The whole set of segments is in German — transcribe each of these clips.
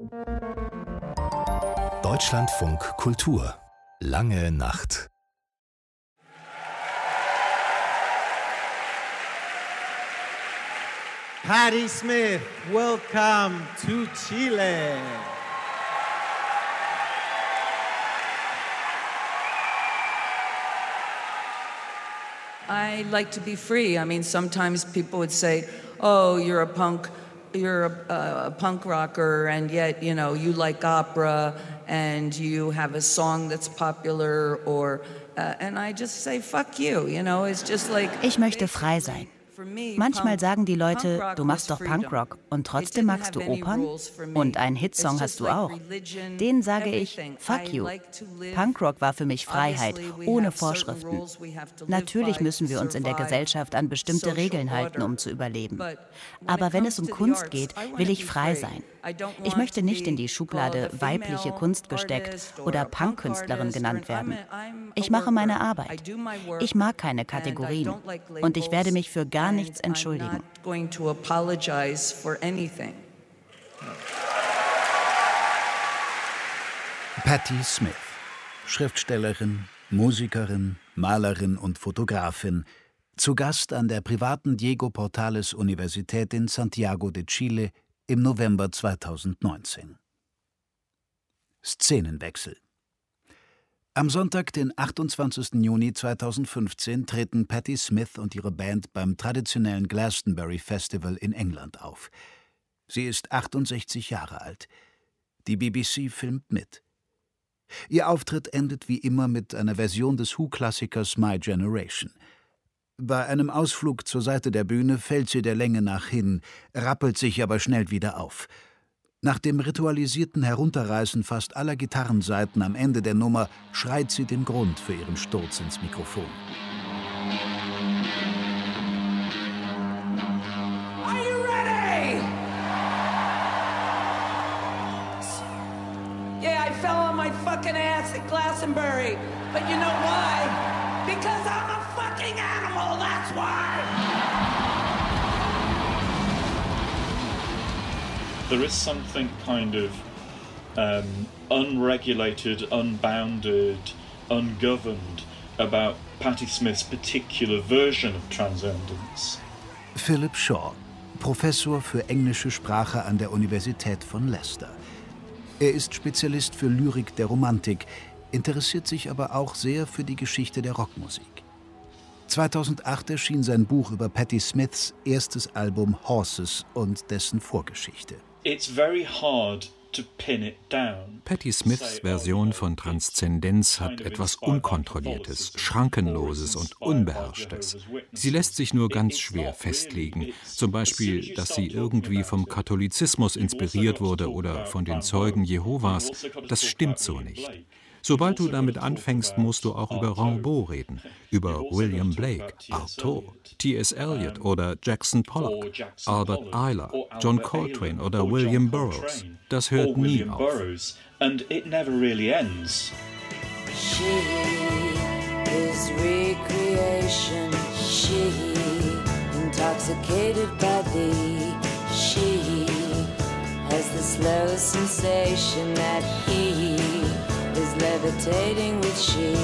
Deutschlandfunk Kultur. Lange Nacht. Patti Smith, welcome to Chile. I like to be free. I mean, sometimes people would say, "Oh, you're a punk rocker, and yet, you know, you like opera, and you have a song that's popular," and I just say, "Fuck you," you know. It's just like. Ich möchte frei sein. Manchmal sagen die Leute, du machst doch Punkrock und trotzdem magst du Opern? Und einen Hitsong hast du auch. Denen sage ich, fuck you. Punkrock war für mich Freiheit, ohne Vorschriften. Natürlich müssen wir uns in der Gesellschaft an bestimmte Regeln halten, um zu überleben. Aber wenn es um Kunst geht, will ich frei sein. Ich möchte nicht in die Schublade weibliche Kunst gesteckt oder Punkkünstlerin genannt werden. Ich mache meine Arbeit. Ich mag keine Kategorien. Und ich werde mich für gar nichts entschuldigen. Patti Smith, Schriftstellerin, Musikerin, Malerin und Fotografin, zu Gast an der privaten Diego Portales Universität in Santiago de Chile im November 2019. Szenenwechsel. Am Sonntag, den 28. Juni 2015, treten Patti Smith und ihre Band beim traditionellen Glastonbury Festival in England auf. Sie ist 68 Jahre alt. Die BBC filmt mit. Ihr Auftritt endet wie immer mit einer Version des Who-Klassikers My Generation. Bei einem Ausflug zur Seite der Bühne fällt sie der Länge nach hin, rappelt sich aber schnell wieder auf. Nach dem ritualisierten Herunterreißen fast aller Gitarrensaiten am Ende der Nummer schreit sie den Grund für ihren Sturz ins Mikrofon. Are you ready? Yeah, I fell on my fucking ass at Glastonbury. But you know why? Because I'm a fucking animal, that's why! There is something kind of unregulated, unbounded, ungoverned about Patti Smith's particular version of transcendence. Philip Shaw, Professor für englische Sprache an der Universität von Leicester. Er ist Spezialist für Lyrik der Romantik, interessiert sich aber auch sehr für die Geschichte der Rockmusik. 2008 erschien sein Buch über Patti Smiths erstes Album Horses und dessen Vorgeschichte. It's very hard to pin it down. Patti Smiths Version von Transzendenz hat etwas Unkontrolliertes, Schrankenloses und Unbeherrschtes. Sie lässt sich nur ganz schwer festlegen. Zum Beispiel, dass sie irgendwie vom Katholizismus inspiriert wurde oder von den Zeugen Jehovas. Das stimmt so nicht. Sobald du damit anfängst, musst du auch über Rimbaud reden, über William Blake, Artaud, T.S. Eliot oder Jackson Pollock, Albert Ayler, John Coltrane oder William Burroughs. Das hört nie auf. She is recreation, she intoxicated by thee, she has the slow sensation that he is levitating with she.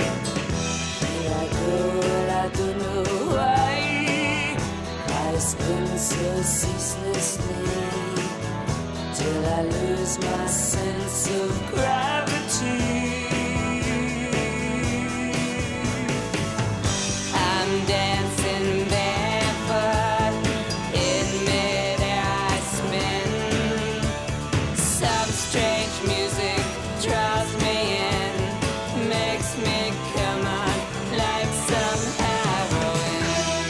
I don't know why I spin so ceaselessly till I lose my sense of gravity. I'm dancing barefoot in midair I spin. Some strange music draws me in, makes me come on like some heroin.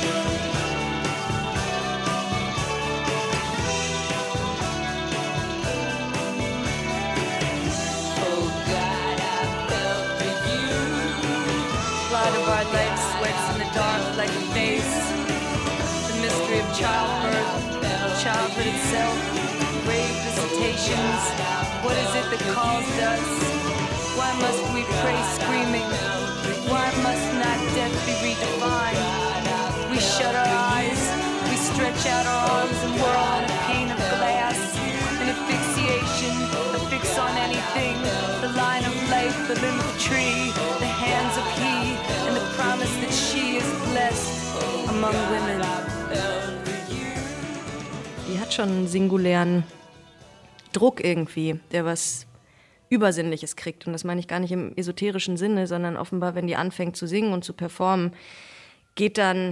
Oh God, I fell for you. Light of our life sweats in the dark like a face. The mystery of childbirth, childhood itself, grave visitations. What is it that caused us? Why must we pray screaming? Why must not death be redefined? We shut our eyes, we stretch out our arms and whirl in a pane of glass, an asphyxiation. the limb of the tree, the hands of he, and the promise that she is blessed among women. Die hat schon einen singulären Druck irgendwie, der was Übersinnliches kriegt. Und das meine ich gar nicht im esoterischen Sinne, sondern offenbar, wenn die anfängt zu singen und zu performen, geht dann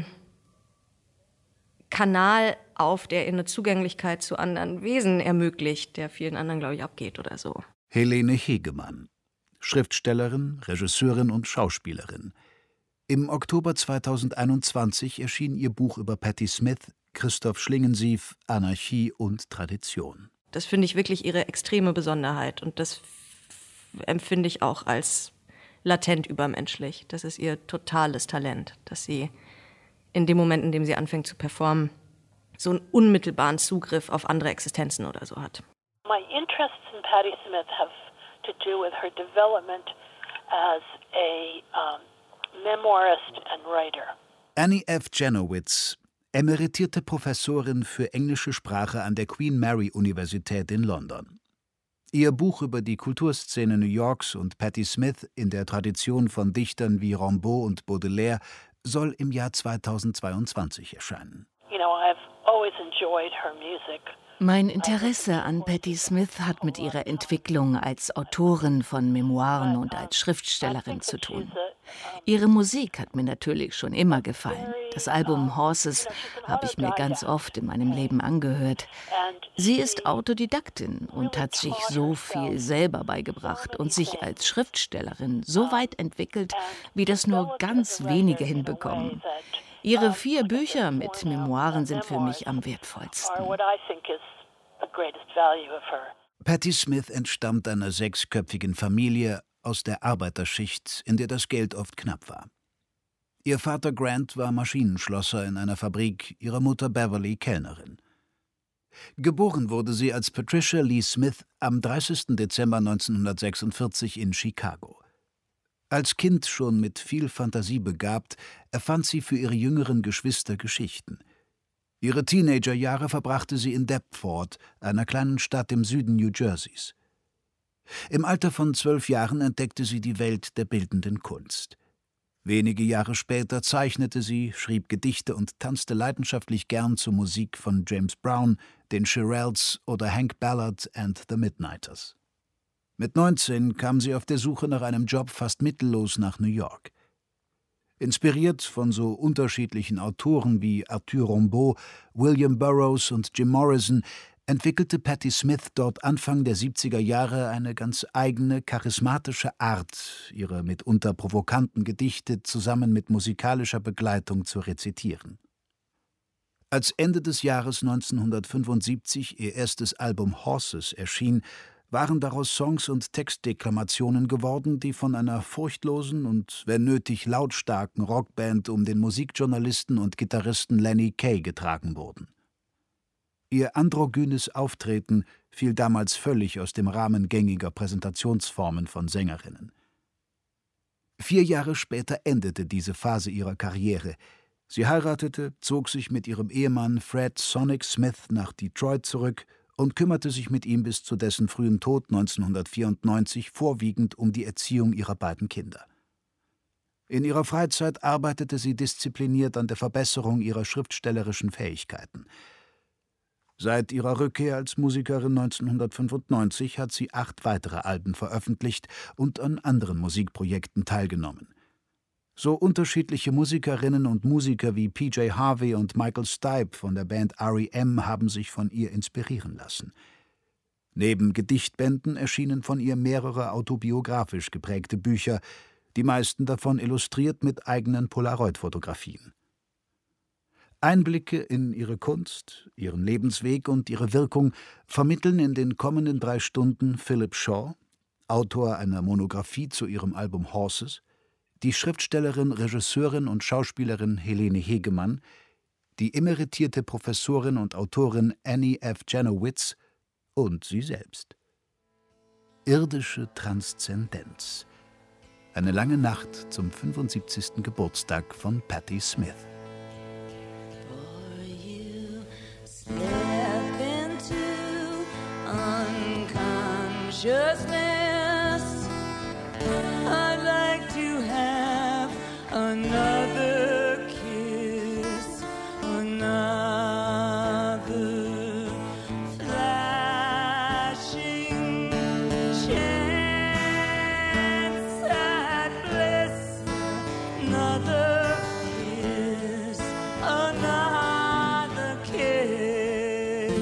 Kanal auf, der eine Zugänglichkeit zu anderen Wesen ermöglicht, der vielen anderen, glaube ich, abgeht oder so. Helene Hegemann, Schriftstellerin, Regisseurin und Schauspielerin. Im Oktober 2021 erschien ihr Buch über Patti Smith, Christoph Schlingensief, Anarchie und Tradition. Das finde ich wirklich ihre extreme Besonderheit und das empfinde ich auch als latent übermenschlich. Das ist ihr totales Talent, dass sie in dem Moment, in dem sie anfängt zu performen, so einen unmittelbaren Zugriff auf andere Existenzen oder so hat. My interests in Patti Smith have to do with her development as a memoirist and writer. Annie F. Janowitz, emeritierte Professorin für englische Sprache an der Queen Mary Universität in London. Ihr Buch über die Kulturszene New Yorks und Patti Smith in der Tradition von Dichtern wie Rimbaud und Baudelaire soll im Jahr 2022 erscheinen. You know, I've always enjoyed her music. Mein Interesse an Patti Smith hat mit ihrer Entwicklung als Autorin von Memoiren und als Schriftstellerin zu tun. Ihre Musik hat mir natürlich schon immer gefallen. Das Album Horses habe ich mir ganz oft in meinem Leben angehört. Sie ist Autodidaktin und hat sich so viel selber beigebracht und sich als Schriftstellerin so weit entwickelt, wie das nur ganz wenige hinbekommen. Ihre 4 Bücher mit Memoiren sind für mich am wertvollsten. Patti Smith entstammt einer 6-köpfigen Familie aus der Arbeiterschicht, in der das Geld oft knapp war. Ihr Vater Grant war Maschinenschlosser in einer Fabrik, ihre Mutter Beverly Kellnerin. Geboren wurde sie als Patricia Lee Smith am 30. Dezember 1946 in Chicago. Als Kind schon mit viel Fantasie begabt, erfand sie für ihre jüngeren Geschwister Geschichten. Ihre Teenagerjahre verbrachte sie in Deptford, einer kleinen Stadt im Süden New Jerseys. Im Alter von 12 Jahren entdeckte sie die Welt der bildenden Kunst. Wenige Jahre später zeichnete sie, schrieb Gedichte und tanzte leidenschaftlich gern zur Musik von James Brown, den Shirelles oder Hank Ballard and the Midnighters. Mit 19 kam sie auf der Suche nach einem Job fast mittellos nach New York. Inspiriert von so unterschiedlichen Autoren wie Arthur Rimbaud, William Burroughs und Jim Morrison, entwickelte Patti Smith dort Anfang der 70er Jahre eine ganz eigene, charismatische Art, ihre mitunter provokanten Gedichte zusammen mit musikalischer Begleitung zu rezitieren. Als Ende des Jahres 1975 ihr erstes Album Horses erschien, waren daraus Songs und Textdeklamationen geworden, die von einer furchtlosen und, wenn nötig, lautstarken Rockband um den Musikjournalisten und Gitarristen Lenny Kaye getragen wurden. Ihr androgynes Auftreten fiel damals völlig aus dem Rahmen gängiger Präsentationsformen von Sängerinnen. 4 Jahre später endete diese Phase ihrer Karriere. Sie heiratete, zog sich mit ihrem Ehemann Fred Sonic Smith nach Detroit zurück und kümmerte sich mit ihm bis zu dessen frühen Tod 1994 vorwiegend um die Erziehung ihrer beiden Kinder. In ihrer Freizeit arbeitete sie diszipliniert an der Verbesserung ihrer schriftstellerischen Fähigkeiten. Seit ihrer Rückkehr als Musikerin 1995 hat sie 8 weitere Alben veröffentlicht und an anderen Musikprojekten teilgenommen. So unterschiedliche Musikerinnen und Musiker wie PJ Harvey und Michael Stipe von der Band R.E.M. haben sich von ihr inspirieren lassen. Neben Gedichtbänden erschienen von ihr mehrere autobiografisch geprägte Bücher, die meisten davon illustriert mit eigenen Polaroid-Fotografien. Einblicke in ihre Kunst, ihren Lebensweg und ihre Wirkung vermitteln in den kommenden 3 Stunden Philip Shaw, Autor einer Monographie zu ihrem Album Horses, die Schriftstellerin, Regisseurin und Schauspielerin Helene Hegemann, die emeritierte Professorin und Autorin Annie F. Janowitz und sie selbst. Irdische Transzendenz. Eine lange Nacht zum 75. Geburtstag von Patti Smith. I'd like to have another kiss, another flashing chance at bliss, another kiss, another kiss.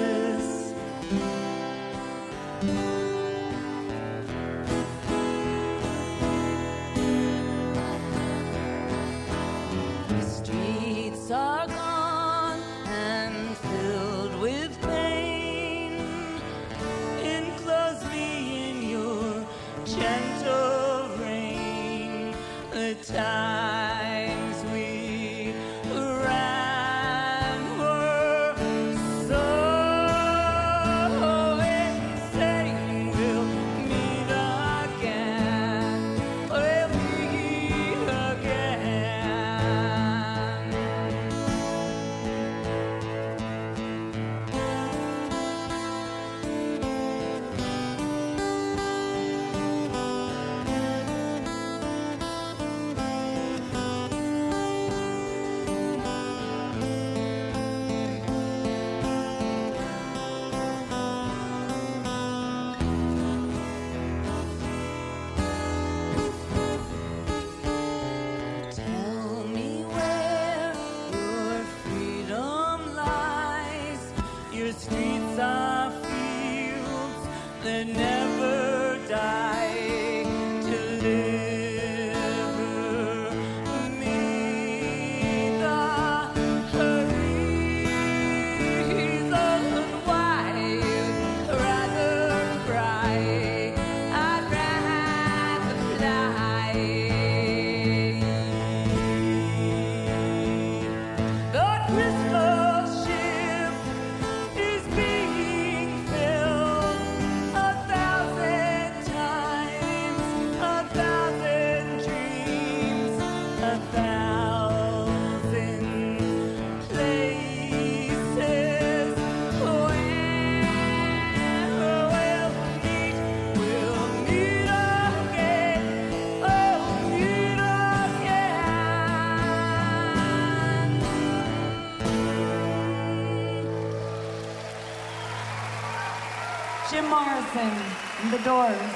The streets are gone and filled with pain. Enclose me in your gentle rain. The times we ran were so insane. We'll meet again. We'll meet again. Tell me where your freedom lies. Your streets are fields that never die. Deliver me the reason why you'd rather cry. I'd rather fly. The crystal ship is being filled 1,000 times, 1,000 dreams, 1,000 places where we'll meet again, oh, meet again. Jim Morrison and the Doors.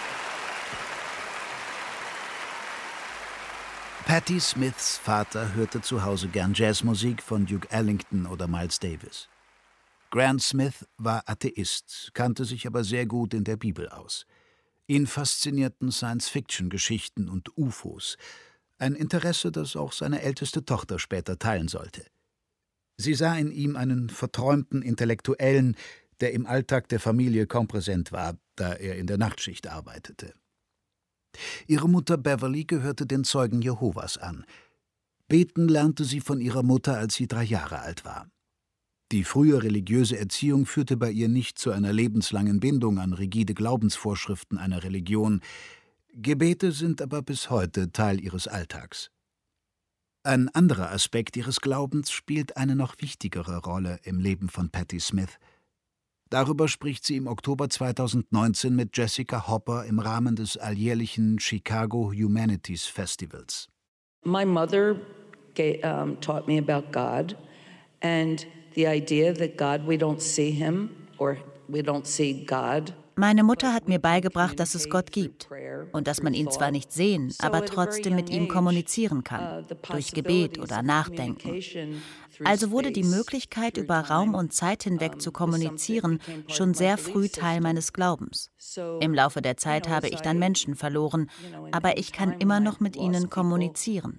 Patti Smiths Vater hörte zu Hause gern Jazzmusik von Duke Ellington oder Miles Davis. Grant Smith war Atheist, kannte sich aber sehr gut in der Bibel aus. Ihn faszinierten Science-Fiction-Geschichten und UFOs, ein Interesse, das auch seine älteste Tochter später teilen sollte. Sie sah in ihm einen verträumten Intellektuellen, der im Alltag der Familie kaum präsent war, da er in der Nachtschicht arbeitete. Ihre Mutter Beverly gehörte den Zeugen Jehovas an. Beten lernte sie von ihrer Mutter, als sie 3 Jahre alt war. Die frühe religiöse Erziehung führte bei ihr nicht zu einer lebenslangen Bindung an rigide Glaubensvorschriften einer Religion. Gebete sind aber bis heute Teil ihres Alltags. Ein anderer Aspekt ihres Glaubens spielt eine noch wichtigere Rolle im Leben von Patti Smith. Darüber spricht sie im Oktober 2019 mit Jessica Hopper im Rahmen des alljährlichen Chicago Humanities Festivals. My mother taught me about God and the idea that God, we don't see him or we don't see God. Meine Mutter hat mir beigebracht, dass es Gott gibt und dass man ihn zwar nicht sehen, aber trotzdem mit ihm kommunizieren kann, durch Gebet oder Nachdenken. Also wurde die Möglichkeit, über Raum und Zeit hinweg zu kommunizieren, schon sehr früh Teil meines Glaubens. Im Laufe der Zeit habe ich dann Menschen verloren, aber ich kann immer noch mit ihnen kommunizieren.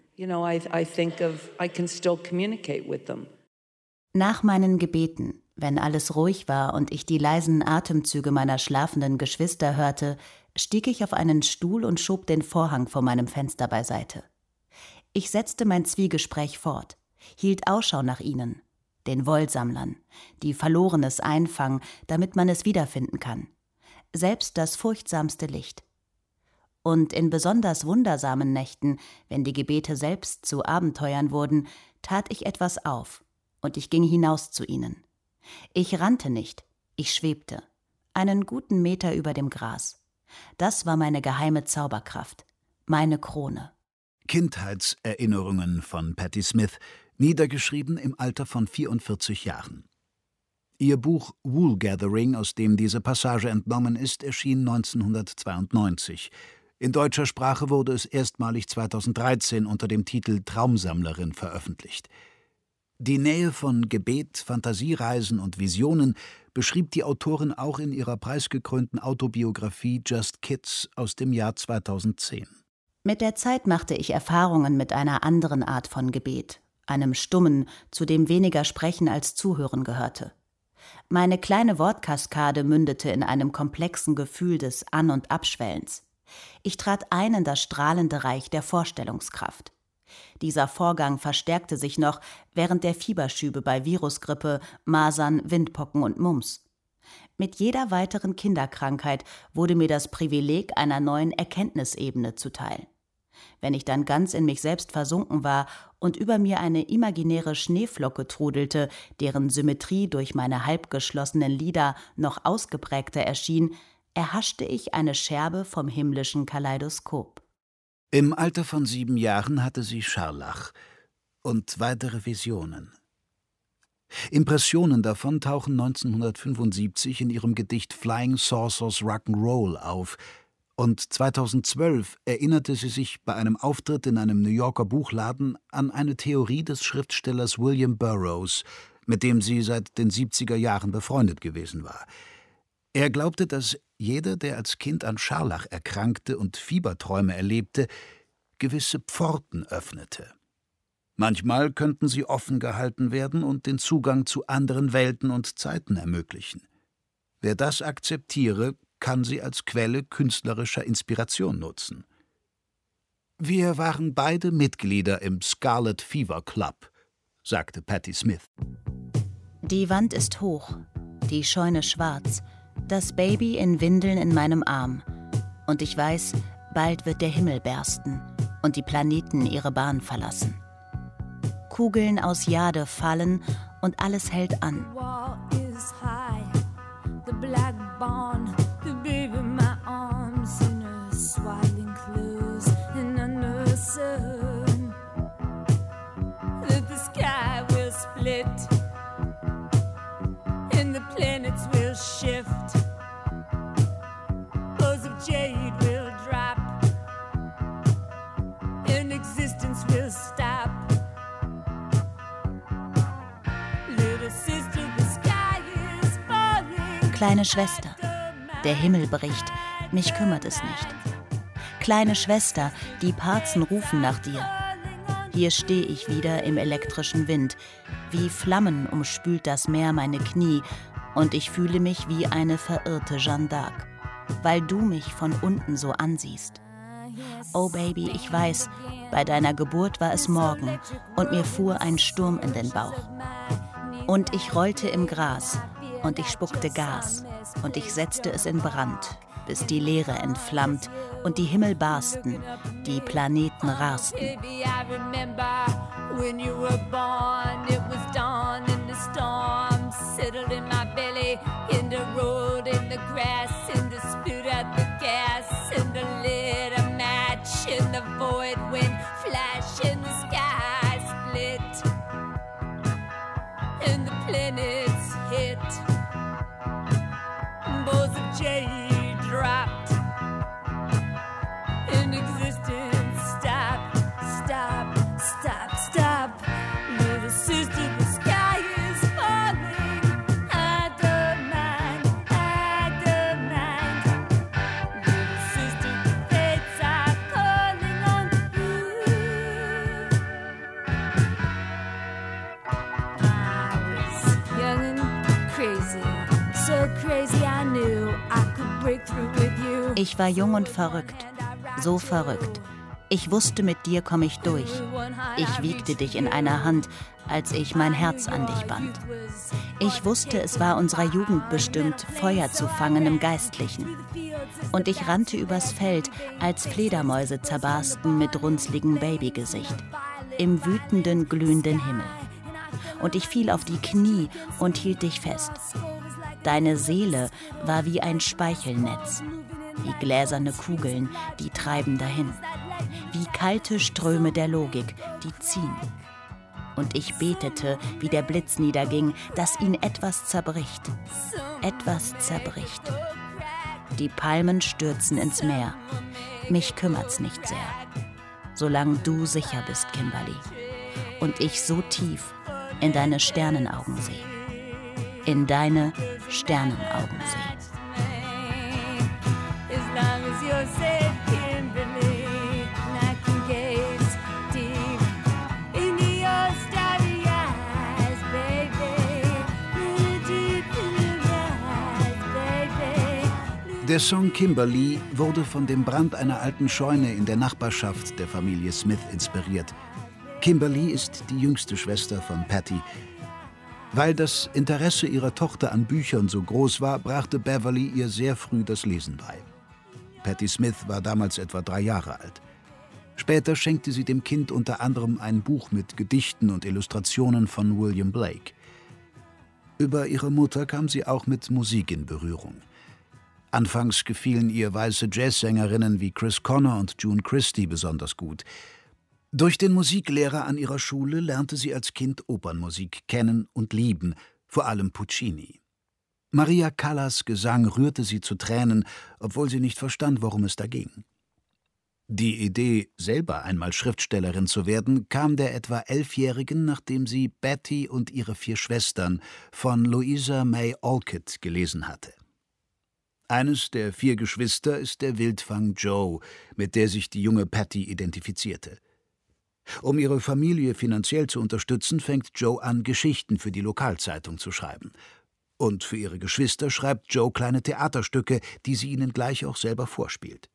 Nach meinen Gebeten, wenn alles ruhig war und ich die leisen Atemzüge meiner schlafenden Geschwister hörte, stieg ich auf einen Stuhl und schob den Vorhang vor meinem Fenster beiseite. Ich setzte mein Zwiegespräch fort, hielt Ausschau nach ihnen, den Wollsammlern, die Verlorenes einfangen, damit man es wiederfinden kann, selbst das furchtsamste Licht. Und in besonders wundersamen Nächten, wenn die Gebete selbst zu Abenteuern wurden, tat ich etwas auf, und ich ging hinaus zu ihnen. Ich rannte nicht, ich schwebte, einen guten Meter über dem Gras. Das war meine geheime Zauberkraft, meine Krone. Kindheitserinnerungen von Patti Smith, niedergeschrieben im Alter von 44 Jahren. Ihr Buch Wool Gathering, aus dem diese Passage entnommen ist, erschien 1992. In deutscher Sprache wurde es erstmalig 2013 unter dem Titel Traumsammlerin veröffentlicht. Die Nähe von Gebet, Fantasiereisen und Visionen beschrieb die Autorin auch in ihrer preisgekrönten Autobiografie Just Kids aus dem Jahr 2010. Mit der Zeit machte ich Erfahrungen mit einer anderen Art von Gebet, einem stummen, zu dem weniger Sprechen als Zuhören gehörte. Meine kleine Wortkaskade mündete in einem komplexen Gefühl des An- und Abschwellens. Ich trat ein in das strahlende Reich der Vorstellungskraft. Dieser Vorgang verstärkte sich noch während der Fieberschübe bei Virusgrippe, Masern, Windpocken und Mumps. Mit jeder weiteren Kinderkrankheit wurde mir das Privileg einer neuen Erkenntnisebene zuteil. Wenn ich dann ganz in mich selbst versunken war und über mir eine imaginäre Schneeflocke trudelte, deren Symmetrie durch meine halbgeschlossenen Lider noch ausgeprägter erschien, erhaschte ich eine Scherbe vom himmlischen Kaleidoskop. Im Alter von 7 Jahren hatte sie Scharlach und weitere Visionen. Impressionen davon tauchen 1975 in ihrem Gedicht Flying Saucers Rock'n'Roll auf, und 2012 erinnerte sie sich bei einem Auftritt in einem New Yorker Buchladen an eine Theorie des Schriftstellers William Burroughs, mit dem sie seit den 70er Jahren befreundet gewesen war. Er glaubte, dass jeder, der als Kind an Scharlach erkrankte und Fieberträume erlebte, gewisse Pforten öffnete. Manchmal könnten sie offen gehalten werden und den Zugang zu anderen Welten und Zeiten ermöglichen. Wer das akzeptiere, kann sie als Quelle künstlerischer Inspiration nutzen. Wir waren beide Mitglieder im Scarlet Fever Club, sagte Patti Smith. Die Wand ist hoch, die Scheune schwarz, das Baby in Windeln in meinem Arm. Und ich weiß, bald wird der Himmel bersten und die Planeten ihre Bahn verlassen. Kugeln aus Jade fallen und alles hält an. Kleine Schwester, der Himmel bricht, mich kümmert es nicht. Kleine Schwester, die Parzen rufen nach dir. Hier stehe ich wieder im elektrischen Wind. Wie Flammen umspült das Meer meine Knie und ich fühle mich wie eine verirrte Jeanne d'Arc, weil du mich von unten so ansiehst. Oh Baby, ich weiß, bei deiner Geburt war es Morgen und mir fuhr ein Sturm in den Bauch. Und ich rollte im Gras und ich spuckte Gas und ich setzte es in Brand, bis die Leere entflammt und die Himmel barsten, die Planeten rasten. Dropped in existence. Stop, stop, stop, stop. Little sister, the sky is falling. I don't mind, I don't mind. Little sister, the fates are calling on you. I was young and crazy, so crazy I knew I could. Ich war jung und verrückt, so verrückt. Ich wusste, mit dir komme ich durch. Ich wiegte dich in einer Hand, als ich mein Herz an dich band. Ich wusste, es war unserer Jugend bestimmt, Feuer zu fangen im Geistlichen. Und ich rannte übers Feld, als Fledermäuse zerbarsten mit runzligem Babygesicht, im wütenden, glühenden Himmel. Und ich fiel auf die Knie und hielt dich fest. Deine Seele war wie ein Speichelnetz. wie gläserne Kugeln, die treiben dahin. Wie kalte Ströme der Logik, die ziehen. Und ich betete, wie der Blitz niederging, dass ihn etwas zerbricht. Etwas zerbricht. Die Palmen stürzen ins Meer. Mich kümmert's nicht sehr. Solange du sicher bist, Kimberly. Und ich so tief in deine Sternenaugen sehe. In deine Sternenaugen sehe. Der Song Kimberly wurde von dem Brand einer alten Scheune in der Nachbarschaft der Familie Smith inspiriert. Kimberly ist die jüngste Schwester von Patty. Weil das Interesse ihrer Tochter an Büchern so groß war, brachte Beverly ihr sehr früh das Lesen bei. Patti Smith war damals etwa 3 Jahre alt. Später schenkte sie dem Kind unter anderem ein Buch mit Gedichten und Illustrationen von William Blake. Über ihre Mutter kam sie auch mit Musik in Berührung. Anfangs gefielen ihr weiße Jazzsängerinnen wie Chris Connor und June Christy besonders gut. Durch den Musiklehrer an ihrer Schule lernte sie als Kind Opernmusik kennen und lieben, vor allem Puccini. Maria Callas' Gesang rührte sie zu Tränen, obwohl sie nicht verstand, worum es da ging. Die Idee, selber einmal Schriftstellerin zu werden, kam der etwa 11-Jährigen, nachdem sie Betty und ihre 4 Schwestern von Louisa May Alcott gelesen hatte. Eines der 4 Geschwister ist der Wildfang Joe, mit der sich die junge Patty identifizierte. Um ihre Familie finanziell zu unterstützen, fängt Joe an, Geschichten für die Lokalzeitung zu schreiben. Und für ihre Geschwister schreibt Joe kleine Theaterstücke, die sie ihnen gleich auch selber vorspielt.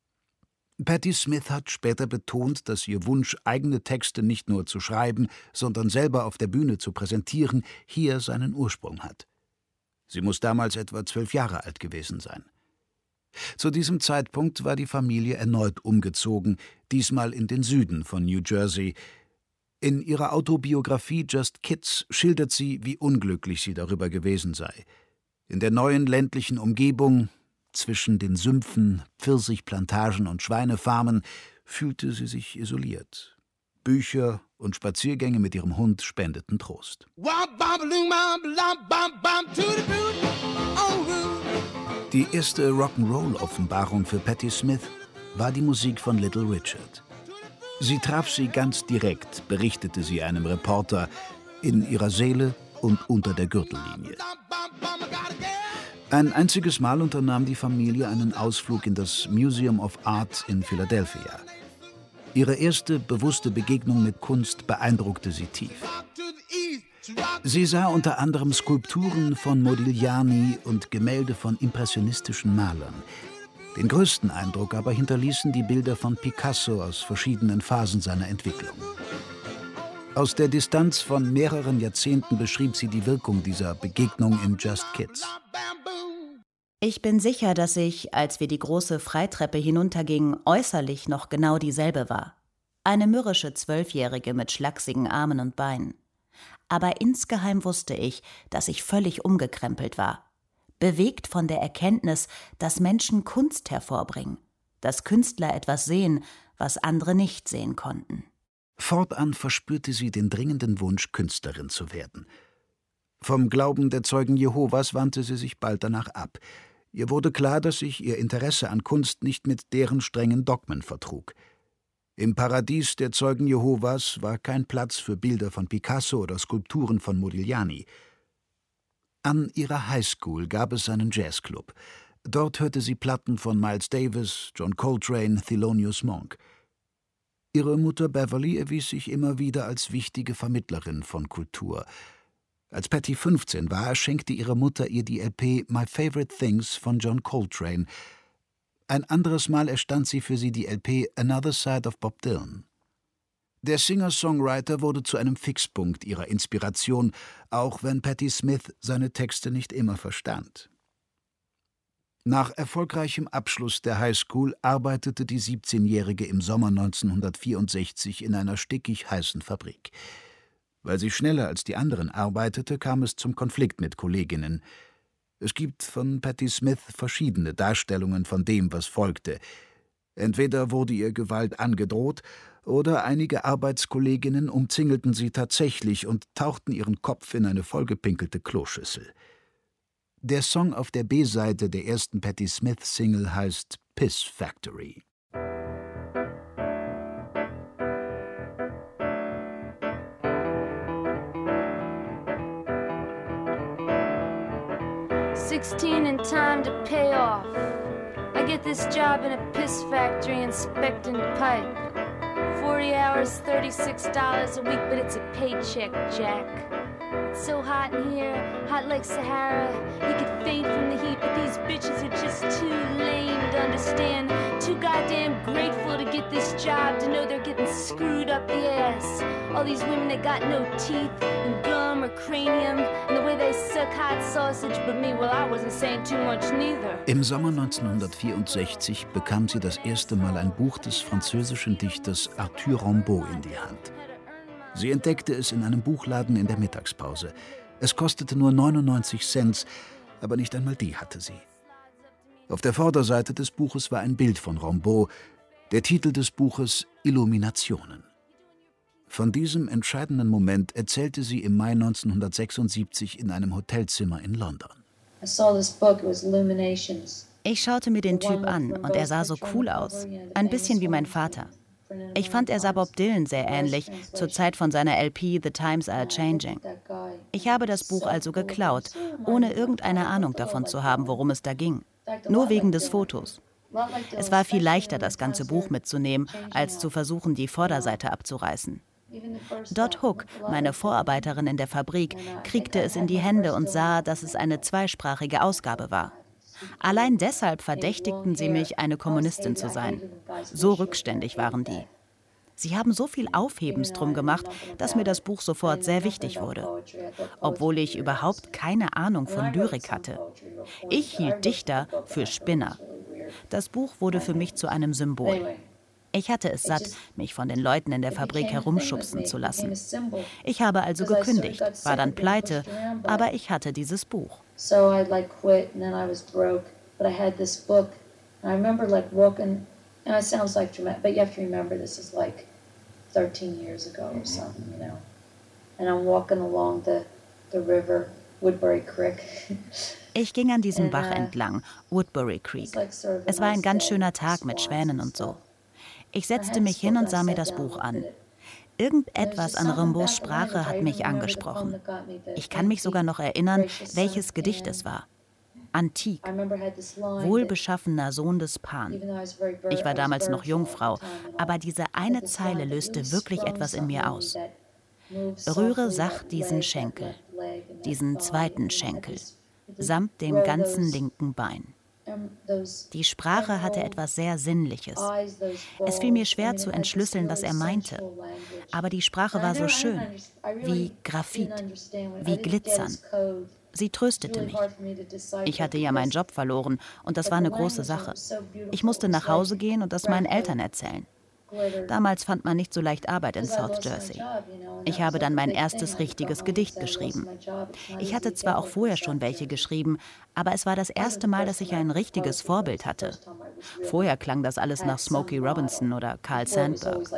Patti Smith hat später betont, dass ihr Wunsch, eigene Texte nicht nur zu schreiben, sondern selber auf der Bühne zu präsentieren, hier seinen Ursprung hat. Sie muss damals etwa 12 Jahre alt gewesen sein. Zu diesem Zeitpunkt war die Familie erneut umgezogen, diesmal in den Süden von New Jersey. In ihrer Autobiografie Just Kids schildert sie, wie unglücklich sie darüber gewesen sei. In der neuen ländlichen Umgebung, zwischen den Sümpfen, Pfirsichplantagen und Schweinefarmen, fühlte sie sich isoliert. Bücher und Spaziergänge mit ihrem Hund spendeten Trost. Die erste Rock'n'Roll-Offenbarung für Patti Smith war die Musik von Little Richard. Sie traf sie ganz direkt, berichtete sie einem Reporter, in ihrer Seele und unter der Gürtellinie. Ein einziges Mal unternahm die Familie einen Ausflug in das Museum of Art in Philadelphia. Ihre erste bewusste Begegnung mit Kunst beeindruckte sie tief. Sie sah unter anderem Skulpturen von Modigliani und Gemälde von impressionistischen Malern. Den größten Eindruck aber hinterließen die Bilder von Picasso aus verschiedenen Phasen seiner Entwicklung. Aus der Distanz von mehreren Jahrzehnten beschrieb sie die Wirkung dieser Begegnung in Just Kids. Ich bin sicher, dass ich, als wir die große Freitreppe hinuntergingen, äußerlich noch genau dieselbe war. Eine mürrische 12-Jährige mit schlachsigen Armen und Beinen. Aber insgeheim wusste ich, dass ich völlig umgekrempelt war. Bewegt von der Erkenntnis, dass Menschen Kunst hervorbringen, dass Künstler etwas sehen, was andere nicht sehen konnten. Fortan verspürte sie den dringenden Wunsch, Künstlerin zu werden. Vom Glauben der Zeugen Jehovas wandte sie sich bald danach ab. Ihr wurde klar, dass sich ihr Interesse an Kunst nicht mit deren strengen Dogmen vertrug. Im Paradies der Zeugen Jehovas war kein Platz für Bilder von Picasso oder Skulpturen von Modigliani. An ihrer Highschool gab es einen Jazzclub. Dort hörte sie Platten von Miles Davis, John Coltrane, Thelonious Monk. Ihre Mutter Beverly erwies sich immer wieder als wichtige Vermittlerin von Kultur. Als Patti 15 war, schenkte ihre Mutter ihr die LP My Favorite Things von John Coltrane. Ein anderes Mal erstand sie für sie die LP Another Side of Bob Dylan. Der Singer-Songwriter wurde zu einem Fixpunkt ihrer Inspiration, auch wenn Patti Smith seine Texte nicht immer verstand. Nach erfolgreichem Abschluss der Highschool arbeitete die 17-Jährige im Sommer 1964 in einer stickig heißen Fabrik. Weil sie schneller als die anderen arbeitete, kam es zum Konflikt mit Kolleginnen. Es gibt von Patti Smith verschiedene Darstellungen von dem, was folgte. Entweder wurde ihr Gewalt angedroht, oder einige Arbeitskolleginnen umzingelten sie tatsächlich und tauchten ihren Kopf in eine vollgepinkelte Kloschüssel. Der Song auf der B-Seite der ersten Patti Smith-Single heißt Piss Factory. $16 and time to pay off. I get this job in a piss factory inspecting pipe. 40 hours, $36 a week, but it's a paycheck, Jack. It's so hot in here, hot like Sahara. You could faint from the heat, but these bitches are just too lame to understand. Too goddamn grateful to get this job, to know they're getting screwed up the ass. All these women that got no teeth and gum or cranium, and the way they suck hot sausage, but me, well, I wasn't saying too much neither. Im Sommer 1964 bekam sie das erste Mal ein Buch des französischen Dichters Arthur Rimbaud in die Hand. Sie entdeckte es in einem Buchladen in der Mittagspause. Es kostete nur 99 Cent, aber nicht einmal die hatte sie. Auf der Vorderseite des Buches war ein Bild von Rimbaud, der Titel des Buches Illuminationen. Von diesem entscheidenden Moment erzählte sie im Mai 1976 in einem Hotelzimmer in London. Ich schaute mir den Typ an und er sah so cool aus, ein bisschen wie mein Vater. Ich fand, er sah Bob Dylan sehr ähnlich, zur Zeit von seiner LP The Times Are Changing. Ich habe das Buch also geklaut, ohne irgendeine Ahnung davon zu haben, worum es da ging. Nur wegen des Fotos. Es war viel leichter, das ganze Buch mitzunehmen, als zu versuchen, die Vorderseite abzureißen. Dot Hook, meine Vorarbeiterin in der Fabrik, kriegte es in die Hände und sah, dass es eine zweisprachige Ausgabe war. Allein deshalb verdächtigten sie mich, eine Kommunistin zu sein. So rückständig waren die. Sie haben so viel Aufhebens drum gemacht, dass mir das Buch sofort sehr wichtig wurde. Obwohl ich überhaupt keine Ahnung von Lyrik hatte. Ich hielt Dichter für Spinner. Das Buch wurde für mich zu einem Symbol. Ich hatte es satt, mich von den Leuten in der Fabrik herumschubsen zu lassen. Ich habe also gekündigt, war dann pleite, aber ich hatte dieses Buch. So I quit and then I was broke, but I had this book. And I remember walking, and it sounds like dramatic, but you have to remember this is 13 years ago or something, you know. And I'm walking along the river, Woodbury Creek. Ich ging an diesem Bach entlang, Woodbury Creek. Es war ein ganz schöner Tag mit Schwänen und so. Ich setzte mich hin und sah mir das Buch an. Irgendetwas an Rimbauds Sprache hat mich angesprochen. Ich kann mich sogar noch erinnern, welches Gedicht es war. Antik, wohlbeschaffener Sohn des Pan. Ich war damals noch Jungfrau, aber diese eine Zeile löste wirklich etwas in mir aus. Rühre sacht diesen Schenkel, diesen zweiten Schenkel, samt dem ganzen linken Bein. Die Sprache hatte etwas sehr Sinnliches. Es fiel mir schwer zu entschlüsseln, was er meinte. Aber die Sprache war so schön, wie Graphit, wie Glitzern. Sie tröstete mich. Ich hatte ja meinen Job verloren und das war eine große Sache. Ich musste nach Hause gehen und das meinen Eltern erzählen. Damals fand man nicht so leicht Arbeit in South Jersey. Ich habe dann mein erstes richtiges Gedicht geschrieben. Ich hatte zwar auch vorher schon welche geschrieben, aber es war das erste Mal, dass ich ein richtiges Vorbild hatte. Vorher klang das alles nach Smokey Robinson oder Carl Sandburg.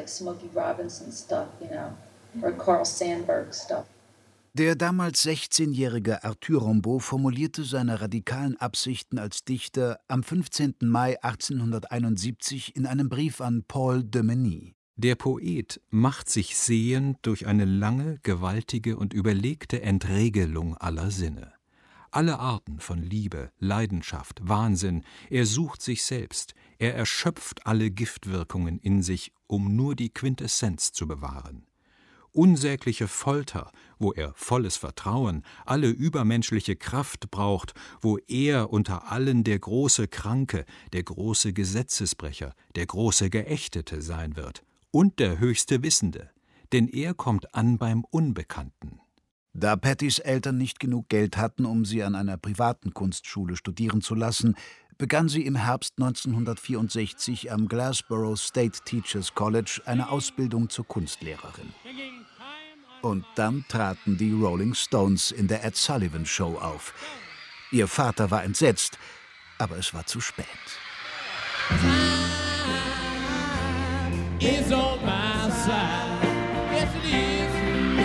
Der damals 16-jährige Arthur Rimbaud formulierte seine radikalen Absichten als Dichter am 15. Mai 1871 in einem Brief an Paul de Meny. Der Poet macht sich sehend durch eine lange, gewaltige und überlegte Entregelung aller Sinne. Alle Arten von Liebe, Leidenschaft, Wahnsinn, er sucht sich selbst, er erschöpft alle Giftwirkungen in sich, um nur die Quintessenz zu bewahren. Unsägliche Folter, wo er volles Vertrauen, alle übermenschliche Kraft braucht, wo er unter allen der große Kranke, der große Gesetzesbrecher, der große Geächtete sein wird und der höchste Wissende, denn er kommt an beim Unbekannten. Da Pattys Eltern nicht genug Geld hatten, um sie an einer privaten Kunstschule studieren zu lassen, begann sie im Herbst 1964 am Glassboro State Teachers College eine Ausbildung zur Kunstlehrerin. Und dann traten die Rolling Stones in der Ed Sullivan Show auf. Ihr Vater war entsetzt, aber es war zu spät. Is on my side. Yes, it is.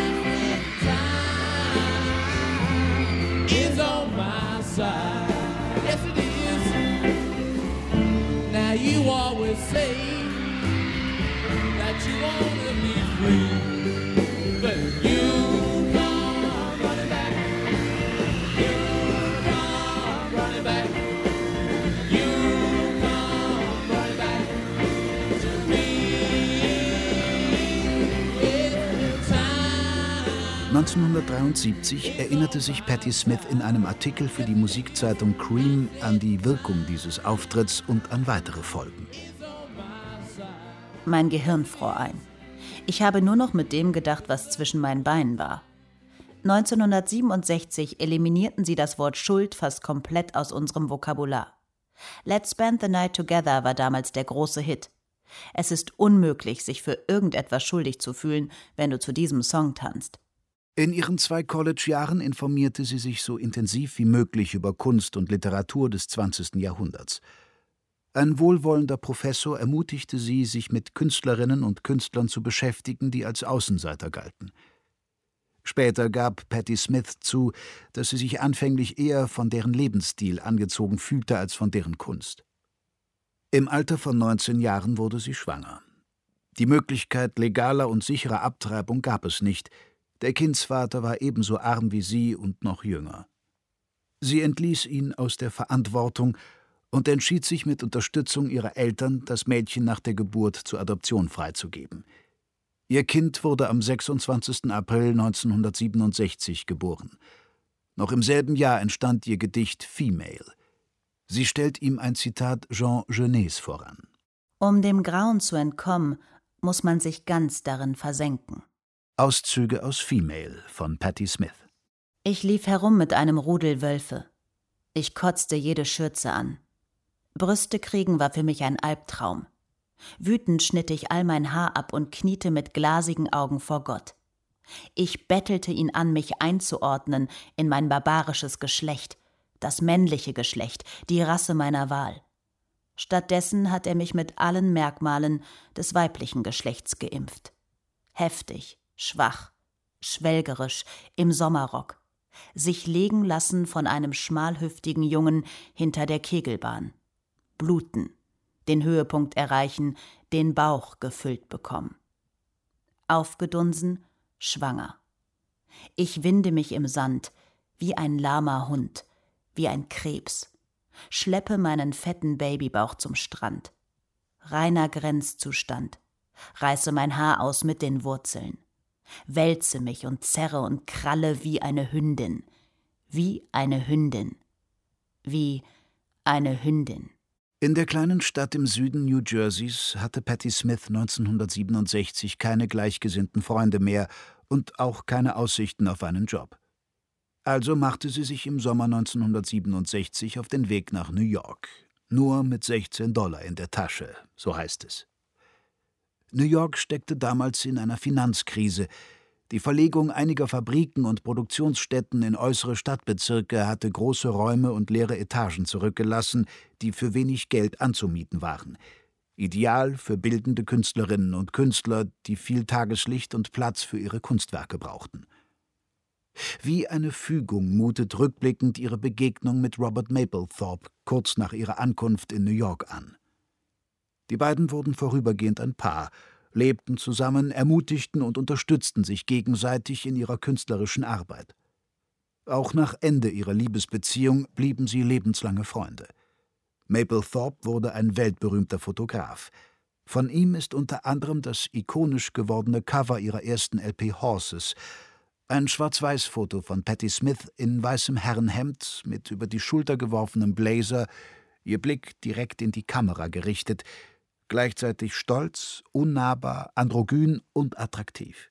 Time is on my side. Yes, it is. Now you always say that you wanna be free, but you come running back. You come running back. You come running back to me. 1973 erinnerte sich Patti Smith in einem Artikel für die Musikzeitung Cream an die Wirkung dieses Auftritts und an weitere Folgen. Mein Gehirn fror ein. Ich habe nur noch mit dem gedacht, was zwischen meinen Beinen war. 1967 eliminierten sie das Wort Schuld fast komplett aus unserem Vokabular. Let's Spend the Night Together war damals der große Hit. Es ist unmöglich, sich für irgendetwas schuldig zu fühlen, wenn du zu diesem Song tanzt. In ihren 2 College-Jahren informierte sie sich so intensiv wie möglich über Kunst und Literatur des 20. Jahrhunderts. Ein wohlwollender Professor ermutigte sie, sich mit Künstlerinnen und Künstlern zu beschäftigen, die als Außenseiter galten. Später gab Patti Smith zu, dass sie sich anfänglich eher von deren Lebensstil angezogen fühlte als von deren Kunst. Im Alter von 19 Jahren wurde sie schwanger. Die Möglichkeit legaler und sicherer Abtreibung gab es nicht. Der Kindsvater war ebenso arm wie sie und noch jünger. Sie entließ ihn aus der Verantwortung und entschied sich mit Unterstützung ihrer Eltern, das Mädchen nach der Geburt zur Adoption freizugeben. Ihr Kind wurde am 26. April 1967 geboren. Noch im selben Jahr entstand ihr Gedicht Female. Sie stellt ihm ein Zitat Jean Genets voran. Um dem Grauen zu entkommen, muss man sich ganz darin versenken. Auszüge aus Female von Patti Smith. Ich lief herum mit einem Rudel Wölfe. Ich kotzte jede Schürze an. Brüste kriegen war für mich ein Albtraum. Wütend schnitt ich all mein Haar ab und kniete mit glasigen Augen vor Gott. Ich bettelte ihn an, mich einzuordnen in mein barbarisches Geschlecht, das männliche Geschlecht, die Rasse meiner Wahl. Stattdessen hat er mich mit allen Merkmalen des weiblichen Geschlechts geimpft. Heftig, schwach, schwelgerisch, im Sommerrock. Sich legen lassen von einem schmalhüftigen Jungen hinter der Kegelbahn. Bluten, den Höhepunkt erreichen, den Bauch gefüllt bekommen. Aufgedunsen, schwanger. Ich winde mich im Sand, wie ein lahmer Hund, wie ein Krebs. Schleppe meinen fetten Babybauch zum Strand. Reiner Grenzzustand. Reiße mein Haar aus mit den Wurzeln. Wälze mich und zerre und kralle wie eine Hündin. Wie eine Hündin. Wie eine Hündin. In der kleinen Stadt im Süden New Jerseys hatte Patti Smith 1967 keine gleichgesinnten Freunde mehr und auch keine Aussichten auf einen Job. Also machte sie sich im Sommer 1967 auf den Weg nach New York. Nur mit $16 in der Tasche, so heißt es. New York steckte damals in einer Finanzkrise. Die Verlegung einiger Fabriken und Produktionsstätten in äußere Stadtbezirke hatte große Räume und leere Etagen zurückgelassen, die für wenig Geld anzumieten waren. Ideal für bildende Künstlerinnen und Künstler, die viel Tageslicht und Platz für ihre Kunstwerke brauchten. Wie eine Fügung mutet rückblickend ihre Begegnung mit Robert Mapplethorpe kurz nach ihrer Ankunft in New York an. Die beiden wurden vorübergehend ein Paar, lebten zusammen, ermutigten und unterstützten sich gegenseitig in ihrer künstlerischen Arbeit. Auch nach Ende ihrer Liebesbeziehung blieben sie lebenslange Freunde. Mapplethorpe wurde ein weltberühmter Fotograf. Von ihm ist unter anderem das ikonisch gewordene Cover ihrer ersten LP Horses, ein Schwarz-Weiß-Foto von Patti Smith in weißem Herrenhemd mit über die Schulter geworfenem Blazer, ihr Blick direkt in die Kamera gerichtet, gleichzeitig stolz, unnahbar, androgyn und attraktiv.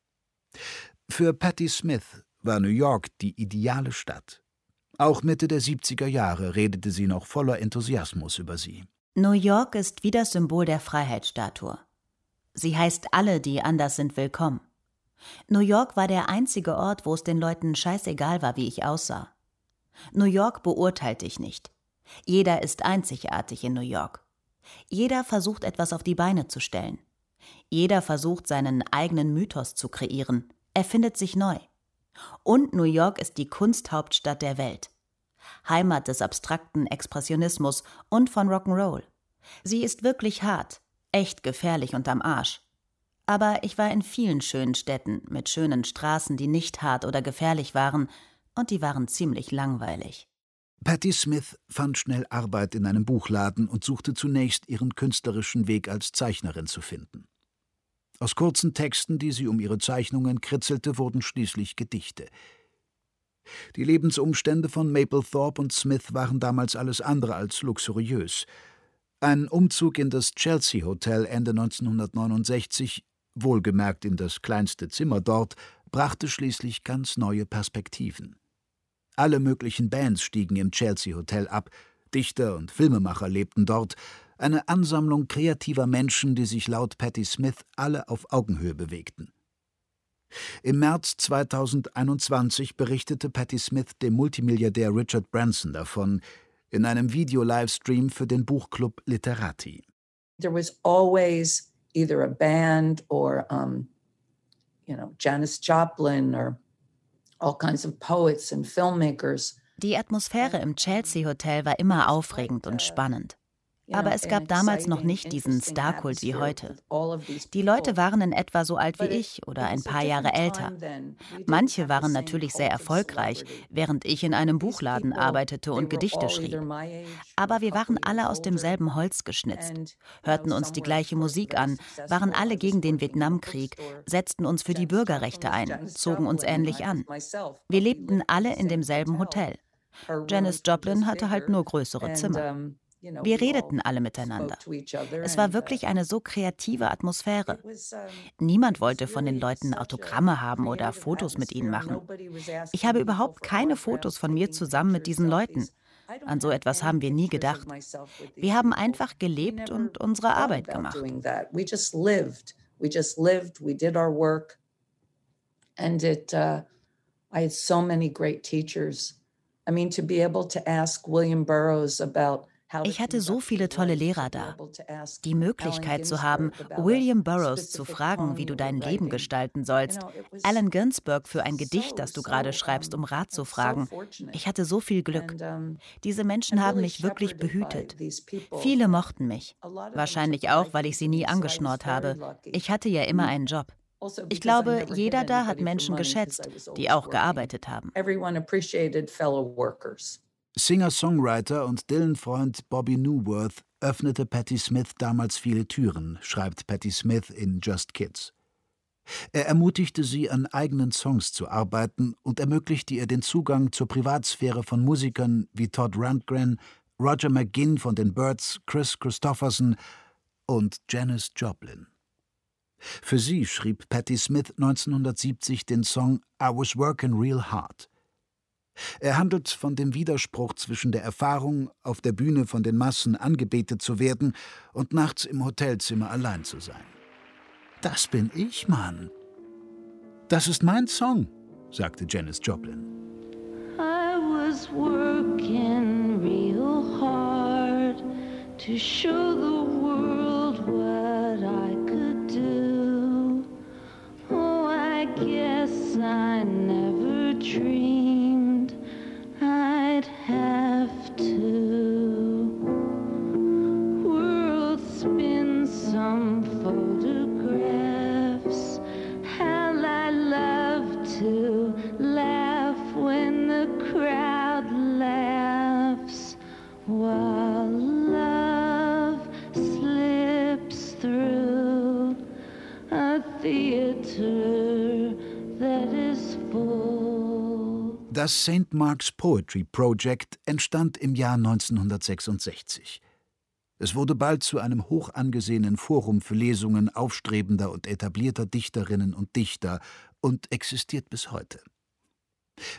Für Patti Smith war New York die ideale Stadt. Auch Mitte der 70er Jahre redete sie noch voller Enthusiasmus über sie. New York ist wie das Symbol der Freiheitsstatue. Sie heißt alle, die anders sind, willkommen. New York war der einzige Ort, wo es den Leuten scheißegal war, wie ich aussah. New York beurteilt dich nicht. Jeder ist einzigartig in New York. Jeder versucht, etwas auf die Beine zu stellen. Jeder versucht, seinen eigenen Mythos zu kreieren, erfindet sich neu. Und New York ist die Kunsthauptstadt der Welt. Heimat des abstrakten Expressionismus und von Rock'n'Roll. Sie ist wirklich hart, echt gefährlich und am Arsch. Aber ich war in vielen schönen Städten mit schönen Straßen, die nicht hart oder gefährlich waren, und die waren ziemlich langweilig. Patti Smith fand schnell Arbeit in einem Buchladen und suchte zunächst, ihren künstlerischen Weg als Zeichnerin zu finden. Aus kurzen Texten, die sie um ihre Zeichnungen kritzelte, wurden schließlich Gedichte. Die Lebensumstände von Mapplethorpe und Smith waren damals alles andere als luxuriös. Ein Umzug in das Chelsea Hotel Ende 1969, wohlgemerkt in das kleinste Zimmer dort, brachte schließlich ganz neue Perspektiven. Alle möglichen Bands stiegen im Chelsea Hotel ab, Dichter und Filmemacher lebten dort, eine Ansammlung kreativer Menschen, die sich laut Patti Smith alle auf Augenhöhe bewegten. Im März 2021 berichtete Patti Smith dem Multimilliardär Richard Branson davon, in einem Video-Livestream für den Buchclub Literati. There was always either a band or, Janis Joplin or all kinds of poets and filmmakers. Die Atmosphäre im Chelsea Hotel war immer aufregend und spannend. Aber es gab damals noch nicht diesen Starkult wie heute. Die Leute waren in etwa so alt wie ich oder ein paar Jahre älter. Manche waren natürlich sehr erfolgreich, während ich in einem Buchladen arbeitete und Gedichte schrieb. Aber wir waren alle aus demselben Holz geschnitzt, hörten uns die gleiche Musik an, waren alle gegen den Vietnamkrieg, setzten uns für die Bürgerrechte ein, zogen uns ähnlich an. Wir lebten alle in demselben Hotel. Janis Joplin hatte halt nur größere Zimmer. Wir redeten alle miteinander. Es war wirklich eine so kreative Atmosphäre. Niemand wollte von den Leuten Autogramme haben oder Fotos mit ihnen machen. Ich habe überhaupt keine Fotos von mir zusammen mit diesen Leuten. An so etwas haben wir nie gedacht. Wir haben einfach gelebt und unsere Arbeit gemacht. I had so many great teachers. I mean, to be able to ask William Burroughs about Ich hatte so viele tolle Lehrer da. Die Möglichkeit zu haben, William Burroughs zu fragen, wie du dein Leben gestalten sollst, Allen Ginsberg für ein Gedicht, das du gerade schreibst, um Rat zu fragen. Ich hatte so viel Glück. Diese Menschen haben mich wirklich behütet. Viele mochten mich. Wahrscheinlich auch, weil ich sie nie angeschnurrt habe. Ich hatte ja immer einen Job. Ich glaube, jeder da hat Menschen geschätzt, die auch gearbeitet haben. Singer-Songwriter und Dylan-Freund Bobby Newworth öffnete Patti Smith damals viele Türen, schreibt Patti Smith in Just Kids. Er ermutigte sie, an eigenen Songs zu arbeiten und ermöglichte ihr den Zugang zur Privatsphäre von Musikern wie Todd Rundgren, Roger McGuinn von den Byrds, Chris Christopherson und Janis Joplin. Für sie schrieb Patti Smith 1970 den Song I Was Workin' Real Hard. Er handelt von dem Widerspruch zwischen der Erfahrung, auf der Bühne von den Massen angebetet zu werden und nachts im Hotelzimmer allein zu sein. Das bin ich, Mann. Das ist mein Song, sagte Janis Joplin. I was working real hard to show the world what I could do. Oh, I guess I never dreamed I'd have to. World spin some photographs. How I love to laugh when the crowd laughs while love slips through a theater that is full. Das St. Mark's Poetry Project entstand im Jahr 1966. Es wurde bald zu einem hoch angesehenen Forum für Lesungen aufstrebender und etablierter Dichterinnen und Dichter und existiert bis heute.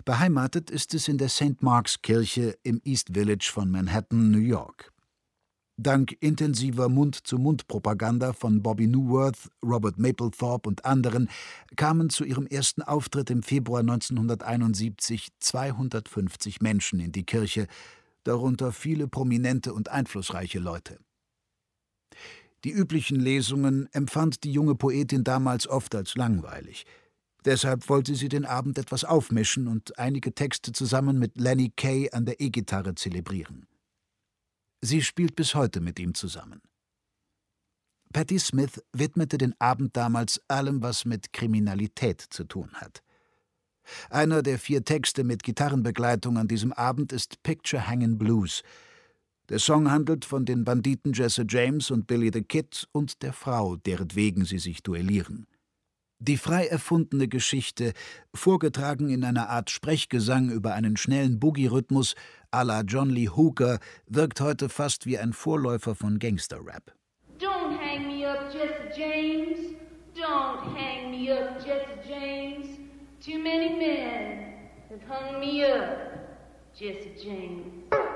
Beheimatet ist es in der St. Mark's Kirche im East Village von Manhattan, New York. Dank intensiver Mund-zu-Mund-Propaganda von Bobby Newworth, Robert Mapplethorpe und anderen kamen zu ihrem ersten Auftritt im Februar 1971 250 Menschen in die Kirche, darunter viele prominente und einflussreiche Leute. Die üblichen Lesungen empfand die junge Poetin damals oft als langweilig. Deshalb wollte sie den Abend etwas aufmischen und einige Texte zusammen mit Lenny Kaye an der E-Gitarre zelebrieren. Sie spielt bis heute mit ihm zusammen. Patti Smith widmete den Abend damals allem, was mit Kriminalität zu tun hat. Einer der 4 Texte mit Gitarrenbegleitung an diesem Abend ist Picture Hangin' Blues. Der Song handelt von den Banditen Jesse James und Billy the Kid und der Frau, deretwegen sie sich duellieren. Die frei erfundene Geschichte, vorgetragen in einer Art Sprechgesang über einen schnellen Boogie-Rhythmus à la John Lee Hooker, wirkt heute fast wie ein Vorläufer von Gangster-Rap. Don't hang me up, Jesse James. Don't hang me up, Jesse James. Too many men have hung me up, Jesse James.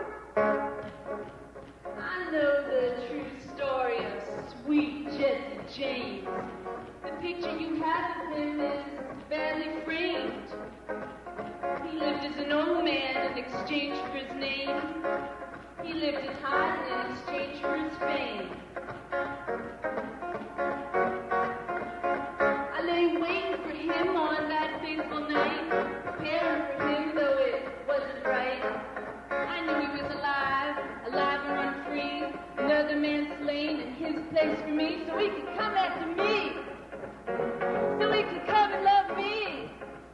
I know the true story of sweet Jesse James. The picture you have of him is badly framed. He lived as an old man in exchange for his name. He lived as high in exchange for his fame. I lay waiting for him on that fateful night, preparing for him though it wasn't right. I knew he was alive and run free. Another man slain in his place for me, so he could come after me. So he could come and love me.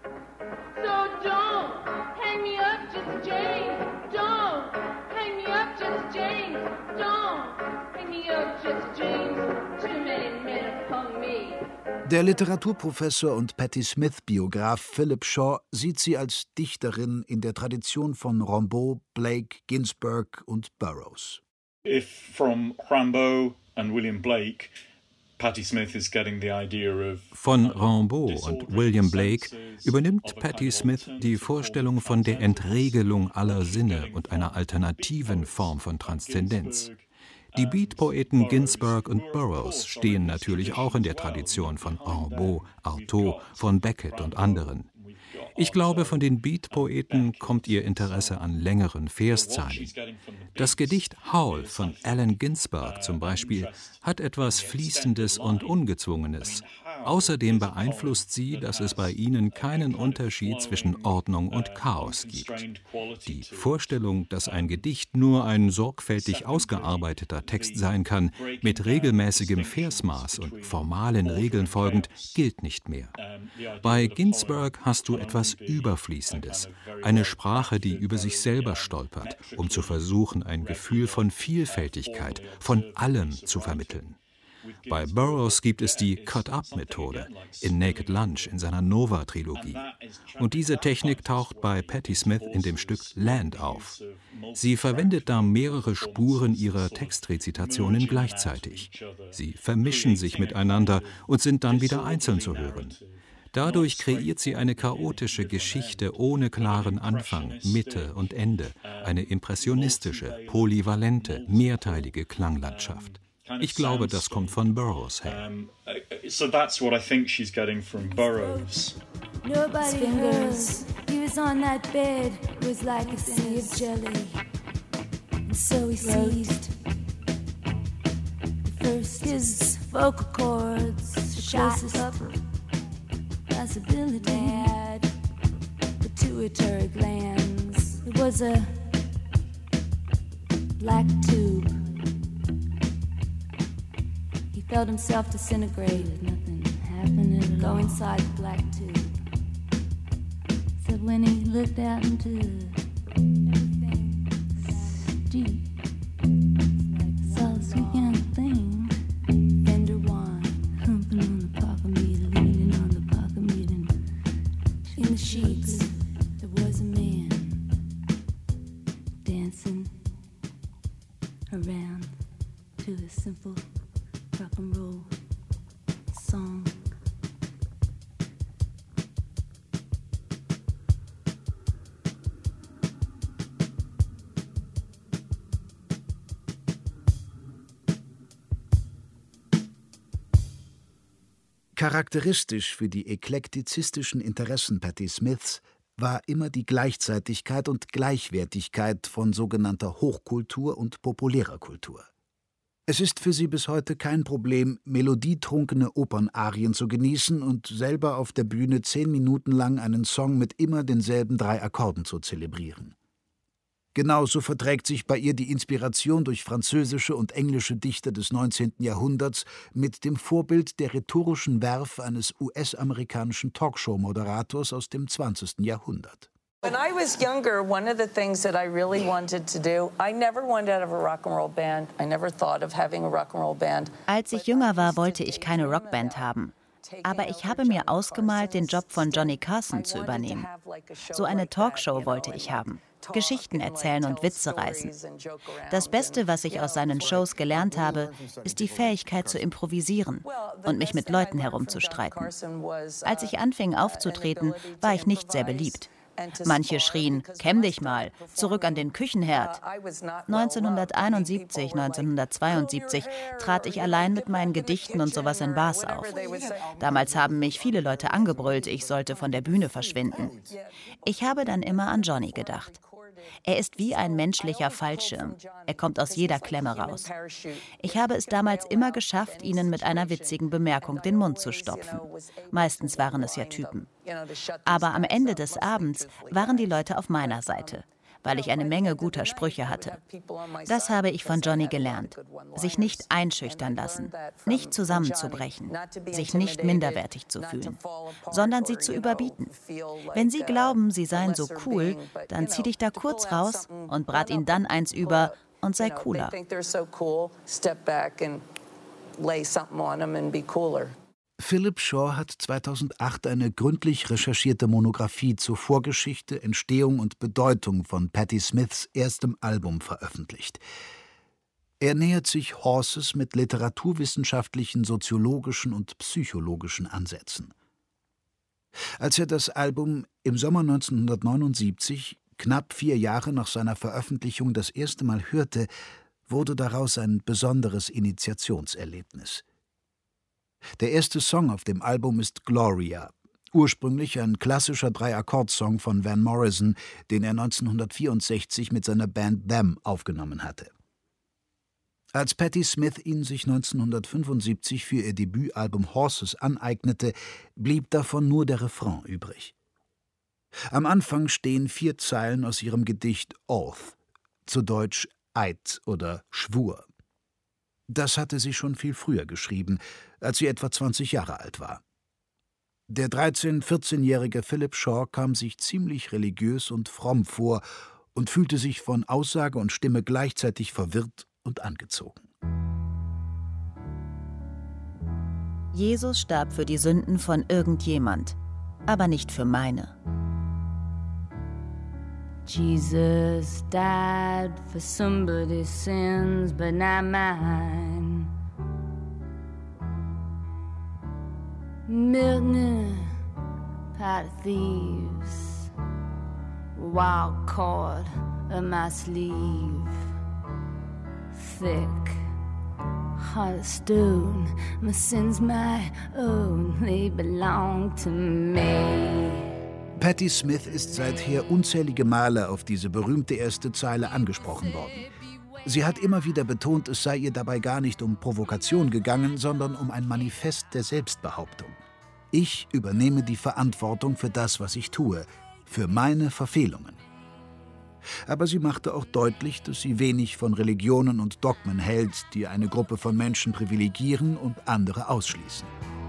So don't hang me up, Jesse James. Don't hang me up, Jesse James. Don't hang me up, Jesse James. Too many men have hung me. Der Literaturprofessor und Patti Smith-Biograf Philip Shaw sieht sie als Dichterin in der Tradition von Rimbaud, Blake, Ginsberg und Burroughs. If from Rimbaud and William Blake, Patti Smith is getting the idea of Von Rimbaud und William Blake übernimmt Patti Smith die Vorstellung von der Entregelung aller Sinne und einer alternativen Form von Transzendenz. Die Beat-Poeten Ginsberg und Burroughs stehen natürlich auch in der Tradition von Rimbaud, Artaud, von Beckett und anderen. Ich glaube, von den Beat-Poeten kommt ihr Interesse an längeren Verszeilen. Das Gedicht Howl von Allen Ginsberg zum Beispiel hat etwas Fließendes und Ungezwungenes. Außerdem beeinflusst sie, dass es bei ihnen keinen Unterschied zwischen Ordnung und Chaos gibt. Die Vorstellung, dass ein Gedicht nur ein sorgfältig ausgearbeiteter Text sein kann, mit regelmäßigem Versmaß und formalen Regeln folgend, gilt nicht mehr. Bei Ginsberg hast du etwas Überfließendes, eine Sprache, die über sich selber stolpert, um zu versuchen, ein Gefühl von Vielfältigkeit, von allem zu vermitteln. Bei Burroughs gibt es die Cut-Up-Methode in Naked Lunch in seiner Nova-Trilogie. Und diese Technik taucht bei Patti Smith in dem Stück Land auf. Sie verwendet da mehrere Spuren ihrer Textrezitationen gleichzeitig. Sie vermischen sich miteinander und sind dann wieder einzeln zu hören. Dadurch kreiert sie eine chaotische Geschichte ohne klaren Anfang, Mitte und Ende, eine impressionistische, polyvalente, mehrteilige Klanglandschaft. Ich glaube, das kommt von Burroughs her. So that's what I think she's getting from Burroughs. Nobody heard. He was on that bed. It was like a sea of jelly. And so he seized. First his vocal cords shot up. Possibility had pituitary glands. It was a black tube. He felt himself disintegrate. Nothing happened at all. Go inside the black tube. Except when he looked out into everything deep. Saw a sweet young thing. Fender wine, humping on the pocket meter, leaning on the pocket meter. In the sheets, there was a man dancing around to a simple rock and roll song. Charakteristisch für die eklektizistischen Interessen Patti Smiths war immer die Gleichzeitigkeit und Gleichwertigkeit von sogenannter Hochkultur und populärer Kultur. Es ist für sie bis heute kein Problem, melodietrunkene Opernarien zu genießen und selber auf der Bühne 10 Minuten lang einen Song mit immer denselben 3 Akkorden zu zelebrieren. Genauso verträgt sich bei ihr die Inspiration durch französische und englische Dichter des 19. Jahrhunderts mit dem Vorbild der rhetorischen Werf eines US-amerikanischen Talkshow-Moderators aus dem 20. Jahrhundert. When I was younger, one of the things that I really wanted to do, I never wanted to have a rock and roll band. I never thought of having a rock and roll band. Als ich jünger war, wollte ich keine Rockband haben. Aber ich habe mir ausgemalt, den Job von Johnny Carson zu übernehmen. So eine Talkshow wollte ich haben. Geschichten erzählen und Witze reißen. Das Beste, was ich aus seinen Shows gelernt habe, ist die Fähigkeit zu improvisieren und mich mit Leuten herumzustreiten. Als ich anfing aufzutreten, war ich nicht sehr beliebt. Manche schrien, kämm dich mal, zurück an den Küchenherd. 1971, 1972 trat ich allein mit meinen Gedichten und sowas in Bars auf. Damals haben mich viele Leute angebrüllt, ich sollte von der Bühne verschwinden. Ich habe dann immer an Johnny gedacht. Er ist wie ein menschlicher Fallschirm. Er kommt aus jeder Klemme raus. Ich habe es damals immer geschafft, ihnen mit einer witzigen Bemerkung den Mund zu stopfen. Meistens waren es ja Typen. Aber am Ende des Abends waren die Leute auf meiner Seite, weil ich eine Menge guter Sprüche hatte. Das habe ich von Johnny gelernt. Sich nicht einschüchtern lassen, nicht zusammenzubrechen, sich nicht minderwertig zu fühlen, sondern sie zu überbieten. Wenn sie glauben, sie seien so cool, dann zieh dich da kurz raus und brat ihnen dann eins über und sei cooler. Philip Shaw hat 2008 eine gründlich recherchierte Monographie zur Vorgeschichte, Entstehung und Bedeutung von Patti Smiths erstem Album veröffentlicht. Er nähert sich Horses mit literaturwissenschaftlichen, soziologischen und psychologischen Ansätzen. Als er das Album im Sommer 1979, knapp 4 Jahre nach seiner Veröffentlichung, das erste Mal hörte, wurde daraus ein besonderes Initiationserlebnis. Der erste Song auf dem Album ist Gloria, ursprünglich ein klassischer 3-Akkord-Song von Van Morrison, den er 1964 mit seiner Band Them aufgenommen hatte. Als Patti Smith ihn sich 1975 für ihr Debütalbum Horses aneignete, blieb davon nur der Refrain übrig. Am Anfang stehen 4 Zeilen aus ihrem Gedicht Oath, zu Deutsch Eid oder Schwur. Das hatte sie schon viel früher geschrieben, als sie etwa 20 Jahre alt war. Der 13-, 14-jährige Philip Shaw kam sich ziemlich religiös und fromm vor und fühlte sich von Aussage und Stimme gleichzeitig verwirrt und angezogen. Jesus starb für die Sünden von irgendjemand, aber nicht für meine. Jesus died for somebody's sins, but not mine. Milton, pot of thieves, wild cord of my sleeve, thick, heart of stone, my sins my own, they belong to me. Patti Smith ist seither unzählige Male auf diese berühmte erste Zeile angesprochen worden. Sie hat immer wieder betont, es sei ihr dabei gar nicht um Provokation gegangen, sondern um ein Manifest der Selbstbehauptung. Ich übernehme die Verantwortung für das, was ich tue, für meine Verfehlungen. Aber sie machte auch deutlich, dass sie wenig von Religionen und Dogmen hält, die eine Gruppe von Menschen privilegieren und andere ausschließen.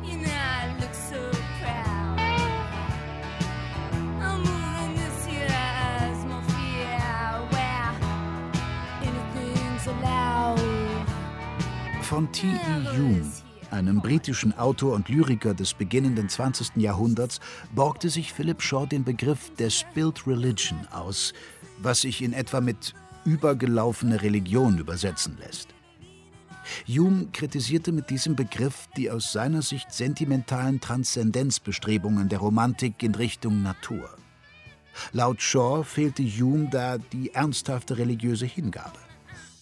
Von T.E. Hume, einem britischen Autor und Lyriker des beginnenden 20. Jahrhunderts, borgte sich Philip Shaw den Begriff der Spilled Religion aus, was sich in etwa mit übergelaufene Religion übersetzen lässt. Hume kritisierte mit diesem Begriff die aus seiner Sicht sentimentalen Transzendenzbestrebungen der Romantik in Richtung Natur. Laut Shaw fehlte Hume da die ernsthafte religiöse Hingabe.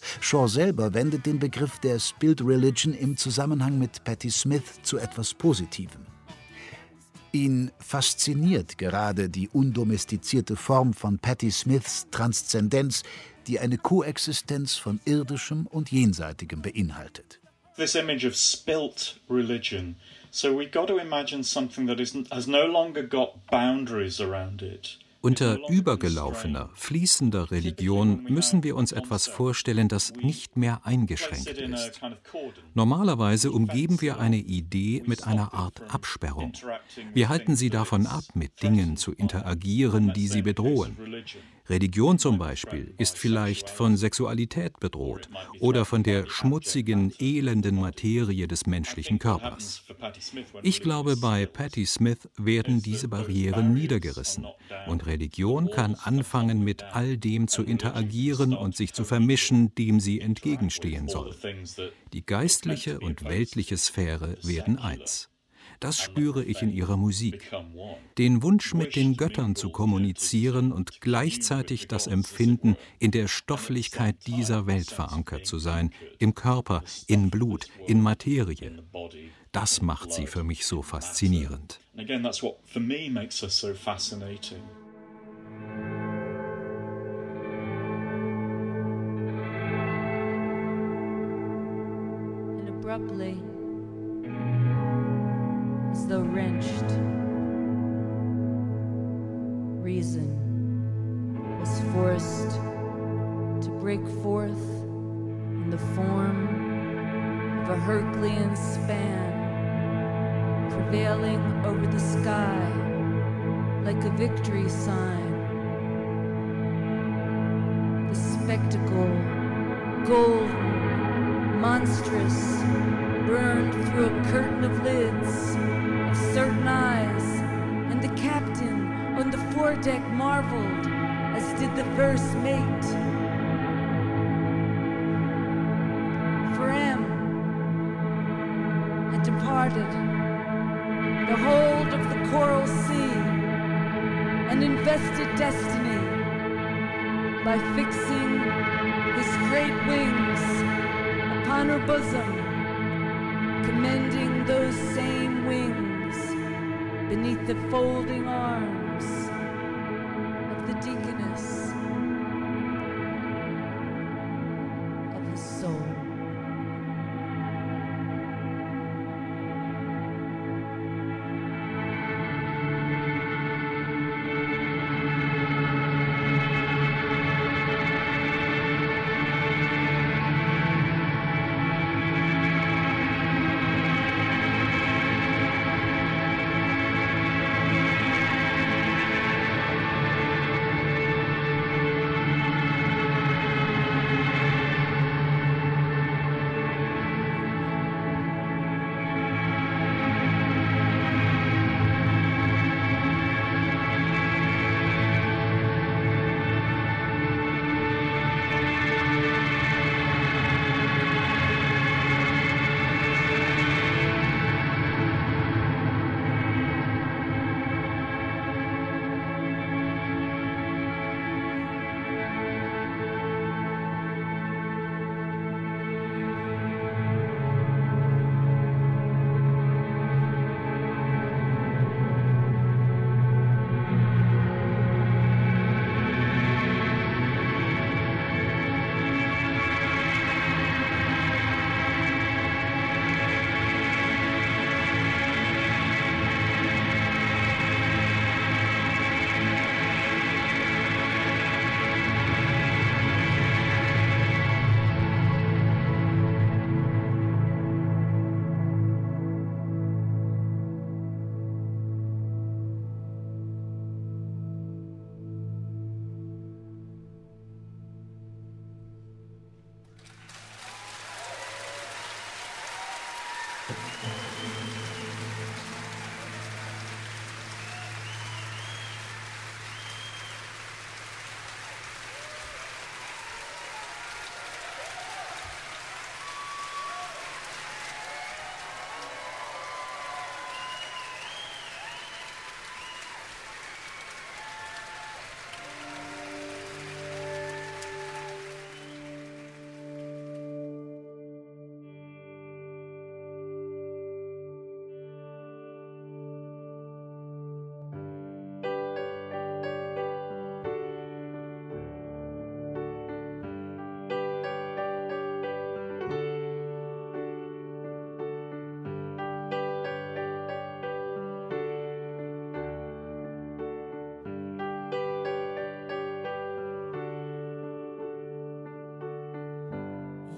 Shaw selber wendet den Begriff der Spilled Religion im Zusammenhang mit Patti Smith zu etwas Positivem. Ihn fasziniert gerade die undomestizierte Form von Patti Smiths Transzendenz, die eine Koexistenz von Irdischem und Jenseitigem beinhaltet. This image of spilt religion, so we got to imagine something that has no longer got boundaries around it. Unter übergelaufener, fließender Religion müssen wir uns etwas vorstellen, das nicht mehr eingeschränkt ist. Normalerweise umgeben wir eine Idee mit einer Art Absperrung. Wir halten sie davon ab, mit Dingen zu interagieren, die sie bedrohen. Religion zum Beispiel ist vielleicht von Sexualität bedroht oder von der schmutzigen, elenden Materie des menschlichen Körpers. Ich glaube, bei Patti Smith werden diese Barrieren niedergerissen und Religion kann anfangen, mit all dem zu interagieren und sich zu vermischen, dem sie entgegenstehen soll. Die geistliche und weltliche Sphäre werden eins. Das spüre ich in ihrer Musik. Den Wunsch, mit den Göttern zu kommunizieren und gleichzeitig das Empfinden, in der Stofflichkeit dieser Welt verankert zu sein, im Körper, in Blut, in Materie. Das macht sie für mich so faszinierend. In abruptly, as though wrenched, reason was forced to break forth in the form of a Herculean span, prevailing over the sky like a victory sign. The spectacle, golden, monstrous, burned through a curtain of lids, of certain eyes, and the captain on the foredeck marveled, as did the first mate. For M had departed the hold of the coral sea and invested destiny by fixing his great wings upon her bosom, commending those same wings beneath the folding arms of the deaconess of his soul.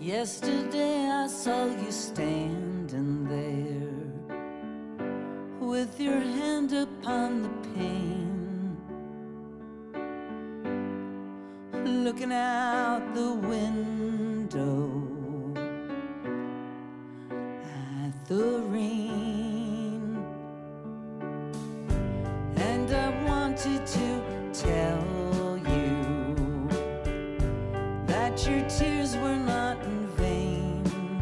Yesterday I saw you standing there with your hand upon the pane, looking out the window at the rain. And I wanted to tell you that your tears were not in vain,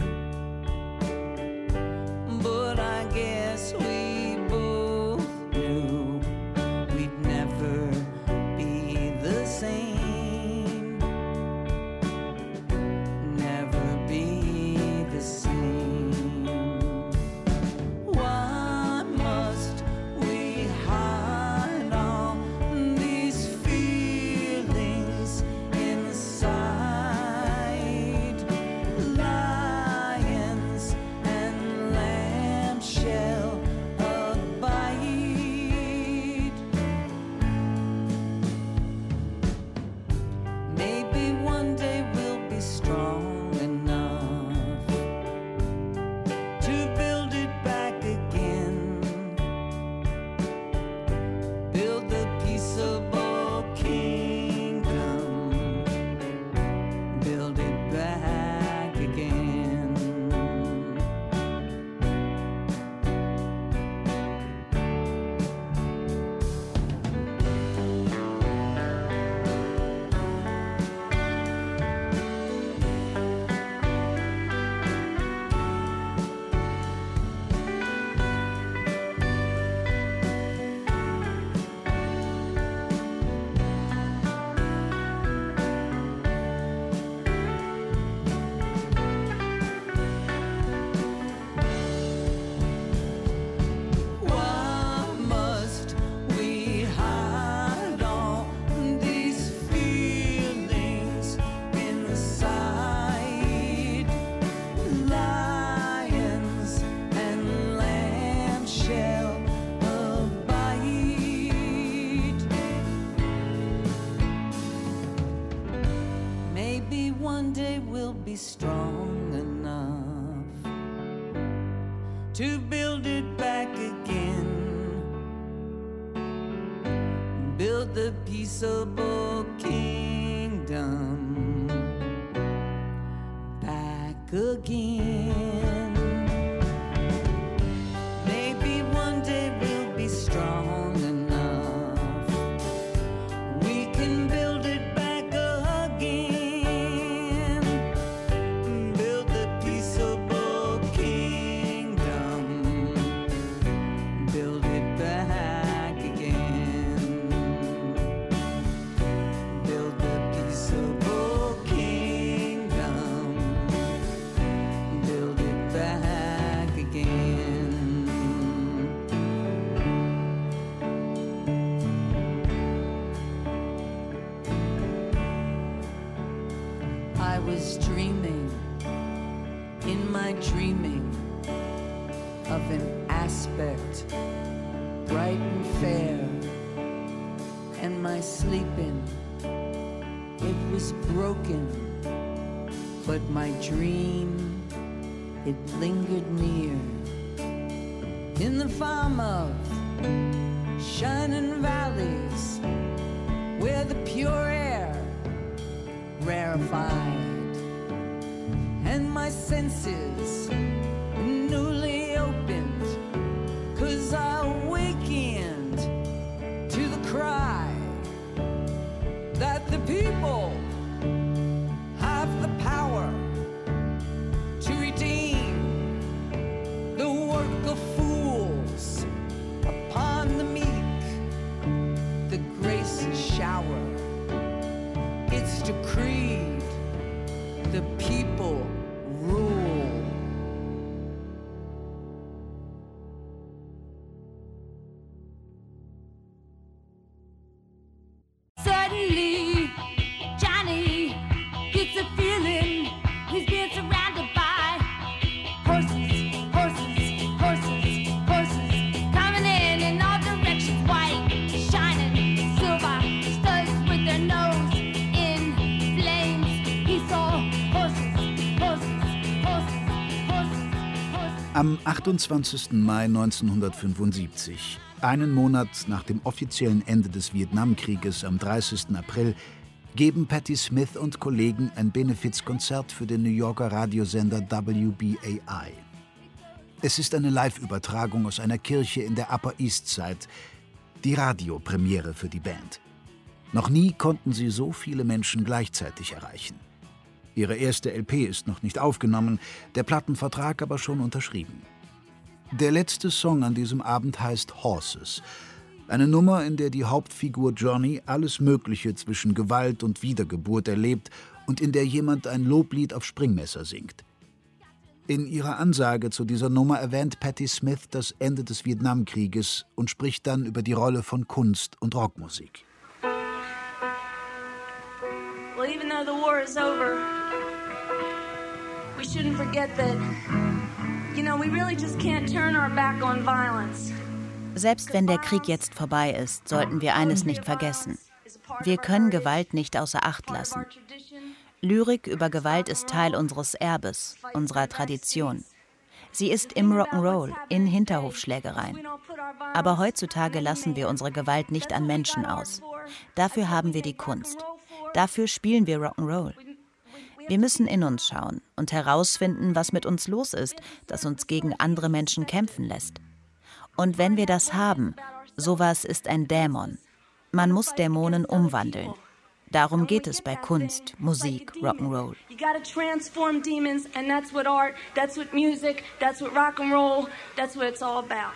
but I guess we both knew we'd never be the same, never be the same. Why must we hide all these feelings inside? Lions and lamb shall abide. Maybe one day we'll be strong enough to build it back again, build the peaceable kingdom, build it back again. Why must we hide all these feelings inside? Lions and lambs shall abide. Maybe one day we'll be strong enough to build it back again, build the peaceable kingdom back again. Maybe one day we'll be strong enough, we can build it back again, build the peaceable kingdom, build it back again, build the peaceable kingdom, build it back again. I was dreaming, in my dreaming, of an aspect bright and fair, and my sleeping, it was broken, but my dream, it lingered near, in the farm of shining valleys, where the pure air rarefied, and my senses newly opened, 'cause I awakened to the cry that the people have the power to redeem the work of fools upon the meek. The grace shower, it's decreed, the people rule. Suddenly, Johnny gets a feeling he's being surrounded by horses, horses, horses, horses, coming in all directions, white, shining, silver, studs with their nose in flames. He saw horses, horses. Am 28. Mai 1975, einen Monat nach dem offiziellen Ende des Vietnamkrieges am 30. April, geben Patti Smith und Kollegen ein Benefizkonzert für den New Yorker Radiosender WBAI. Es ist eine Live-Übertragung aus einer Kirche in der Upper East Side, die Radiopremiere für die Band. Noch nie konnten sie so viele Menschen gleichzeitig erreichen. Ihre erste LP ist noch nicht aufgenommen, der Plattenvertrag aber schon unterschrieben. Der letzte Song an diesem Abend heißt Horses. Eine Nummer, in der die Hauptfigur Johnny alles Mögliche zwischen Gewalt und Wiedergeburt erlebt und in der jemand ein Loblied auf Springmesser singt. In ihrer Ansage zu dieser Nummer erwähnt Patti Smith das Ende des Vietnamkrieges und spricht dann über die Rolle von Kunst und Rockmusik. Well, even though the war is over, we shouldn't forget that, we really just can't turn our back on violence. Selbst wenn der Krieg jetzt vorbei ist, sollten wir eines nicht vergessen. Wir können Gewalt nicht außer Acht lassen. Lyrik über Gewalt ist Teil unseres Erbes, unserer Tradition. Sie ist im Rock'n'Roll, in Hinterhofschlägereien. Aber heutzutage lassen wir unsere Gewalt nicht an Menschen aus. Dafür haben wir die Kunst. Dafür spielen wir Rock'n'Roll. Wir müssen in uns schauen und herausfinden, was mit uns los ist, das uns gegen andere Menschen kämpfen lässt. Und wenn wir das haben, sowas ist ein Dämon. Man muss Dämonen umwandeln. Darum geht es bei Kunst, Musik, Rock'n'Roll. You gotta transform demons, and that's what art, that's what music, that's what rock'n'roll, that's what it's all about.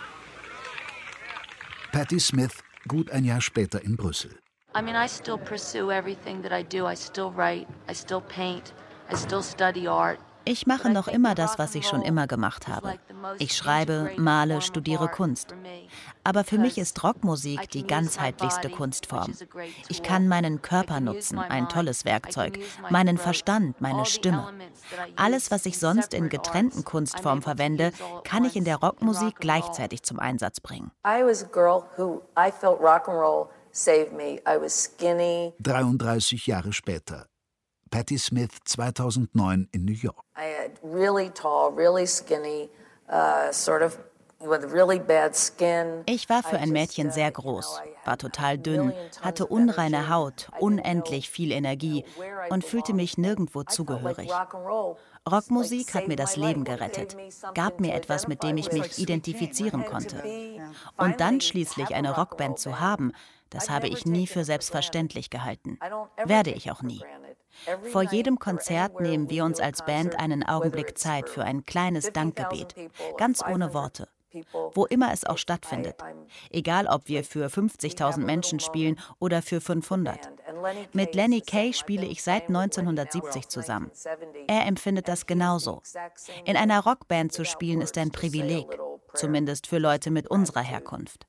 Patti Smith, gut ein Jahr später in Brüssel. I still pursue everything that I do. I still write, I still paint, I still study art. Ich mache noch immer das, was ich schon immer gemacht habe. Ich schreibe, male, studiere Kunst. Aber für mich ist Rockmusik die ganzheitlichste Kunstform. Ich kann meinen Körper nutzen, ein tolles Werkzeug, meinen Verstand, meine Stimme. Alles, was ich sonst in getrennten Kunstformen verwende, kann ich in der Rockmusik gleichzeitig zum Einsatz bringen. I was a girl who I felt rock and roll saved me. I was skinny. 33 Jahre später. Patti Smith 2009 in New York. I had really tall, really skinny, sort of with really bad skin. Ich war für ein Mädchen sehr groß, war total dünn, hatte unreine Haut, unendlich viel Energie und fühlte mich nirgendwo zugehörig. Rockmusik hat mir das Leben gerettet, gab mir etwas, mit dem ich mich identifizieren konnte. Und dann schließlich eine Rockband zu haben, das habe ich nie für selbstverständlich gehalten. Werde ich auch nie. Vor jedem Konzert nehmen wir uns als Band einen Augenblick Zeit für ein kleines Dankgebet, ganz ohne Worte, wo immer es auch stattfindet. Egal, ob wir für 50.000 Menschen spielen oder für 500. Mit Lenny Kaye spiele ich seit 1970 zusammen. Er empfindet das genauso. In einer Rockband zu spielen ist ein Privileg, zumindest für Leute mit unserer Herkunft.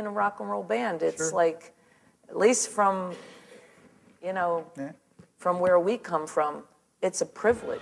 From where we come from, it's a privilege.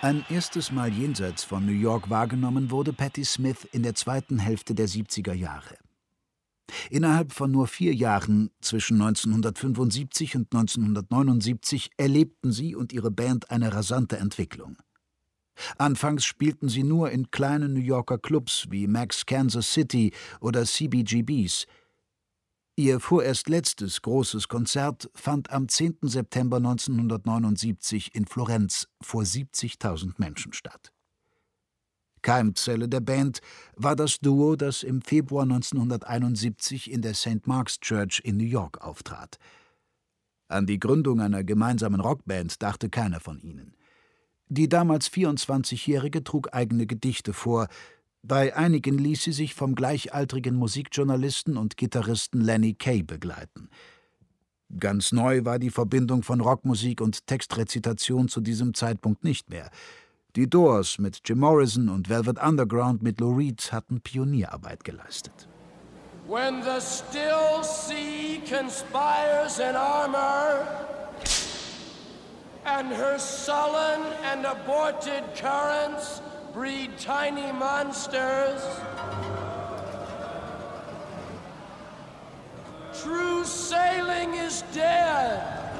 Ein erstes Mal jenseits von New York wahrgenommen wurde Patti Smith in der zweiten Hälfte der 70er Jahre. Innerhalb von nur 4 Jahren, zwischen 1975 und 1979, erlebten sie und ihre Band eine rasante Entwicklung. Anfangs spielten sie nur in kleinen New Yorker Clubs wie Mac's Kansas City oder CBGBs. Ihr vorerst letztes großes Konzert fand am 10. September 1979 in Florenz vor 70.000 Menschen statt. Keimzelle der Band war das Duo, das im Februar 1971 in der St. Mark's Church in New York auftrat. An die Gründung einer gemeinsamen Rockband dachte keiner von ihnen. Die damals 24-Jährige trug eigene Gedichte vor. Bei einigen ließ sie sich vom gleichaltrigen Musikjournalisten und Gitarristen Lenny Kaye begleiten. Ganz neu war die Verbindung von Rockmusik und Textrezitation zu diesem Zeitpunkt nicht mehr. Die Doors mit Jim Morrison und Velvet Underground mit Lou Reed hatten Pionierarbeit geleistet. When the still sea conspires in armor, and her sullen and aborted currents breed tiny monsters, true sailing is dead.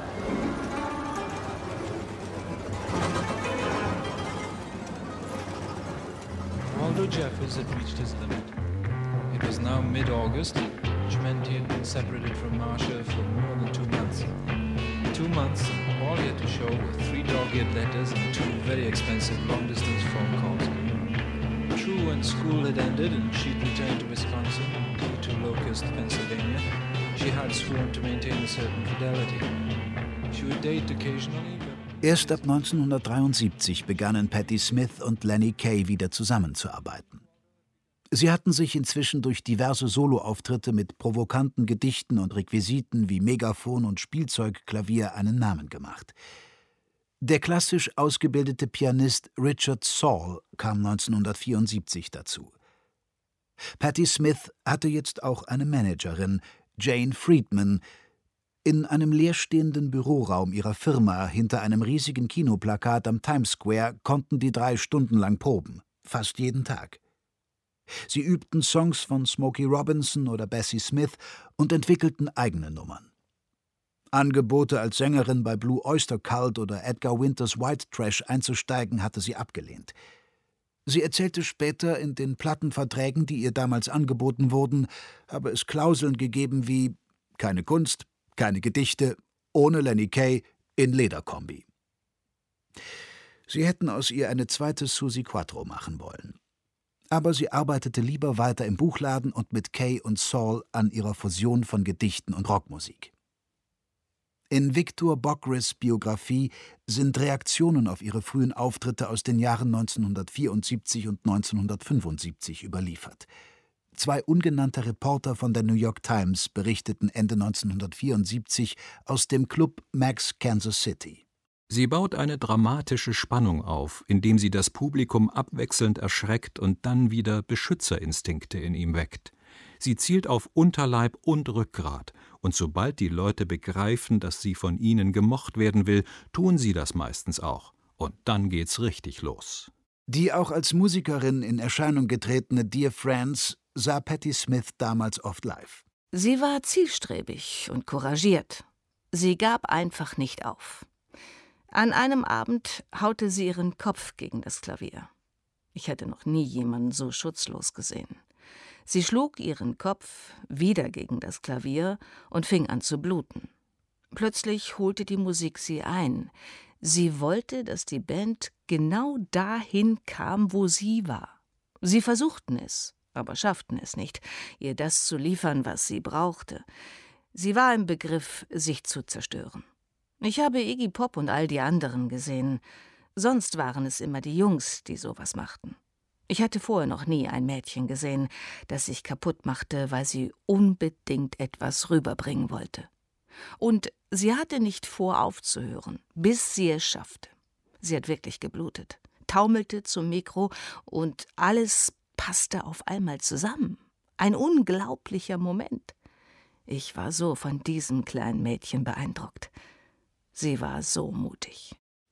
Waldo Jeffers had reached his limit. It was now mid-August, which meant he had been separated from Marcia for more than 2 months. 2 months, all he had to show were 3 dog-eared letters and 2 very expensive long-distance phone calls. True, when school had ended and she'd returned to Wisconsin, he to Locust, Pennsylvania, she had sworn to maintain a certain fidelity. She would date occasionally, but erst ab 1973 begannen Patti Smith und Lenny Kaye wieder zusammenzuarbeiten. Sie hatten sich inzwischen durch diverse Soloauftritte mit provokanten Gedichten und Requisiten wie Megafon und Spielzeugklavier einen Namen gemacht. Der klassisch ausgebildete Pianist Richard Saul kam 1974 dazu. Patti Smith hatte jetzt auch eine Managerin, Jane Friedman. In einem leerstehenden Büroraum ihrer Firma hinter einem riesigen Kinoplakat am Times Square konnten die 3 Stunden lang proben, fast jeden Tag. Sie übten Songs von Smokey Robinson oder Bessie Smith und entwickelten eigene Nummern. Angebote als Sängerin bei Blue Oyster Cult oder Edgar Winters White Trash einzusteigen, hatte sie abgelehnt. Sie erzählte später, in den Plattenverträgen, die ihr damals angeboten wurden, habe es Klauseln gegeben wie keine Kunst, keine Gedichte, ohne Lenny Kaye, in Lederkombi. Sie hätten aus ihr eine zweite Suzi Quatro machen wollen. Aber sie arbeitete lieber weiter im Buchladen und mit Kaye und Saul an ihrer Fusion von Gedichten und Rockmusik. In Victor Bockrys Biografie sind Reaktionen auf ihre frühen Auftritte aus den Jahren 1974 und 1975 überliefert. 2 ungenannte Reporter von der New York Times berichteten Ende 1974 aus dem Club Mac's Kansas City. Sie baut eine dramatische Spannung auf, indem sie das Publikum abwechselnd erschreckt und dann wieder Beschützerinstinkte in ihm weckt. Sie zielt auf Unterleib und Rückgrat, und sobald die Leute begreifen, dass sie von ihnen gemocht werden will, tun sie das meistens auch. Und dann geht's richtig los. Die auch als Musikerin in Erscheinung getretene Dear Friends sah Patti Smith damals oft live. Sie war zielstrebig und couragiert. Sie gab einfach nicht auf. An einem Abend haute sie ihren Kopf gegen das Klavier. Ich hatte noch nie jemanden so schutzlos gesehen. Sie schlug ihren Kopf wieder gegen das Klavier und fing an zu bluten. Plötzlich holte die Musik sie ein. Sie wollte, dass die Band genau dahin kam, wo sie war. Sie versuchten es, aber schafften es nicht, ihr das zu liefern, was sie brauchte. Sie war im Begriff, sich zu zerstören. Ich habe Iggy Pop und all die anderen gesehen. Sonst waren es immer die Jungs, die sowas machten. Ich hatte vorher noch nie ein Mädchen gesehen, das sich kaputt machte, weil sie unbedingt etwas rüberbringen wollte. Und sie hatte nicht vor, aufzuhören, bis sie es schaffte. Sie hat wirklich geblutet, taumelte zum Mikro und alles passte auf einmal zusammen. Ein unglaublicher Moment. Ich war so von diesem kleinen Mädchen beeindruckt. Sie war so mutig.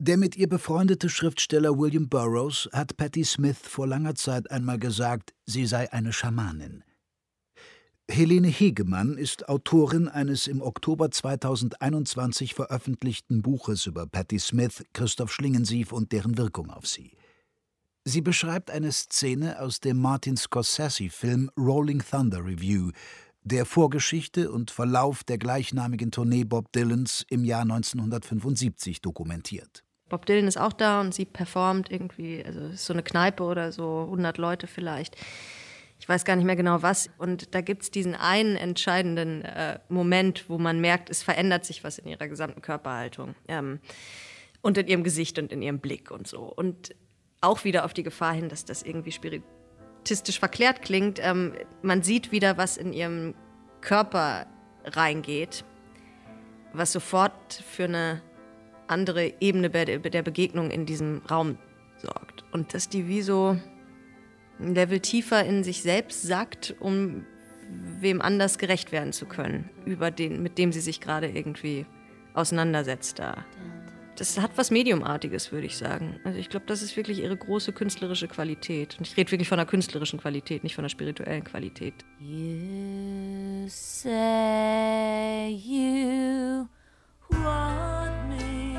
Der mit ihr befreundete Schriftsteller William Burroughs hat Patti Smith vor langer Zeit einmal gesagt, sie sei eine Schamanin. Helene Hegemann ist Autorin eines im Oktober 2021 veröffentlichten Buches über Patti Smith, Christoph Schlingensief und deren Wirkung auf sie. Sie beschreibt eine Szene aus dem Martin Scorsese-Film Rolling Thunder Revue, der Vorgeschichte und Verlauf der gleichnamigen Tournee Bob Dylans im Jahr 1975 dokumentiert. Bob Dylan ist auch da und sie performt irgendwie, also es ist so eine Kneipe oder so 100 Leute vielleicht. Ich weiß gar nicht mehr genau was. Und da gibt es diesen einen entscheidenden Moment, wo man merkt, es verändert sich was in ihrer gesamten Körperhaltung. Und in ihrem Gesicht und in ihrem Blick und so. Und auch wieder auf die Gefahr hin, dass das irgendwie spiritistisch verklärt klingt. Man sieht wieder, was in ihrem Körper reingeht, was sofort für eine andere Ebene der Begegnung in diesem Raum sorgt. Und dass die wie so ein Level tiefer in sich selbst sackt, um wem anders gerecht werden zu können, mit dem sie sich gerade irgendwie auseinandersetzt da. Das hat was Mediumartiges, würde ich sagen. Also ich glaube, das ist wirklich ihre große künstlerische Qualität. Und ich rede wirklich von einer künstlerischen Qualität, nicht von einer spirituellen Qualität. You say you want me,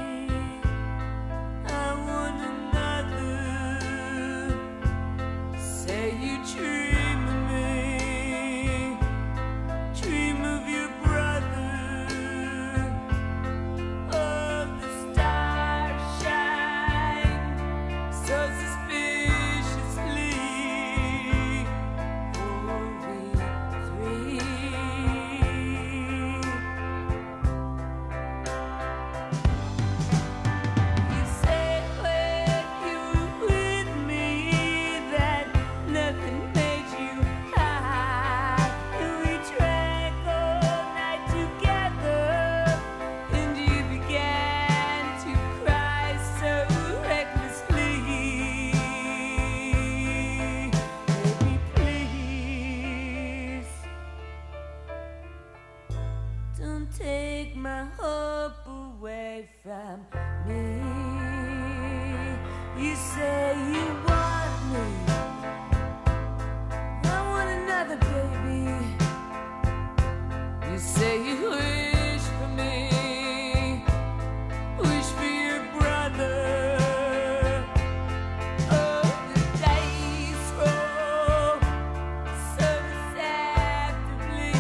I want another. Say you dream of me, dream of your brother. Oh, the stars shine so suspiciously for we three. You said when you were with me that nothing made you high, and we drank all night together, and you began to cry so recklessly. Baby, please don't take my hope away from me. You say you want me, I want another, baby. You say you wish for me, wish for your brother. Oh, the dice roll so deceptively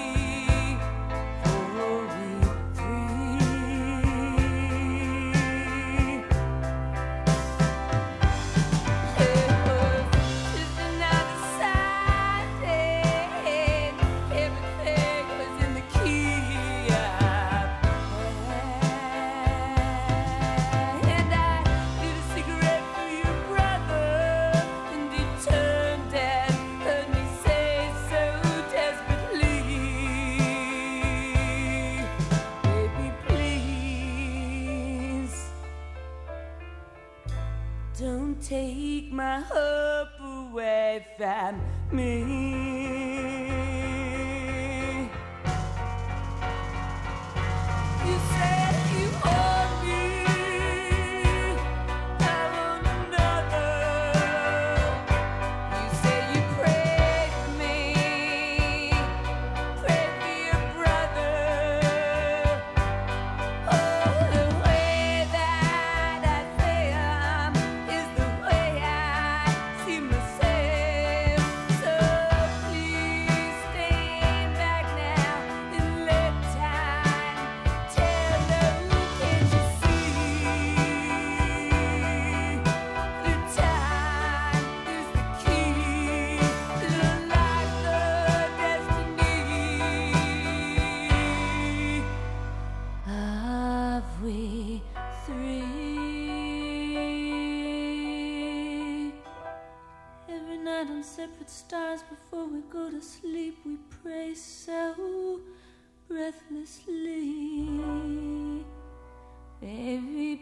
for we three. It was just another Sunday, everything was in the key of and I lit a cigarette for your brother, and he turned and heard me say so desperately, baby, please don't take my hope away from me. You said you want me, I want another. You say you pray for me, pray for your brother. Oh, the way that I feel is the way I see myself. So please stand back now and let time tell them, can't you see? The time is the key to unlock the destiny of we three. Every night on separate stars before we go to sleep, we pray so breathlessly. Baby,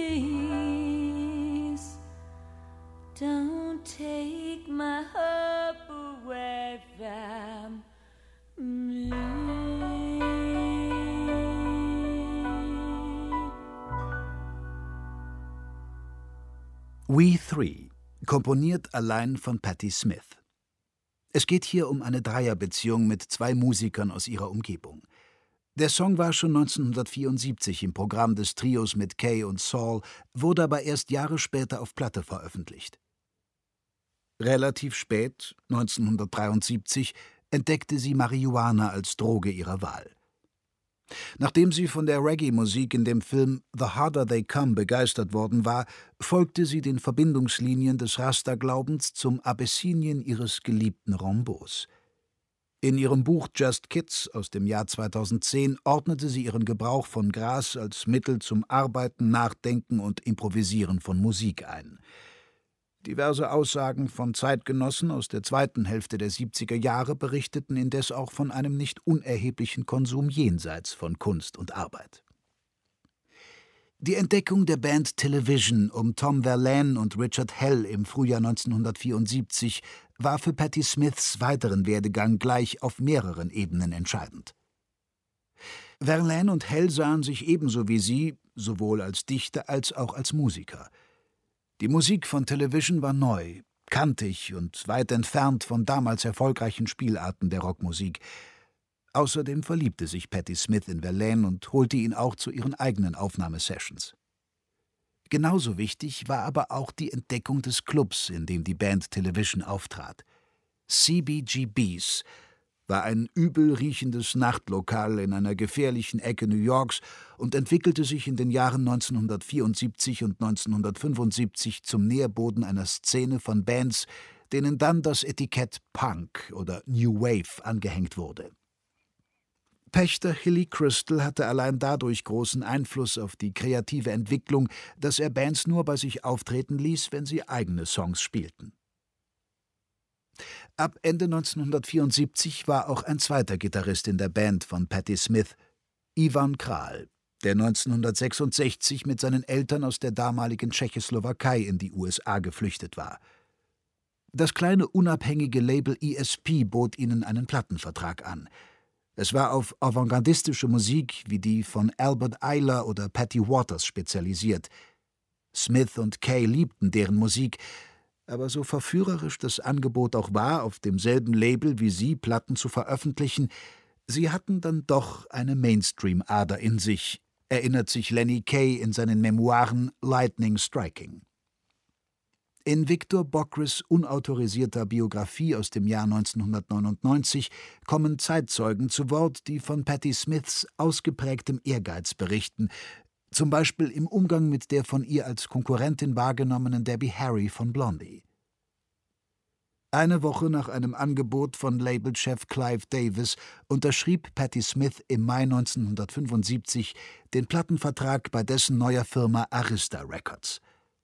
please don't take my hope away from me. We Three, komponiert allein von Patti Smith. Es geht hier um eine Dreierbeziehung mit 2 Musikern aus ihrer Umgebung. Der Song war schon 1974 im Programm des Trios mit Kay und Saul, wurde aber erst Jahre später auf Platte veröffentlicht. Relativ spät, 1973, entdeckte sie Marihuana als Droge ihrer Wahl. Nachdem sie von der Reggae-Musik in dem Film The Harder They Come begeistert worden war, folgte sie den Verbindungslinien des Rasta-Glaubens zum Abessinien ihres geliebten Rambos. In ihrem Buch Just Kids aus dem Jahr 2010 ordnete sie ihren Gebrauch von Gras als Mittel zum Arbeiten, Nachdenken und Improvisieren von Musik ein. Diverse Aussagen von Zeitgenossen aus der zweiten Hälfte der 70er Jahre berichteten indes auch von einem nicht unerheblichen Konsum jenseits von Kunst und Arbeit. Die Entdeckung der Band Television um Tom Verlaine und Richard Hell im Frühjahr 1974 war für Patti Smiths weiteren Werdegang gleich auf mehreren Ebenen entscheidend. Verlaine und Hell sahen sich ebenso wie sie, sowohl als Dichter als auch als Musiker. Die Musik von Television war neu, kantig und weit entfernt von damals erfolgreichen Spielarten der Rockmusik. Außerdem verliebte sich Patti Smith in Verlaine und holte ihn auch zu ihren eigenen Aufnahmesessions. Genauso wichtig war aber auch die Entdeckung des Clubs, in dem die Band Television auftrat. CBGB's war ein übel riechendes Nachtlokal in einer gefährlichen Ecke New Yorks und entwickelte sich in den Jahren 1974 und 1975 zum Nährboden einer Szene von Bands, denen dann das Etikett Punk oder New Wave angehängt wurde. Pächter Hilly Crystal hatte allein dadurch großen Einfluss auf die kreative Entwicklung, dass er Bands nur bei sich auftreten ließ, wenn sie eigene Songs spielten. Ab Ende 1974 war auch ein zweiter Gitarrist in der Band von Patti Smith, Ivan Kral, der 1966 mit seinen Eltern aus der damaligen Tschechoslowakei in die USA geflüchtet war. Das kleine unabhängige Label ESP bot ihnen einen Plattenvertrag an. Es war auf avantgardistische Musik wie die von Albert Ayler oder Patty Waters spezialisiert. Smith und Kay liebten deren Musik, aber so verführerisch das Angebot auch war, auf demselben Label wie sie Platten zu veröffentlichen, sie hatten dann doch eine Mainstream-Ader in sich, erinnert sich Lenny Kaye in seinen Memoiren Lightning Striking. In Victor Bockris unautorisierter Biografie aus dem Jahr 1999 kommen Zeitzeugen zu Wort, die von Patti Smiths ausgeprägtem Ehrgeiz berichten, zum Beispiel im Umgang mit der von ihr als Konkurrentin wahrgenommenen Debbie Harry von Blondie. Eine Woche nach einem Angebot von Labelchef Clive Davis unterschrieb Patti Smith im Mai 1975 den Plattenvertrag bei dessen neuer Firma Arista Records.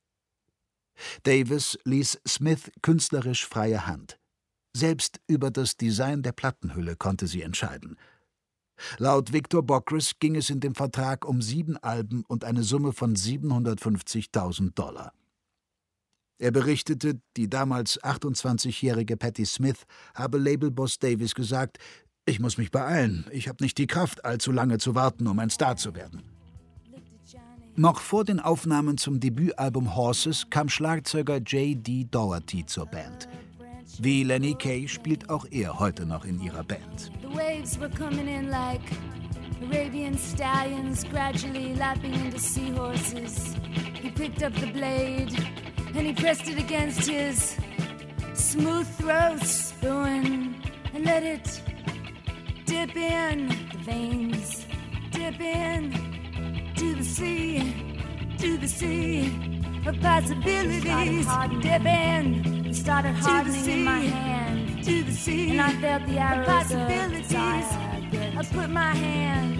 Davis ließ Smith künstlerisch freie Hand. Selbst über das Design der Plattenhülle konnte sie entscheiden. Laut Victor Bockris ging es in dem Vertrag um 7 Alben und eine Summe von $750.000. Er berichtete, die damals 28-jährige Patti Smith habe Labelboss Davis gesagt: „Ich muss mich beeilen, ich habe nicht die Kraft, allzu lange zu warten, um ein Star zu werden." Noch vor den Aufnahmen zum Debütalbum Horses kam Schlagzeuger J.D. Doherty zur Band. Wie Lenny Kaye spielt auch er heute noch in ihrer Band. The waves were coming in like Arabian stallions, gradually lapping into seahorses. He picked up the blade and he pressed it against his smooth throat, spewing, and let it dip in the veins, dip in to the sea of possibilities. Dip in, it started hardening in my hand, to the sea, and I felt the arrows of possibilities. I put my hand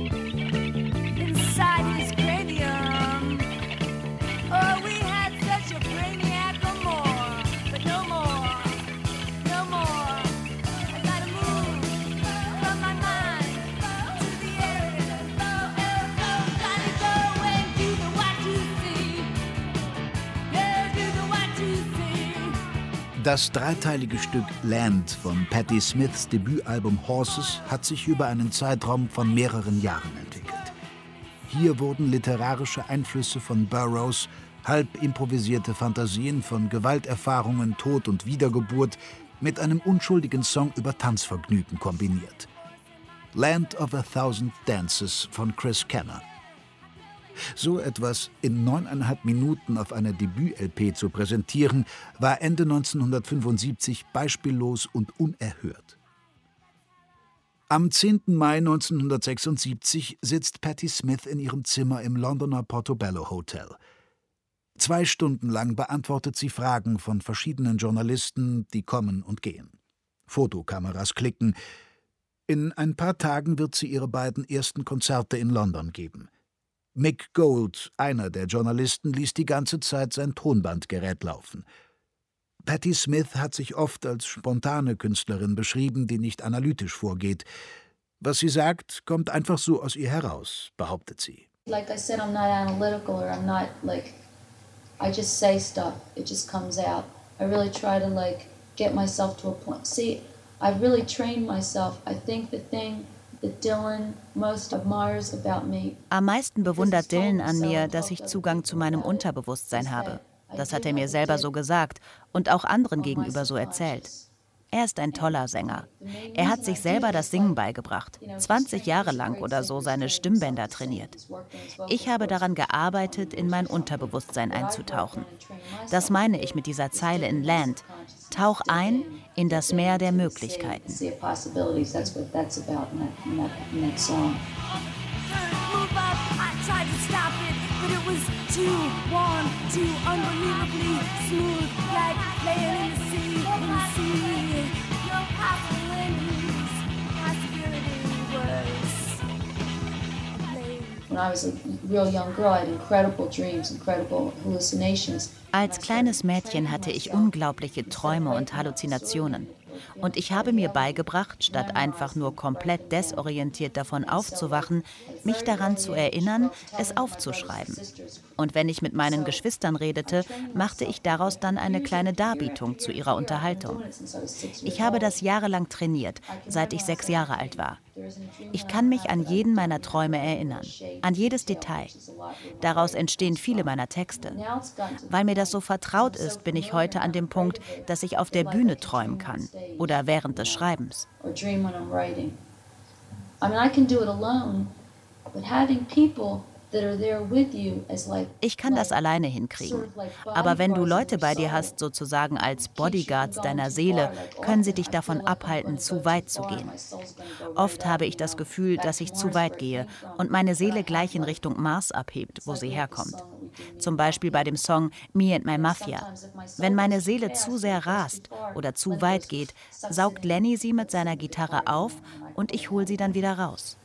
inside his cranium. Oh, we had such a brainiac or more, but no more, no more. I gotta move from my mind to the area. Gotta go and do the what you see. Yeah, do the what you see. Das dreiteilige Stück Land von Patti Smiths Debütalbum Horses hat sich über einen Zeitraum von mehreren Jahren entwickelt. Hier wurden literarische Einflüsse von Burroughs, halb improvisierte Fantasien von Gewalterfahrungen, Tod und Wiedergeburt mit einem unschuldigen Song über Tanzvergnügen kombiniert. Land of a Thousand Dances von Chris Kenner. So etwas in 9,5 Minuten auf einer Debüt-LP zu präsentieren, war Ende 1975 beispiellos und unerhört. Am 10. Mai 1976 sitzt Patti Smith in ihrem Zimmer im Londoner Portobello Hotel. 2 Stunden lang beantwortet sie Fragen von verschiedenen Journalisten, die kommen und gehen. Fotokameras klicken. In ein paar Tagen wird sie ihre beiden ersten Konzerte in London geben. Mick Gold, einer der Journalisten, ließ die ganze Zeit sein Tonbandgerät laufen. Patti Smith hat sich oft als spontane Künstlerin beschrieben, die nicht analytisch vorgeht. Was sie sagt, kommt einfach so aus ihr heraus, behauptet sie. Like I said, I'm not analytical or I'm not I just say stuff. It just comes out. I really try to get myself to a point. See, I've really trained myself. I think the thing that Dylan most admires about me. Am meisten bewundert Dylan an mir, dass ich Zugang zu meinem Unterbewusstsein habe. Das hat er mir selber so gesagt und auch anderen gegenüber so erzählt. Er ist ein toller Sänger. Er hat sich selber das Singen beigebracht, 20 Jahre lang oder so seine Stimmbänder trainiert. Ich habe daran gearbeitet, in mein Unterbewusstsein einzutauchen. Das meine ich mit dieser Zeile in Land. Tauch ein in das Meer der Möglichkeiten. But it was too warm, too unbelievably smooth, like playing in the sea, No possibility was When I was a real young girl, I had incredible dreams, incredible hallucinations. Als kleines Mädchen hatte ich unglaubliche Träume und Halluzinationen. Und ich habe mir beigebracht, statt einfach nur komplett desorientiert davon aufzuwachen, mich daran zu erinnern, es aufzuschreiben. Und wenn ich mit meinen Geschwistern redete, machte ich daraus dann eine kleine Darbietung zu ihrer Unterhaltung. Ich habe das jahrelang trainiert, seit ich 6 Jahre alt war. Ich kann mich an jeden meiner Träume erinnern, an jedes Detail. Daraus entstehen viele meiner Texte. Weil mir das so vertraut ist, bin ich heute an dem Punkt, dass ich auf der Bühne träumen kann oder während des Schreibens. Ich kann das alleine hinkriegen. Aber wenn du Leute bei dir hast, sozusagen als Bodyguards deiner Seele, können sie dich davon abhalten, zu weit zu gehen. Oft habe ich das Gefühl, dass ich zu weit gehe und meine Seele gleich in Richtung Mars abhebt, wo sie herkommt. Zum Beispiel bei dem Song Me and My Mafia. Wenn meine Seele zu sehr rast oder zu weit geht, saugt Lenny sie mit seiner Gitarre auf und ich hole sie dann wieder raus.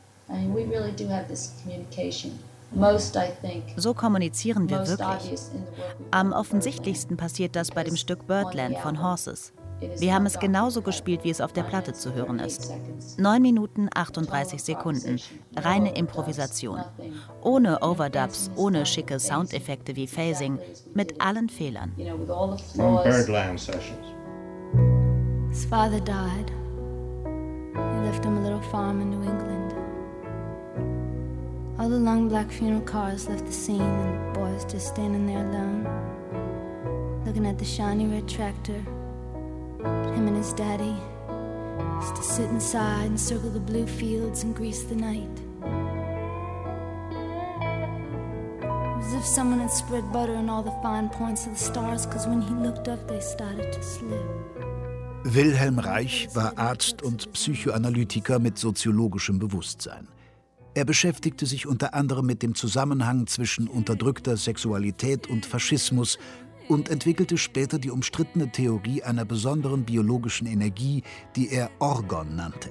So kommunizieren wir wirklich. Am offensichtlichsten passiert das bei dem Stück Birdland von Horses. Wir haben es genauso gespielt, wie es auf der Platte zu hören ist. 9 Minuten 38 Sekunden, reine Improvisation. Ohne Overdubs, ohne schicke Soundeffekte wie Phasing, mit allen Fehlern. Birdland Sessions. His father died. He left him a little farm in New England. All the long black funeral cars left the scene and the boys just standing there alone, looking at the shiny red tractor. Him and his daddy used to sit inside and circle the blue fields and grease the night. It was as if someone had spread butter on all the fine points of the stars, because when he looked up they started to slip. Wilhelm Reich war Arzt und Psychoanalytiker mit soziologischem Bewusstsein. Er beschäftigte sich unter anderem mit dem Zusammenhang zwischen unterdrückter Sexualität und Faschismus und entwickelte später die umstrittene Theorie einer besonderen biologischen Energie, die er Orgon nannte.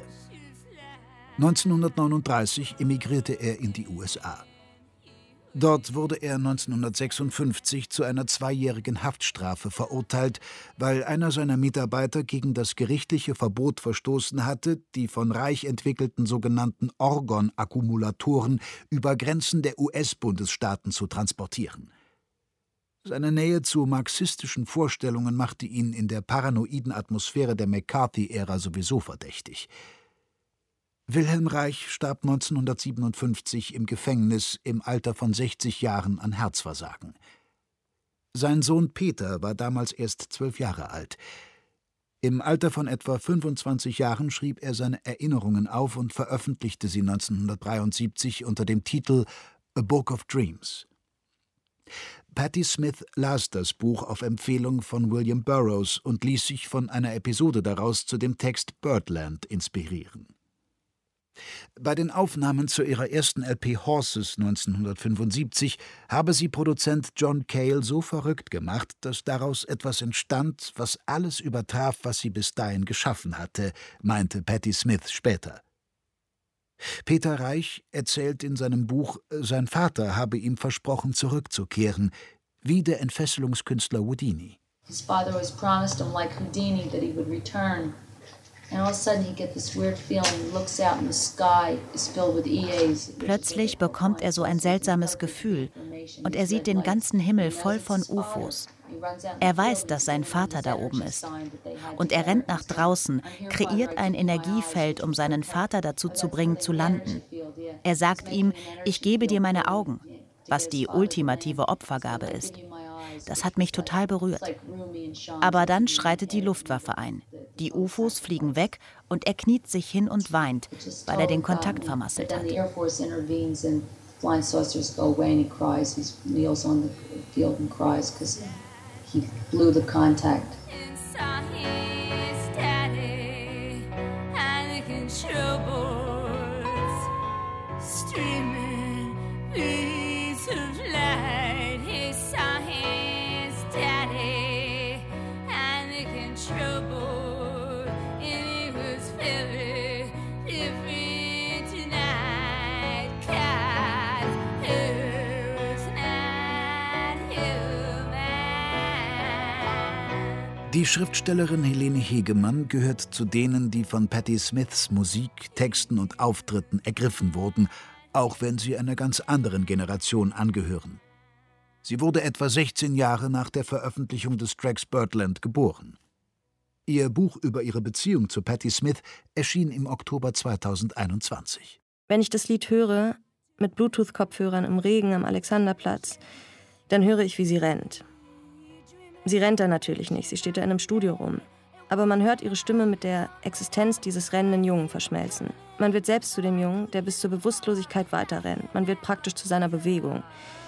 1939 emigrierte er in die USA. Dort wurde er 1956 zu einer 2-jährigen Haftstrafe verurteilt, weil einer seiner Mitarbeiter gegen das gerichtliche Verbot verstoßen hatte, die von Reich entwickelten sogenannten Orgon-Akkumulatoren über Grenzen der US-Bundesstaaten zu transportieren. Seine Nähe zu marxistischen Vorstellungen machte ihn in der paranoiden Atmosphäre der McCarthy-Ära sowieso verdächtig. Wilhelm Reich starb 1957 im Gefängnis im Alter von 60 Jahren an Herzversagen. Sein Sohn Peter war damals erst 12 Jahre alt. Im Alter von etwa 25 Jahren schrieb er seine Erinnerungen auf und veröffentlichte sie 1973 unter dem Titel A Book of Dreams. Patti Smith las das Buch auf Empfehlung von William Burroughs und ließ sich von einer Episode daraus zu dem Text Birdland inspirieren. Bei den Aufnahmen zu ihrer ersten LP Horses 1975 habe sie Produzent John Cale so verrückt gemacht, dass daraus etwas entstand, was alles übertraf, was sie bis dahin geschaffen hatte, meinte Patti Smith später. Peter Reich erzählt in seinem Buch, sein Vater habe ihm versprochen, zurückzukehren, wie der Entfesselungskünstler Houdini. His father was promised him, like Houdini, that he would return. Plötzlich bekommt er so ein seltsames Gefühl und er sieht den ganzen Himmel voll von UFOs. Er weiß, dass sein Vater da oben ist. Und er rennt nach draußen, kreiert ein Energiefeld, um seinen Vater dazu zu bringen, zu landen. Er sagt ihm, ich gebe dir meine Augen, was die ultimative Opfergabe ist. Das hat mich total berührt. Aber dann schreitet die Luftwaffe ein. Die UFOs fliegen weg und er kniet sich hin und weint, weil er den Kontakt vermasselt hat. Die Schriftstellerin Helene Hegemann gehört zu denen, die von Patti Smiths Musik, Texten und Auftritten ergriffen wurden, auch wenn sie einer ganz anderen Generation angehören. Sie wurde etwa 16 Jahre nach der Veröffentlichung des Tracks Birdland geboren. Ihr Buch über ihre Beziehung zu Patti Smith erschien im Oktober 2021. Wenn ich das Lied höre, mit Bluetooth-Kopfhörern im Regen am Alexanderplatz, dann höre ich, wie sie rennt. Sie rennt da natürlich nicht, sie steht da in einem Studio rum. Aber man hört ihre Stimme mit der Existenz dieses rennenden Jungen verschmelzen. Man wird selbst zu dem Jungen, der bis zur Bewusstlosigkeit weiterrennt. Man wird praktisch zu seiner Bewegung.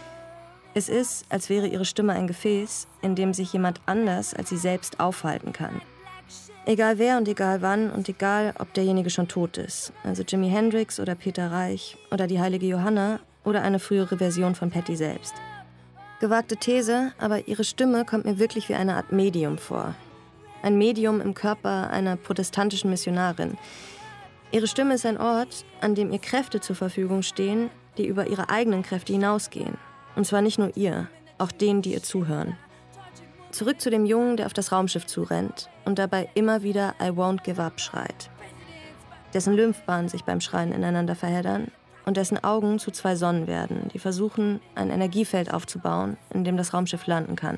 Es ist, als wäre ihre Stimme ein Gefäß, in dem sich jemand anders als sie selbst aufhalten kann. Egal wer und egal wann und egal, ob derjenige schon tot ist. Also Jimi Hendrix oder Peter Reich oder die heilige Johanna oder eine frühere Version von Patti selbst. Gewagte These, aber ihre Stimme kommt mir wirklich wie eine Art Medium vor. Ein Medium im Körper einer protestantischen Missionarin. Ihre Stimme ist ein Ort, an dem ihr Kräfte zur Verfügung stehen, die über ihre eigenen Kräfte hinausgehen. Und zwar nicht nur ihr, auch denen, die ihr zuhören. Zurück zu dem Jungen, der auf das Raumschiff zurennt und dabei immer wieder I won't give up schreit. Dessen Lymphbahnen sich beim Schreien ineinander verheddern und dessen Augen zu zwei Sonnen werden, die versuchen, ein Energiefeld aufzubauen, in dem das Raumschiff landen kann.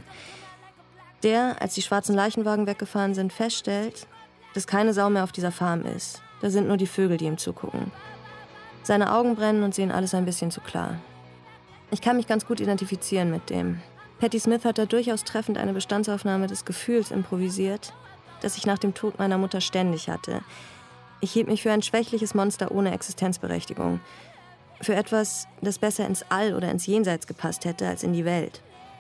Der, als die schwarzen Leichenwagen weggefahren sind, feststellt, dass keine Sau mehr auf dieser Farm ist. Da sind nur die Vögel, die ihm zugucken. Seine Augen brennen und sehen alles ein bisschen zu klar. Ich kann mich ganz gut identifizieren mit dem. Patti Smith hat da durchaus treffend eine Bestandsaufnahme des Gefühls improvisiert, das ich nach dem Tod meiner Mutter ständig hatte. Ich hielt mich für ein schwächliches Monster ohne Existenzberechtigung. Für etwas, das besser ins All oder ins Jenseits gepasst hätte als in die Welt.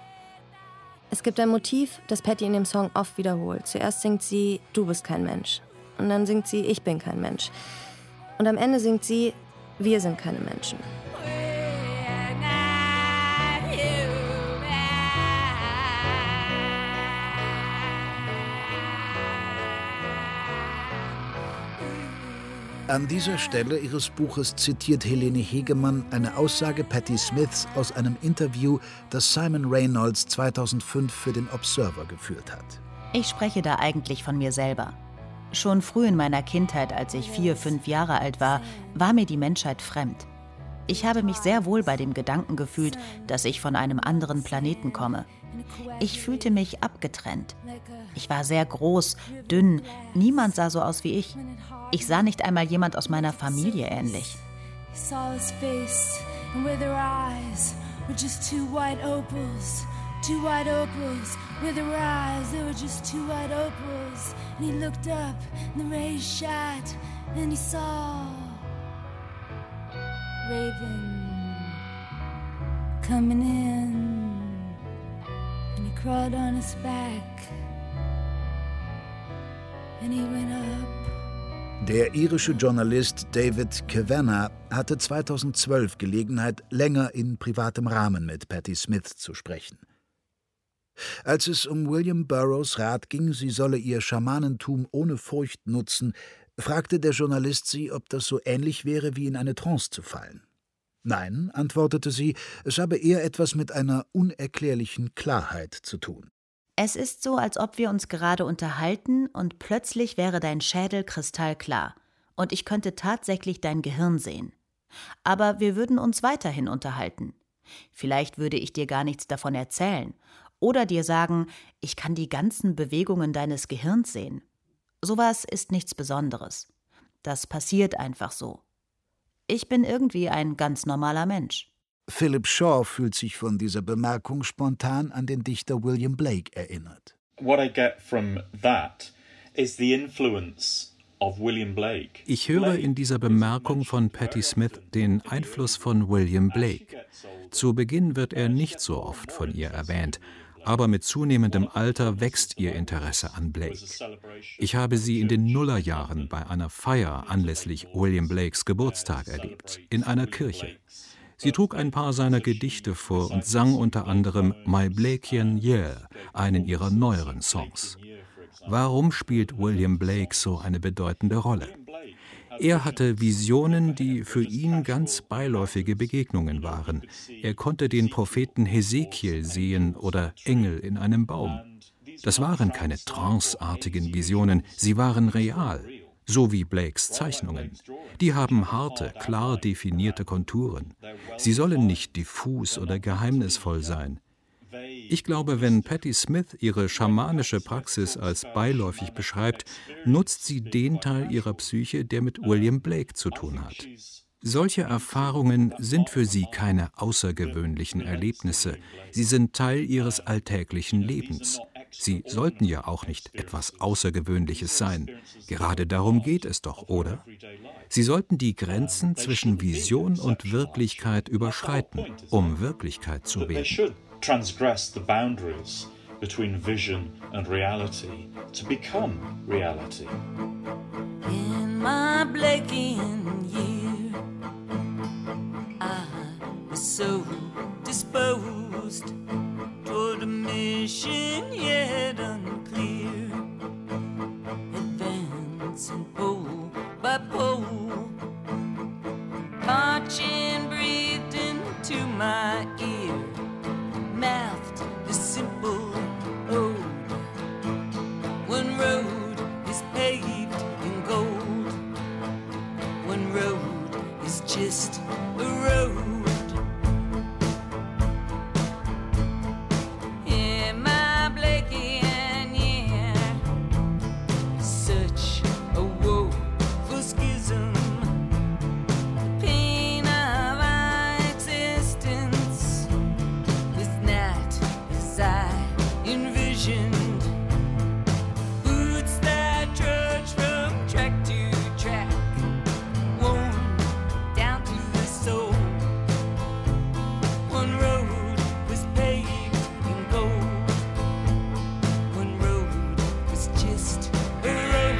Es gibt ein Motiv, das Patti in dem Song oft wiederholt. Zuerst singt sie, du bist kein Mensch. Und dann singt sie, ich bin kein Mensch. Und am Ende singt sie, wir sind keine Menschen. An dieser Stelle ihres Buches zitiert Helene Hegemann eine Aussage Patti Smiths aus einem Interview, das Simon Reynolds 2005 für den Observer geführt hat. Ich spreche da eigentlich von mir selber. Schon früh in meiner Kindheit, als ich 4, 5 Jahre alt war mir die Menschheit fremd. Ich habe mich sehr wohl bei dem Gedanken gefühlt, dass ich von einem anderen Planeten komme. Ich fühlte mich abgetrennt. Ich war sehr groß, dünn, niemand sah so aus wie ich. Ich sah nicht einmal jemand aus meiner Familie ähnlich. two white opals with her eyes. There were just two white opals. And he looked up, and the rays shot, and he saw Raven coming in, and he crawled on his back, and he went up. Der irische Journalist David Kavanagh hatte 2012 Gelegenheit, länger in privatem Rahmen mit Patti Smith zu sprechen. Als es um William Burroughs Rat ging, sie solle ihr Schamanentum ohne Furcht nutzen, fragte der Journalist sie, ob das so ähnlich wäre, wie in eine Trance zu fallen. Nein, antwortete sie, es habe eher etwas mit einer unerklärlichen Klarheit zu tun. Es ist so, als ob wir uns gerade unterhalten und plötzlich wäre dein Schädel kristallklar und ich könnte tatsächlich dein Gehirn sehen. Aber wir würden uns weiterhin unterhalten. Vielleicht würde ich dir gar nichts davon erzählen oder dir sagen, ich kann die ganzen Bewegungen deines Gehirns sehen. Sowas ist nichts Besonderes. Das passiert einfach so. Ich bin irgendwie ein ganz normaler Mensch. Philip Shaw fühlt sich von dieser Bemerkung spontan an den Dichter William Blake erinnert. What I get from that is the influence of William Blake. Ich höre in dieser Bemerkung von Patti Smith den Einfluss von William Blake. Zu Beginn wird er nicht so oft von ihr erwähnt, aber mit zunehmendem Alter wächst ihr Interesse an Blake. Ich habe sie in den Nullerjahren bei einer Feier anlässlich William Blakes Geburtstag erlebt, in einer Kirche. Sie trug ein paar seiner Gedichte vor und sang unter anderem My Blakean Year, einen ihrer neueren Songs. Warum spielt William Blake so eine bedeutende Rolle? Er hatte Visionen, die für ihn ganz beiläufige Begegnungen waren. Er konnte den Propheten Hesekiel sehen oder Engel in einem Baum. Das waren keine tranceartigen Visionen, sie waren real. So wie Blakes Zeichnungen. Die haben harte, klar definierte Konturen. Sie sollen nicht diffus oder geheimnisvoll sein. Ich glaube, wenn Patti Smith ihre schamanische Praxis als beiläufig beschreibt, nutzt sie den Teil ihrer Psyche, der mit William Blake zu tun hat. Solche Erfahrungen sind für sie keine außergewöhnlichen Erlebnisse. Sie sind Teil ihres alltäglichen Lebens. Sie sollten ja auch nicht etwas Außergewöhnliches sein. Gerade darum geht es doch, oder? Sie sollten die Grenzen zwischen Vision und Wirklichkeit überschreiten, um Wirklichkeit zu werden. Transgress the boundaries between vision and reality to become reality. In my Blakean year, I was so disposed toward a mission yet unclear, advancing pole by pole, marching breathed into my ear, mouthed the simple ode. One road is paved in gold, one road is just a road. In my Blakean year, such a woeful schism, the pain of our existence was not as I envisioned. Boots that trudge from track to track, worn down to the soul. One road was paved in gold, one road was just a road.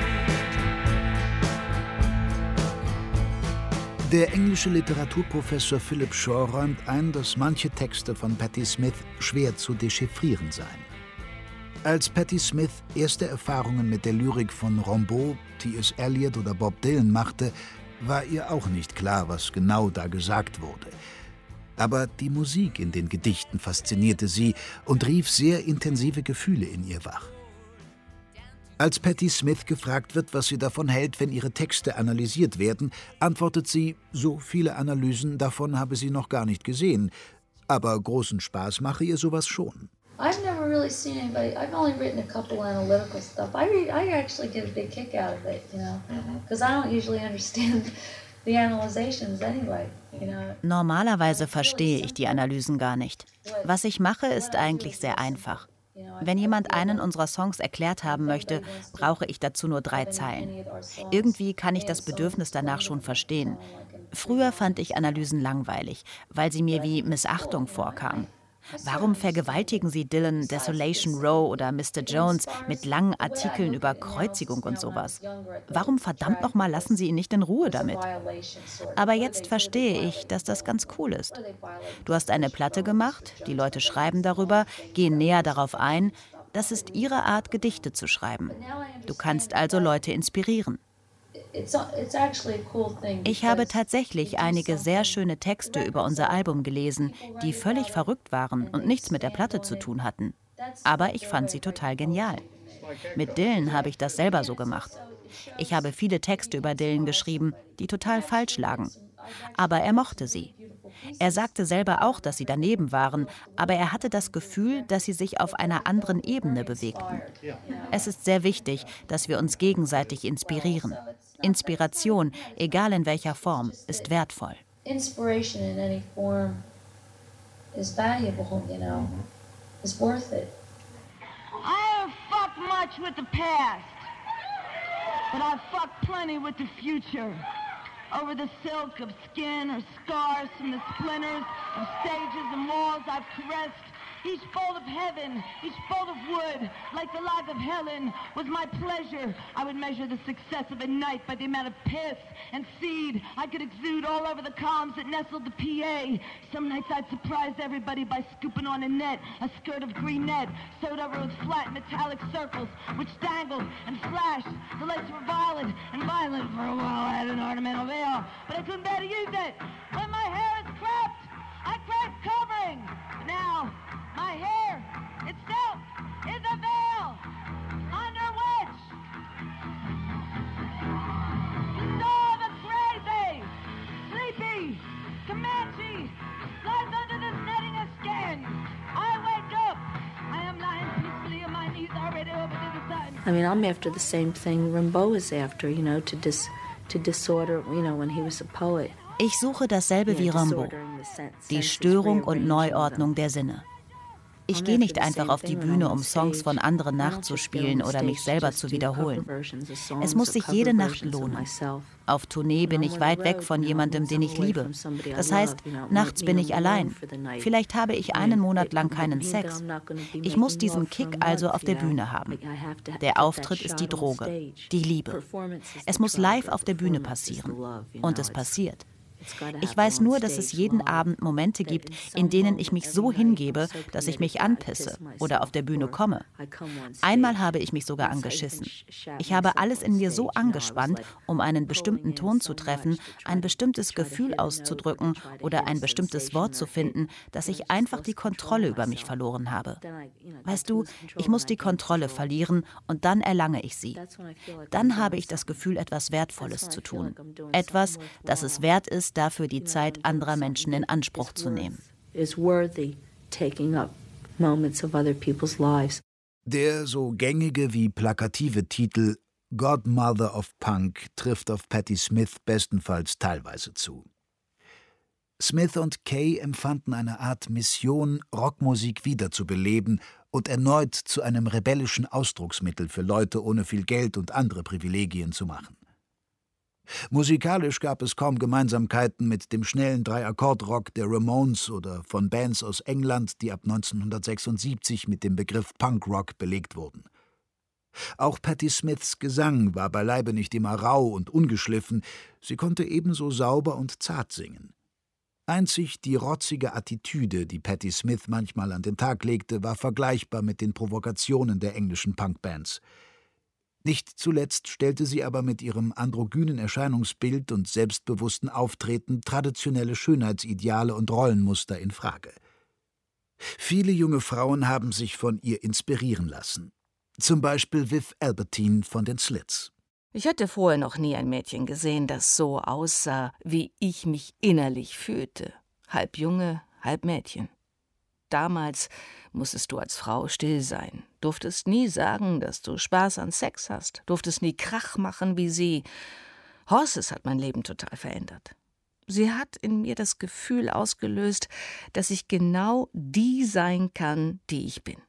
Der englische Literaturprofessor Philip Shaw räumt ein, dass manche Texte von Patti Smith schwer zu dechiffrieren seien. Als Patti Smith erste Erfahrungen mit der Lyrik von Rimbaud, T.S. Eliot oder Bob Dylan machte, war ihr auch nicht klar, was genau da gesagt wurde. Aber die Musik in den Gedichten faszinierte sie und rief sehr intensive Gefühle in ihr wach. Als Patti Smith gefragt wird, was sie davon hält, wenn ihre Texte analysiert werden, antwortet sie, so viele Analysen davon habe sie noch gar nicht gesehen, aber großen Spaß mache ihr sowas schon. I've never really seen anybody. I've only written a couple analytical stuff. I actually get a big kick out of it, you know, because I don't usually understand Normalerweise verstehe ich die Analysen gar nicht. Was ich mache, ist eigentlich sehr einfach. Wenn jemand einen unserer Songs erklärt haben möchte, brauche ich dazu nur 3 Zeilen. Irgendwie kann ich das Bedürfnis danach schon verstehen. Früher fand ich Analysen langweilig, weil sie mir wie Missachtung vorkamen. Warum vergewaltigen Sie Dylan, Desolation Row oder Mr. Jones mit langen Artikeln über Kreuzigung und sowas? Warum verdammt nochmal lassen Sie ihn nicht in Ruhe damit? Aber jetzt verstehe ich, dass das ganz cool ist. Du hast eine Platte gemacht, die Leute schreiben darüber, gehen näher darauf ein. Das ist ihre Art, Gedichte zu schreiben. Du kannst also Leute inspirieren. Ich habe tatsächlich einige sehr schöne Texte über unser Album gelesen, die völlig verrückt waren und nichts mit der Platte zu tun hatten. Aber ich fand sie total genial. Mit Dylan habe ich das selber so gemacht. Ich habe viele Texte über Dylan geschrieben, die total falsch lagen. Aber er mochte sie. Er sagte selber auch, dass sie daneben waren, aber er hatte das Gefühl, dass sie sich auf einer anderen Ebene bewegten. Es ist sehr wichtig, dass wir uns gegenseitig inspirieren. Inspiration, egal in welcher Form, ist wertvoll. Inspiration in any form is valuable, is worth it. I have fucked much with the past, but I've fucked plenty with the future. Over the silk of skin or scars from the splinters of stages and walls I've caressed. Each fold of heaven, each fold of wood, like the log of Helen, was my pleasure. I would measure the success of a night by the amount of piss and seed I could exude all over the columns that nestled the PA. Some nights I'd surprise everybody by scooping on a net, a skirt of green net, sewed over with flat metallic circles, which dangled and flashed. The lights were violet and violent. For a while I had an ornamental veil, but I couldn't bear to use it. When my hair is cropped, I crave covering. But now, my hair itself is a veil under which all the crazy, sleepy Comanche lies under this netting of skin. I wake up. I am lying peacefully on my knees already over to the side. I mean, I'm after the same thing Rimbaud is after, to disorder, when he was a poet. Ich suche dasselbe wie Rimbaud, die Störung und Neuordnung der Sinne. Ich gehe nicht einfach auf die Bühne, um Songs von anderen nachzuspielen oder mich selber zu wiederholen. Es muss sich jede Nacht lohnen. Auf Tournee bin ich weit weg von jemandem, den ich liebe. Das heißt, nachts bin ich allein. Vielleicht habe ich einen Monat lang keinen Sex. Ich muss diesen Kick also auf der Bühne haben. Der Auftritt ist die Droge, die Liebe. Es muss live auf der Bühne passieren. Und es passiert. Ich weiß nur, dass es jeden Abend Momente gibt, in denen ich mich so hingebe, dass ich mich anpisse oder auf der Bühne komme. Einmal habe ich mich sogar angeschissen. Ich habe alles in mir so angespannt, um einen bestimmten Ton zu treffen, ein bestimmtes Gefühl auszudrücken oder ein bestimmtes Wort zu finden, dass ich einfach die Kontrolle über mich verloren habe. Weißt du, ich muss die Kontrolle verlieren und dann erlange ich sie. Dann habe ich das Gefühl, etwas Wertvolles zu tun. Etwas, das es wert ist, dafür die Zeit anderer Menschen in Anspruch zu nehmen. Der so gängige wie plakative Titel Godmother of Punk trifft auf Patti Smith bestenfalls teilweise zu. Smith und Kay empfanden eine Art Mission, Rockmusik wiederzubeleben und erneut zu einem rebellischen Ausdrucksmittel für Leute ohne viel Geld und andere Privilegien zu machen. Musikalisch gab es kaum Gemeinsamkeiten mit dem schnellen Drei-Akkord-Rock der Ramones oder von Bands aus England, die ab 1976 mit dem Begriff Punkrock belegt wurden. Auch Patti Smiths Gesang war beileibe nicht immer rau und ungeschliffen, sie konnte ebenso sauber und zart singen. Einzig die rotzige Attitüde, die Patti Smith manchmal an den Tag legte, war vergleichbar mit den Provokationen der englischen Punkbands. Nicht zuletzt stellte sie aber mit ihrem androgynen Erscheinungsbild und selbstbewussten Auftreten traditionelle Schönheitsideale und Rollenmuster in Frage. Viele junge Frauen haben sich von ihr inspirieren lassen. Zum Beispiel Viv Albertine von den Slits. Ich hatte vorher noch nie ein Mädchen gesehen, das so aussah, wie ich mich innerlich fühlte. Halb Junge, halb Mädchen. Damals musstest du als Frau still sein, durftest nie sagen, dass du Spaß an Sex hast, durftest nie Krach machen wie sie. Horses hat mein Leben total verändert. Sie hat in mir das Gefühl ausgelöst, dass ich genau die sein kann, die ich bin.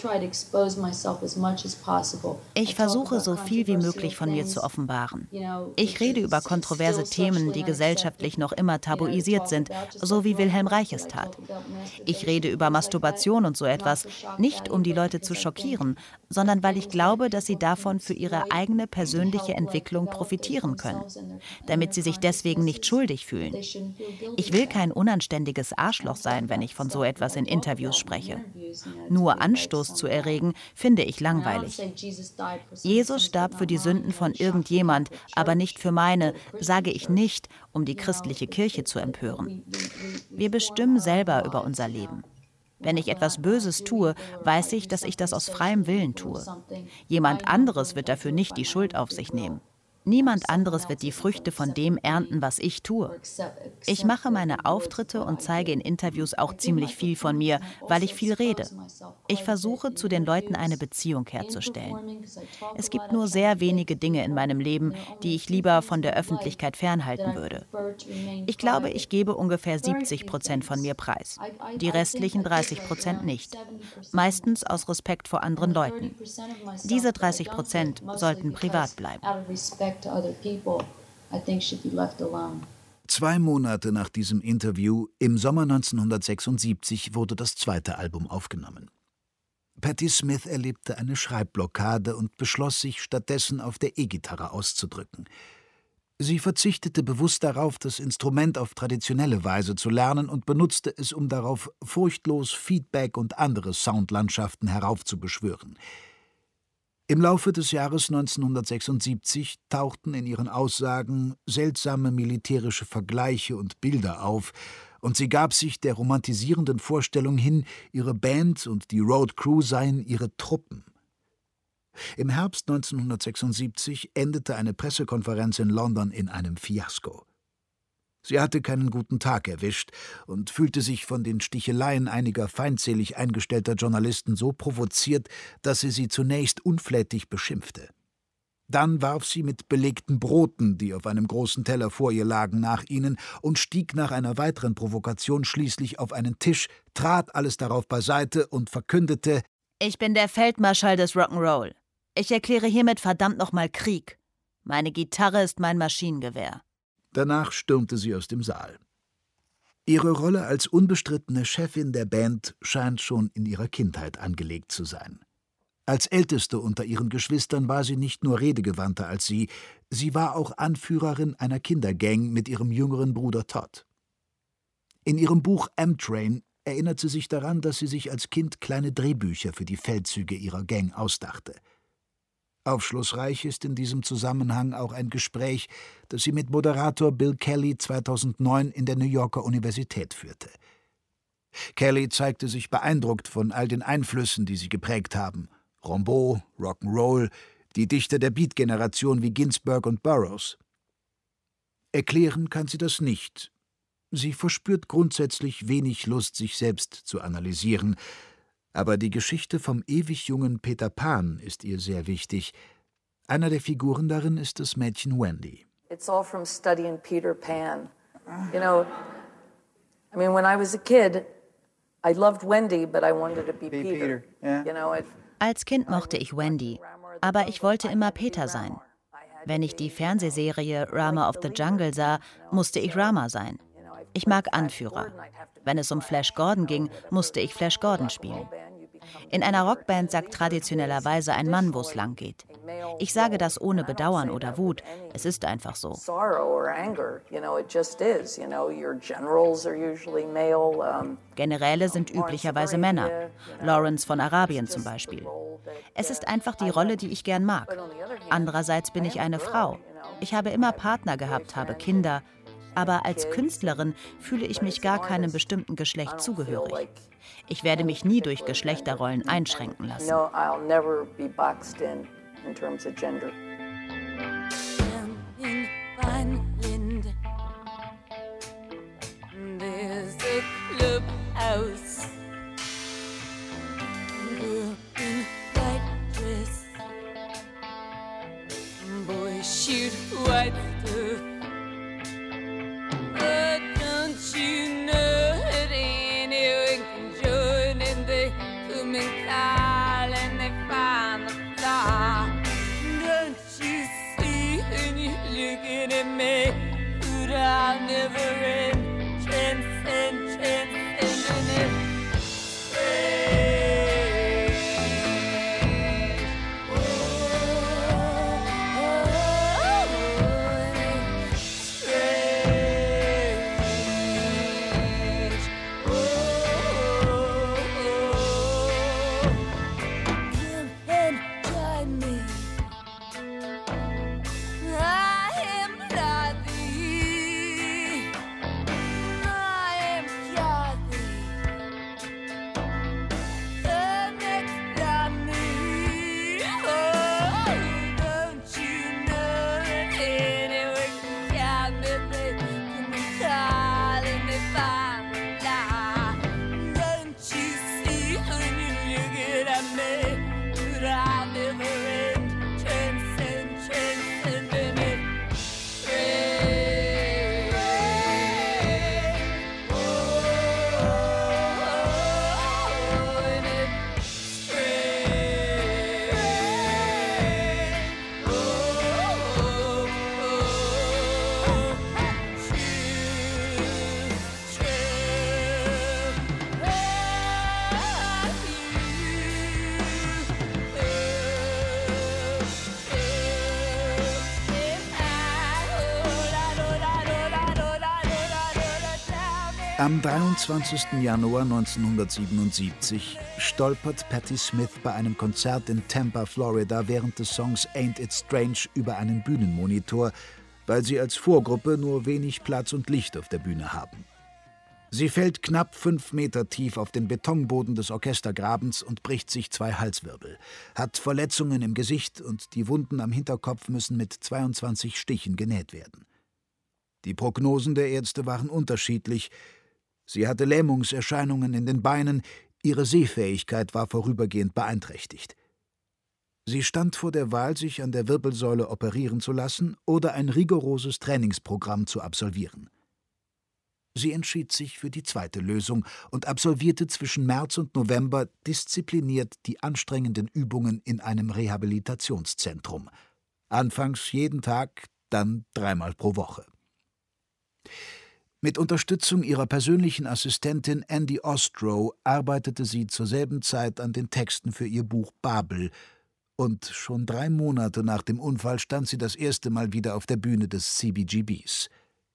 Ich versuche, so viel wie möglich von mir zu offenbaren. Ich rede über kontroverse Themen, die gesellschaftlich noch immer tabuisiert sind, so wie Wilhelm Reich es tat. Ich rede über Masturbation und so etwas, nicht um die Leute zu schockieren, sondern weil ich glaube, dass sie davon für ihre eigene persönliche Entwicklung profitieren können, damit sie sich deswegen nicht schuldig fühlen. Ich will kein unanständiges Arschloch sein, wenn ich von so etwas in Interviews spreche. Nur Anstoß zu erregen, finde ich langweilig. Jesus starb für die Sünden von irgendjemand, aber nicht für meine, sage ich nicht, um die christliche Kirche zu empören. Wir bestimmen selber über unser Leben. Wenn ich etwas Böses tue, weiß ich, dass ich das aus freiem Willen tue. Jemand anderes wird dafür nicht die Schuld auf sich nehmen. Niemand anderes wird die Früchte von dem ernten, was ich tue. Ich mache meine Auftritte und zeige in Interviews auch ziemlich viel von mir, weil ich viel rede. Ich versuche, zu den Leuten eine Beziehung herzustellen. Es gibt nur sehr wenige Dinge in meinem Leben, die ich lieber von der Öffentlichkeit fernhalten würde. Ich glaube, ich gebe ungefähr 70% von mir preis. Die restlichen 30% nicht. Meistens aus Respekt vor anderen Leuten. Diese 30% sollten privat bleiben. 2 Monate nach diesem Interview, im Sommer 1976, wurde das zweite Album aufgenommen. Patti Smith erlebte eine Schreibblockade und beschloss, sich stattdessen auf der E-Gitarre auszudrücken. Sie verzichtete bewusst darauf, das Instrument auf traditionelle Weise zu lernen und benutzte es, um darauf furchtlos Feedback und andere Soundlandschaften heraufzubeschwören. Im Laufe des Jahres 1976 tauchten in ihren Aussagen seltsame militärische Vergleiche und Bilder auf, und sie gab sich der romantisierenden Vorstellung hin, ihre Band und die Road Crew seien ihre Truppen. Im Herbst 1976 endete eine Pressekonferenz in London in einem Fiasko. Sie hatte keinen guten Tag erwischt und fühlte sich von den Sticheleien einiger feindselig eingestellter Journalisten so provoziert, dass sie zunächst unflätig beschimpfte. Dann warf sie mit belegten Broten, die auf einem großen Teller vor ihr lagen, nach ihnen und stieg nach einer weiteren Provokation schließlich auf einen Tisch, trat alles darauf beiseite und verkündete: Ich bin der Feldmarschall des Rock'n'Roll. Ich erkläre hiermit verdammt nochmal Krieg. Meine Gitarre ist mein Maschinengewehr. Danach stürmte sie aus dem Saal. Ihre Rolle als unbestrittene Chefin der Band scheint schon in ihrer Kindheit angelegt zu sein. Als Älteste unter ihren Geschwistern war sie nicht nur redegewandter als sie war auch Anführerin einer Kindergang mit ihrem jüngeren Bruder Todd. In ihrem Buch M-Train erinnert sie sich daran, dass sie sich als Kind kleine Drehbücher für die Feldzüge ihrer Gang ausdachte. Aufschlussreich ist in diesem Zusammenhang auch ein Gespräch, das sie mit Moderator Bill Kelly 2009 in der New Yorker Universität führte. Kelly zeigte sich beeindruckt von all den Einflüssen, die sie geprägt haben: Rimbaud, Rock'n'Roll, die Dichter der Beat-Generation wie Ginsberg und Burroughs. Erklären kann sie das nicht. Sie verspürt grundsätzlich wenig Lust, sich selbst zu analysieren. Aber die Geschichte vom ewig jungen Peter Pan ist ihr sehr wichtig. Einer der Figuren darin ist das Mädchen Wendy. It's all from studying Peter Pan. You know, I mean, when I was a kid, I loved Wendy, but I wanted to be Peter. Yeah. You know, Als Kind mochte ich Wendy, aber ich wollte immer Peter sein. Wenn ich die Fernsehserie Rama of the Jungle sah, musste ich Rama sein. Ich mag Anführer. Wenn es um Flash Gordon ging, musste ich Flash Gordon spielen. In einer Rockband sagt traditionellerweise ein Mann, wo es lang geht. Ich sage das ohne Bedauern oder Wut. Es ist einfach so. Generäle sind üblicherweise Männer. Lawrence von Arabien zum Beispiel. Es ist einfach die Rolle, die ich gern mag. Andererseits bin ich eine Frau. Ich habe immer Partner gehabt, habe Kinder. Aber als Künstlerin fühle ich mich gar keinem bestimmten Geschlecht zugehörig. Ich werde mich nie durch Geschlechterrollen einschränken lassen. Am 23. Januar 1977 stolpert Patti Smith bei einem Konzert in Tampa, Florida während des Songs Ain't It Strange über einen Bühnenmonitor, weil sie als Vorgruppe nur wenig Platz und Licht auf der Bühne haben. Sie fällt knapp 5 Meter tief auf den Betonboden des Orchestergrabens und bricht sich 2 Halswirbel, hat Verletzungen im Gesicht und die Wunden am Hinterkopf müssen mit 22 Stichen genäht werden. Die Prognosen der Ärzte waren unterschiedlich. Sie hatte Lähmungserscheinungen in den Beinen, ihre Sehfähigkeit war vorübergehend beeinträchtigt. Sie stand vor der Wahl, sich an der Wirbelsäule operieren zu lassen oder ein rigoroses Trainingsprogramm zu absolvieren. Sie entschied sich für die zweite Lösung und absolvierte zwischen März und November diszipliniert die anstrengenden Übungen in einem Rehabilitationszentrum. Anfangs jeden Tag, dann 3-mal pro Woche. Mit Unterstützung ihrer persönlichen Assistentin Andy Ostrow arbeitete sie zur selben Zeit an den Texten für ihr Buch Babel, und schon 3 Monate nach dem Unfall stand sie das erste Mal wieder auf der Bühne des CBGBs.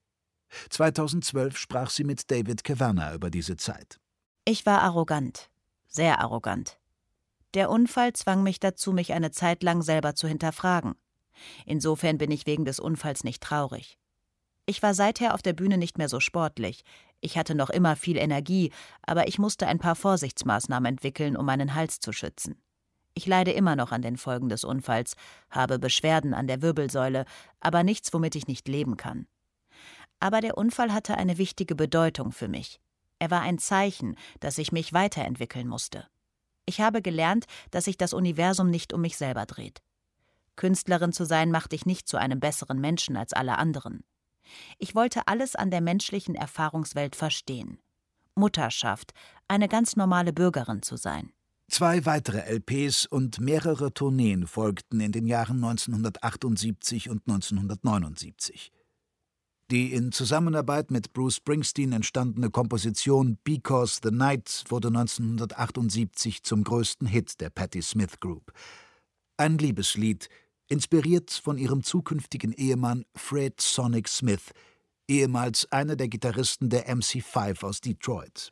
2012 sprach sie mit David Cavanagh über diese Zeit. Ich war arrogant, sehr arrogant. Der Unfall zwang mich dazu, mich eine Zeit lang selber zu hinterfragen. Insofern bin ich wegen des Unfalls nicht traurig. Ich war seither auf der Bühne nicht mehr so sportlich. Ich hatte noch immer viel Energie, aber ich musste ein paar Vorsichtsmaßnahmen entwickeln, um meinen Hals zu schützen. Ich leide immer noch an den Folgen des Unfalls, habe Beschwerden an der Wirbelsäule, aber nichts, womit ich nicht leben kann. Aber der Unfall hatte eine wichtige Bedeutung für mich. Er war ein Zeichen, dass ich mich weiterentwickeln musste. Ich habe gelernt, dass sich das Universum nicht um mich selber dreht. Künstlerin zu sein, macht dich nicht zu einem besseren Menschen als alle anderen. Ich wollte alles an der menschlichen Erfahrungswelt verstehen. Mutterschaft, eine ganz normale Bürgerin zu sein. 2 weitere LPs und mehrere Tourneen folgten in den Jahren 1978 und 1979. Die in Zusammenarbeit mit Bruce Springsteen entstandene Komposition Because the Night wurde 1978 zum größten Hit der Patti Smith Group. Ein Liebeslied, inspiriert von ihrem zukünftigen Ehemann Fred Sonic Smith, ehemals einer der Gitarristen der MC5 aus Detroit.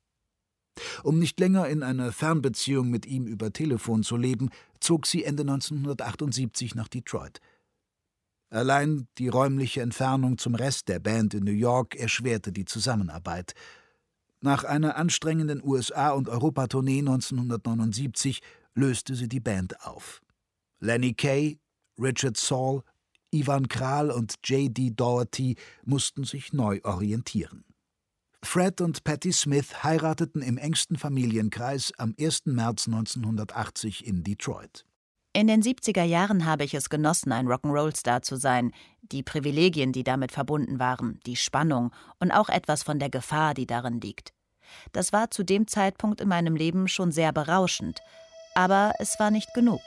Um nicht länger in einer Fernbeziehung mit ihm über Telefon zu leben, zog sie Ende 1978 nach Detroit. Allein die räumliche Entfernung zum Rest der Band in New York erschwerte die Zusammenarbeit. Nach einer anstrengenden USA- und Europatournee 1979 löste sie die Band auf. Lenny Kaye, Richard Saul, Ivan Kral und J.D. Doherty mussten sich neu orientieren. Fred und Patti Smith heirateten im engsten Familienkreis am 1. März 1980 in Detroit. In den 70er Jahren habe ich es genossen, ein Rock'n'Roll-Star zu sein. Die Privilegien, die damit verbunden waren, die Spannung und auch etwas von der Gefahr, die darin liegt. Das war zu dem Zeitpunkt in meinem Leben schon sehr berauschend. Aber es war nicht genug.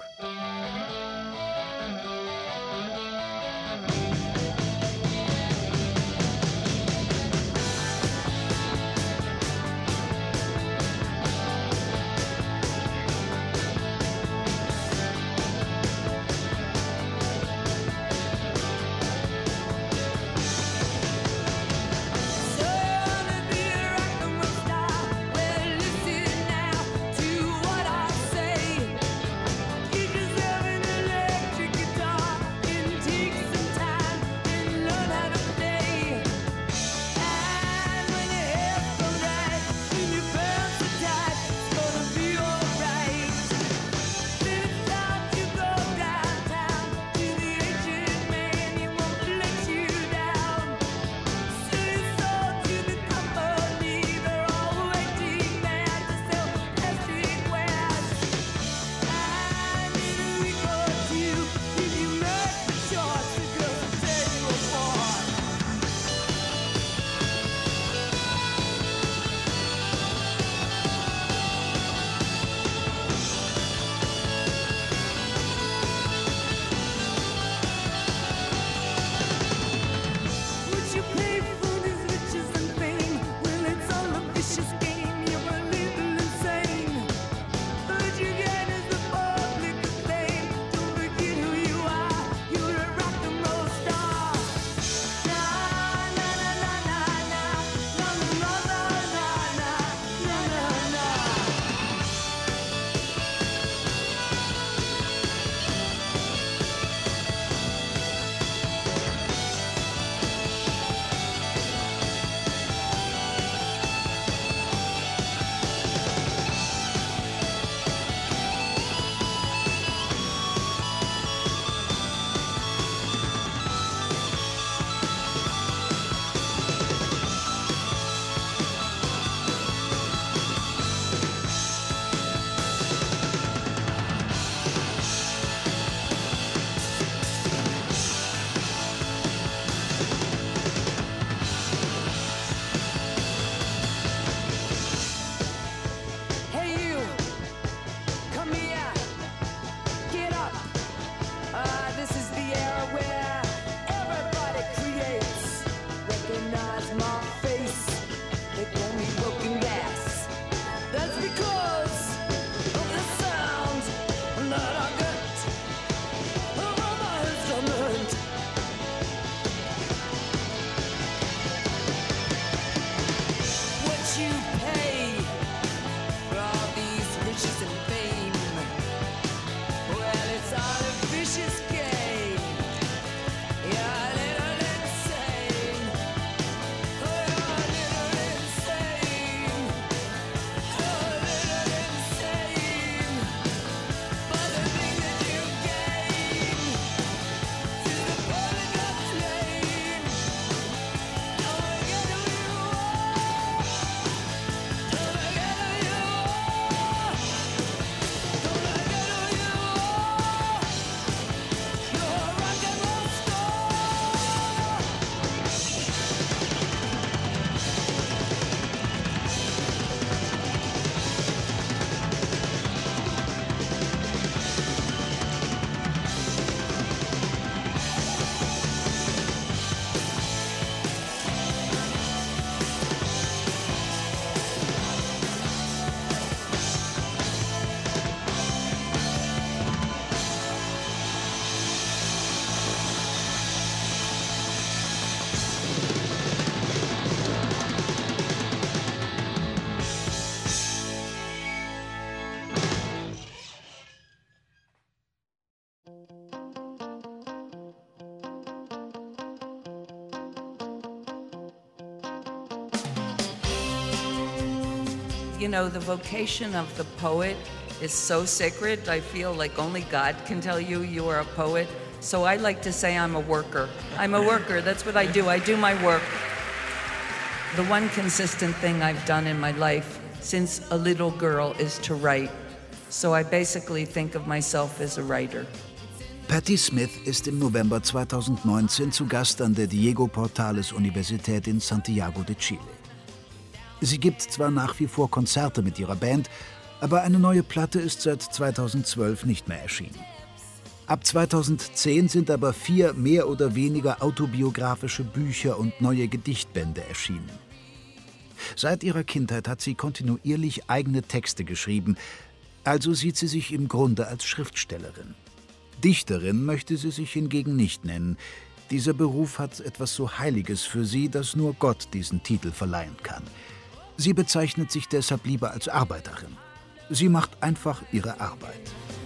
you know, the vocation of the poet is so sacred. I feel like only God can tell you you are a poet. So I like to say I'm a worker. I'm a worker, that's what I do. I do my work. The one consistent thing I've done in my life since a little girl is to write. So I basically think of myself as a writer. Patti Smith ist im November 2019 zu Gast an der Diego Portales Universität in Santiago de Chile. Sie gibt zwar nach wie vor Konzerte mit ihrer Band, aber eine neue Platte ist seit 2012 nicht mehr erschienen. Ab 2010 sind aber 4 mehr oder weniger autobiografische Bücher und neue Gedichtbände erschienen. Seit ihrer Kindheit hat sie kontinuierlich eigene Texte geschrieben, also sieht sie sich im Grunde als Schriftstellerin. Dichterin möchte sie sich hingegen nicht nennen. Dieser Beruf hat etwas so Heiliges für sie, dass nur Gott diesen Titel verleihen kann. Sie bezeichnet sich deshalb lieber als Arbeiterin. Sie macht einfach ihre Arbeit.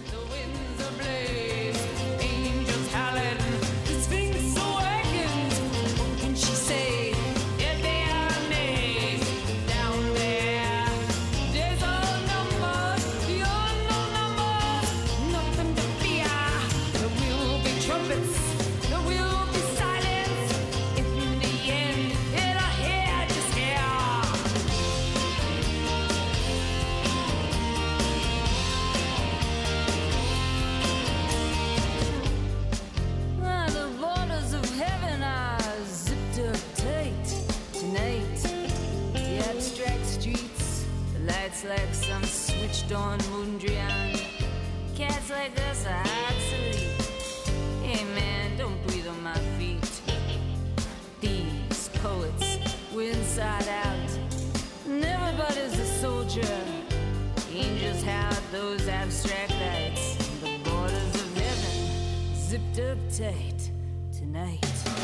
Like some switched on Mondrian. Cats like us are obsolete. Hey man, don't breathe on my feet. These poets were inside out. And everybody's a soldier. Angels have those abstract lights. The borders of heaven zipped up tight tonight.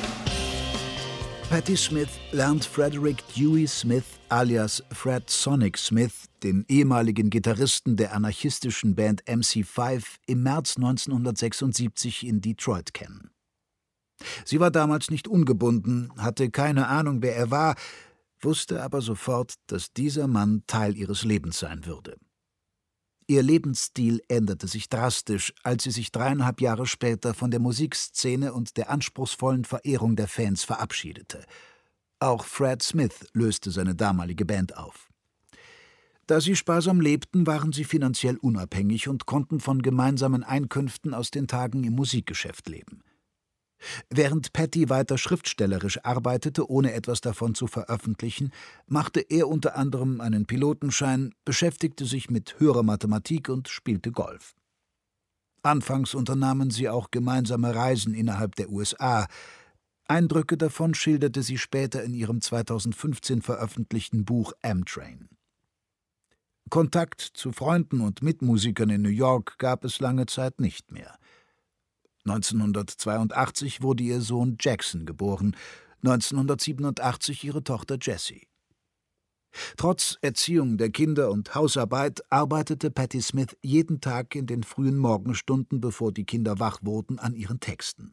Patti Smith lernt Frederick Dewey Smith alias Fred Sonic Smith, den ehemaligen Gitarristen der anarchistischen Band MC5, im März 1976 in Detroit kennen. Sie war damals nicht ungebunden, hatte keine Ahnung, wer er war, wusste aber sofort, dass dieser Mann Teil ihres Lebens sein würde. Ihr Lebensstil änderte sich drastisch, als sie sich 3,5 Jahre später von der Musikszene und der anspruchsvollen Verehrung der Fans verabschiedete. Auch Fred Smith löste seine damalige Band auf. Da sie sparsam lebten, waren sie finanziell unabhängig und konnten von gemeinsamen Einkünften aus den Tagen im Musikgeschäft leben. Während Patti weiter schriftstellerisch arbeitete, ohne etwas davon zu veröffentlichen, machte er unter anderem einen Pilotenschein, beschäftigte sich mit höherer Mathematik und spielte Golf. Anfangs unternahmen sie auch gemeinsame Reisen innerhalb der USA. Eindrücke davon schilderte sie später in ihrem 2015 veröffentlichten Buch Am-Train. Kontakt zu Freunden und Mitmusikern in New York gab es lange Zeit nicht mehr. 1982 wurde ihr Sohn Jackson geboren, 1987 ihre Tochter Jessie. Trotz Erziehung der Kinder und Hausarbeit arbeitete Patti Smith jeden Tag in den frühen Morgenstunden, bevor die Kinder wach wurden, an ihren Texten.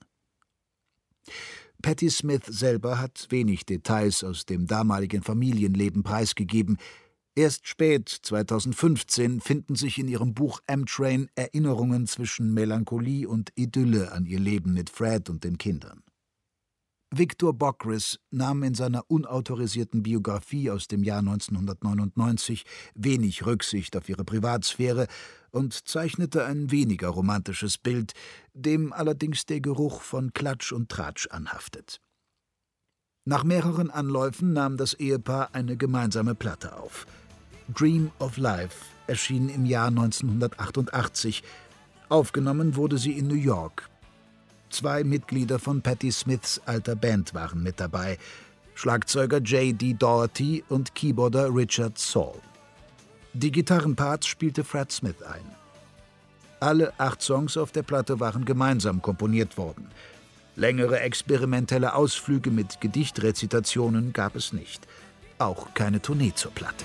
Patti Smith selber hat wenig Details aus dem damaligen Familienleben preisgegeben. Erst spät, 2015, finden sich in ihrem Buch Am-Train Erinnerungen zwischen Melancholie und Idylle an ihr Leben mit Fred und den Kindern. Victor Bockris nahm in seiner unautorisierten Biografie aus dem Jahr 1999 wenig Rücksicht auf ihre Privatsphäre und zeichnete ein weniger romantisches Bild, dem allerdings der Geruch von Klatsch und Tratsch anhaftet. Nach mehreren Anläufen nahm das Ehepaar eine gemeinsame Platte auf. Dream of Life erschien im Jahr 1988. Aufgenommen wurde sie in New York. 2 Mitglieder von Patti Smiths alter Band waren mit dabei: Schlagzeuger J.D. Doherty und Keyboarder Richard Saul. Die Gitarrenparts spielte Fred Smith ein. Alle 8 Songs auf der Platte waren gemeinsam komponiert worden. Längere experimentelle Ausflüge mit Gedichtrezitationen gab es nicht. Auch keine Tournee zur Platte.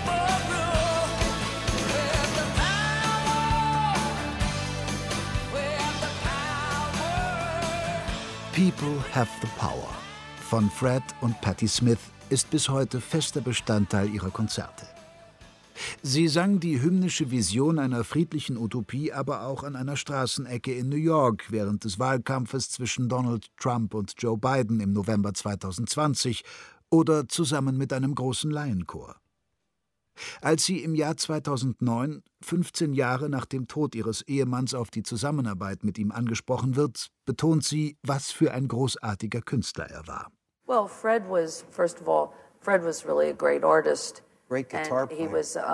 People Have the Power von Fred und Patti Smith ist bis heute fester Bestandteil ihrer Konzerte. Sie sang die hymnische Vision einer friedlichen Utopie aber auch an einer Straßenecke in New York während des Wahlkampfes zwischen Donald Trump und Joe Biden im November 2020 oder zusammen mit einem großen Laienchor. Als sie im Jahr 2009, 15 Jahre nach dem Tod ihres Ehemanns, auf die Zusammenarbeit mit ihm angesprochen wird, betont sie, was für ein großartiger Künstler er war. Well, Fred was really a great artist. Great guitar player. He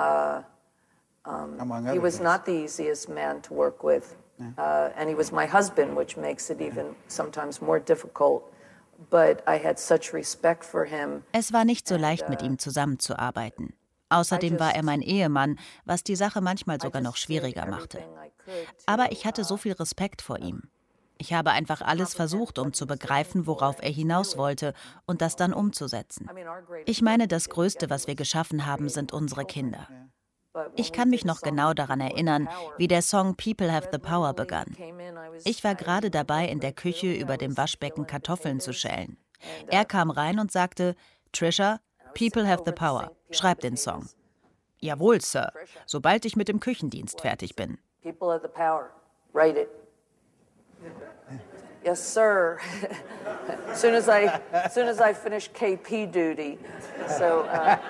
was not the easiest man to work with. And he was my husband, which makes it even sometimes more difficult. But I had such respect for him. Es war nicht so leicht, mit ihm zusammenzuarbeiten. Außerdem war er mein Ehemann, was die Sache manchmal sogar noch schwieriger machte. Aber ich hatte so viel Respekt vor ihm. Ich habe einfach alles versucht, um zu begreifen, worauf er hinaus wollte und das dann umzusetzen. Ich meine, das Größte, was wir geschaffen haben, sind unsere Kinder. Ich kann mich noch genau daran erinnern, wie der Song People Have the Power begann. Ich war gerade dabei, in der Küche über dem Waschbecken Kartoffeln zu schälen. Er kam rein und sagte, Trisha, People Have the Power. Schreib den Song. Jawohl, Sir, sobald ich mit dem Küchendienst fertig bin. People have the power. Write it. Yes, sir. As soon as I finish KP duty. So,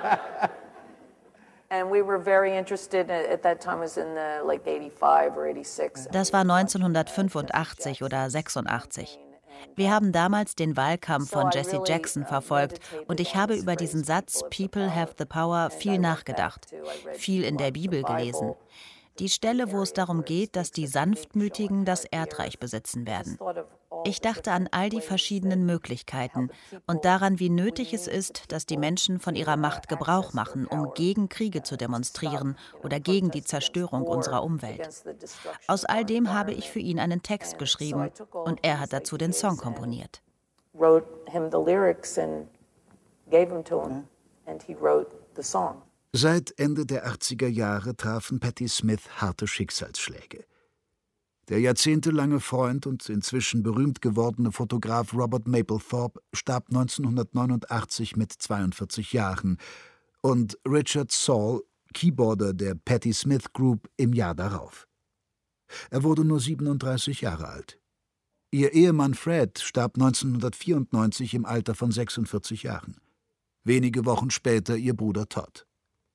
and we were very interested at that time. Was in the like 85 or 86. Das war 1985 oder 86. Wir haben damals den Wahlkampf von Jesse Jackson verfolgt und ich habe über diesen Satz People have the power viel nachgedacht, viel in der Bibel gelesen. Die Stelle, wo es darum geht, dass die Sanftmütigen das Erdreich besitzen werden. Ich dachte an all die verschiedenen Möglichkeiten und daran, wie nötig es ist, dass die Menschen von ihrer Macht Gebrauch machen, um gegen Kriege zu demonstrieren oder gegen die Zerstörung unserer Umwelt. Aus all dem habe ich für ihn einen Text geschrieben und er hat dazu den Song komponiert. Seit Ende der 80er Jahre trafen Patti Smith harte Schicksalsschläge. Der jahrzehntelange Freund und inzwischen berühmt gewordene Fotograf Robert Mapplethorpe starb 1989 mit 42 Jahren und Richard Saul, Keyboarder der Patti Smith Group, im Jahr darauf. Er wurde nur 37 Jahre alt. Ihr Ehemann Fred starb 1994 im Alter von 46 Jahren. Wenige Wochen später ihr Bruder Todd.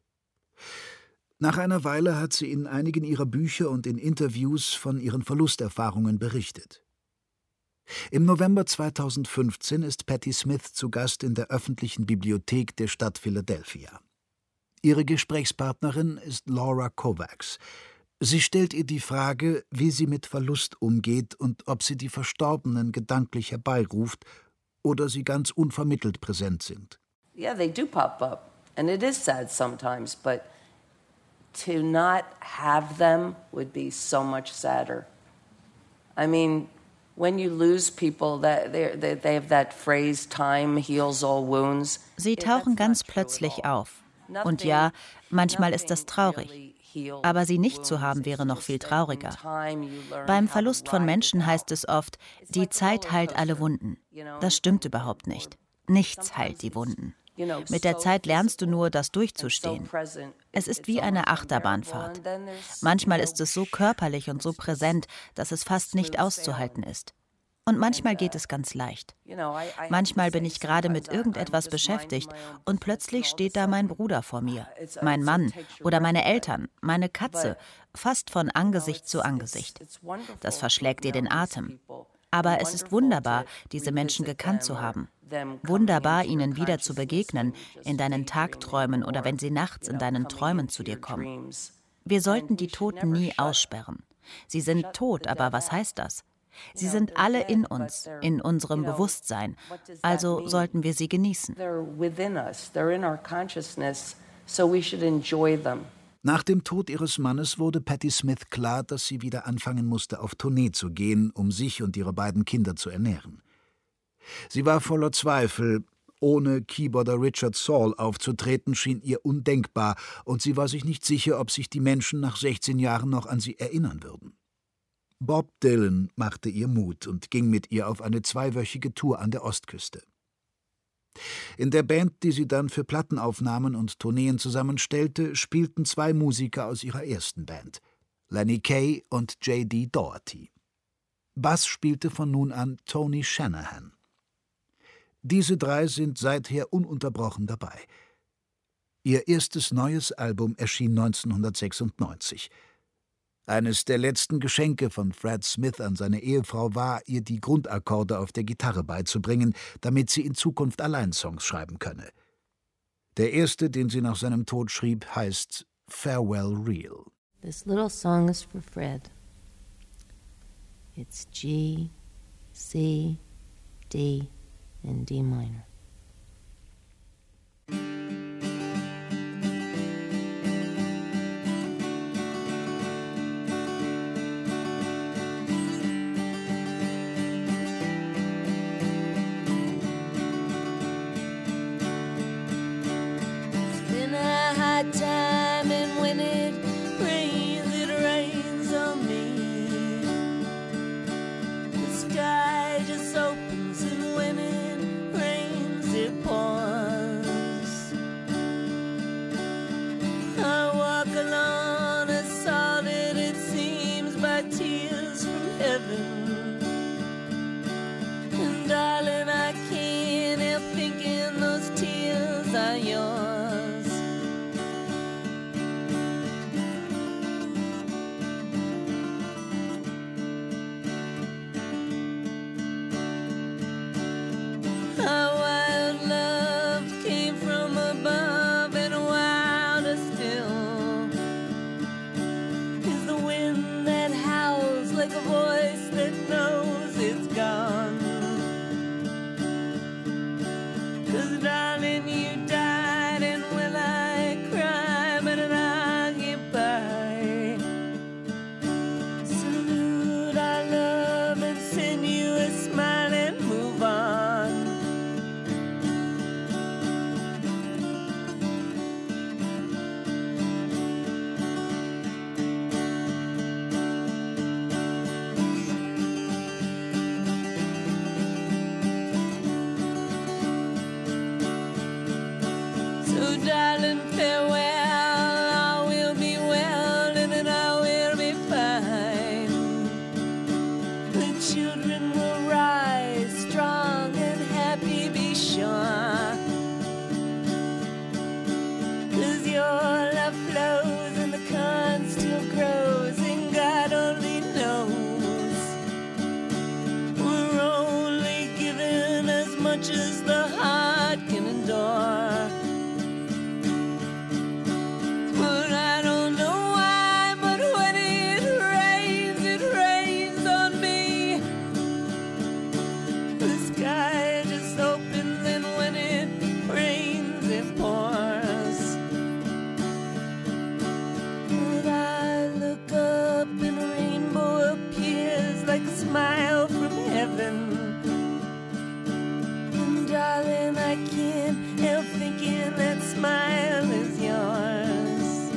Nach einer Weile hat sie in einigen ihrer Bücher und in Interviews von ihren Verlusterfahrungen berichtet. Im November 2015 ist Patti Smith zu Gast in der öffentlichen Bibliothek der Stadt Philadelphia. Ihre Gesprächspartnerin ist Laura Kovacs. Sie stellt ihr die Frage, wie sie mit Verlust umgeht und ob sie die Verstorbenen gedanklich herbeiruft oder sie ganz unvermittelt präsent sind. Yeah, they do pop up. And it is sad sometimes, but to not have them would be so much sadder. I mean, when you lose people, they have that phrase, time heals all wounds. Sie tauchen ganz plötzlich auf. Und ja, manchmal ist das traurig. Aber sie nicht zu haben, wäre noch viel trauriger. Beim Verlust von Menschen heißt es oft, die Zeit heilt alle Wunden. Das stimmt überhaupt nicht. Nichts heilt die Wunden. Mit der Zeit lernst du nur, das durchzustehen. Es ist wie eine Achterbahnfahrt. Manchmal ist es so körperlich und so präsent, dass es fast nicht auszuhalten ist. Und manchmal geht es ganz leicht. Manchmal bin ich gerade mit irgendetwas beschäftigt und plötzlich steht da mein Bruder vor mir, mein Mann oder meine Eltern, meine Katze, fast von Angesicht zu Angesicht. Das verschlägt dir den Atem. Aber es ist wunderbar, diese Menschen gekannt zu haben. Wunderbar, ihnen wieder zu begegnen, in deinen Tagträumen oder wenn sie nachts in deinen Träumen zu dir kommen. Wir sollten die Toten nie aussperren. Sie sind tot, aber was heißt das? Sie sind alle in uns, in unserem Bewusstsein, also sollten wir sie genießen. Nach dem Tod ihres Mannes wurde Patti Smith klar, dass sie wieder anfangen musste, auf Tournee zu gehen, um sich und ihre beiden Kinder zu ernähren. Sie war voller Zweifel, ohne Keyboarder Richard Saul aufzutreten, schien ihr undenkbar, und sie war sich nicht sicher, ob sich die Menschen nach 16 Jahren noch an sie erinnern würden. Bob Dylan machte ihr Mut und ging mit ihr auf eine 2-wöchige Tour an der Ostküste. In der Band, die sie dann für Plattenaufnahmen und Tourneen zusammenstellte, spielten 2 Musiker aus ihrer ersten Band, Lenny Kaye und J.D. Doherty. Bass spielte von nun an Tony Shanahan. Diese 3 sind seither ununterbrochen dabei. Ihr erstes neues Album erschien 1996. Eines der letzten Geschenke von Fred Smith an seine Ehefrau war, ihr die Grundakkorde auf der Gitarre beizubringen, damit sie in Zukunft allein Songs schreiben könne. Der erste, den sie nach seinem Tod schrieb, heißt Farewell Real. This little song is for Fred. It's G, C, D and D minor. Time, and when it rains on me. The sky just opens, and when it rains, it pours. I walk alone, assaulted, it seems, by tears from heaven. And darling, I can't help thinking those tears are yours. Darling, farewell, I will be well, and then I will be fine. The children will rise strong and happy, be sure. 'Cause your love flows and the corn still grows, and God only knows. We're only given as much as the heart can endure. Smile from heaven, and darling, I can't help thinking that smile is yours.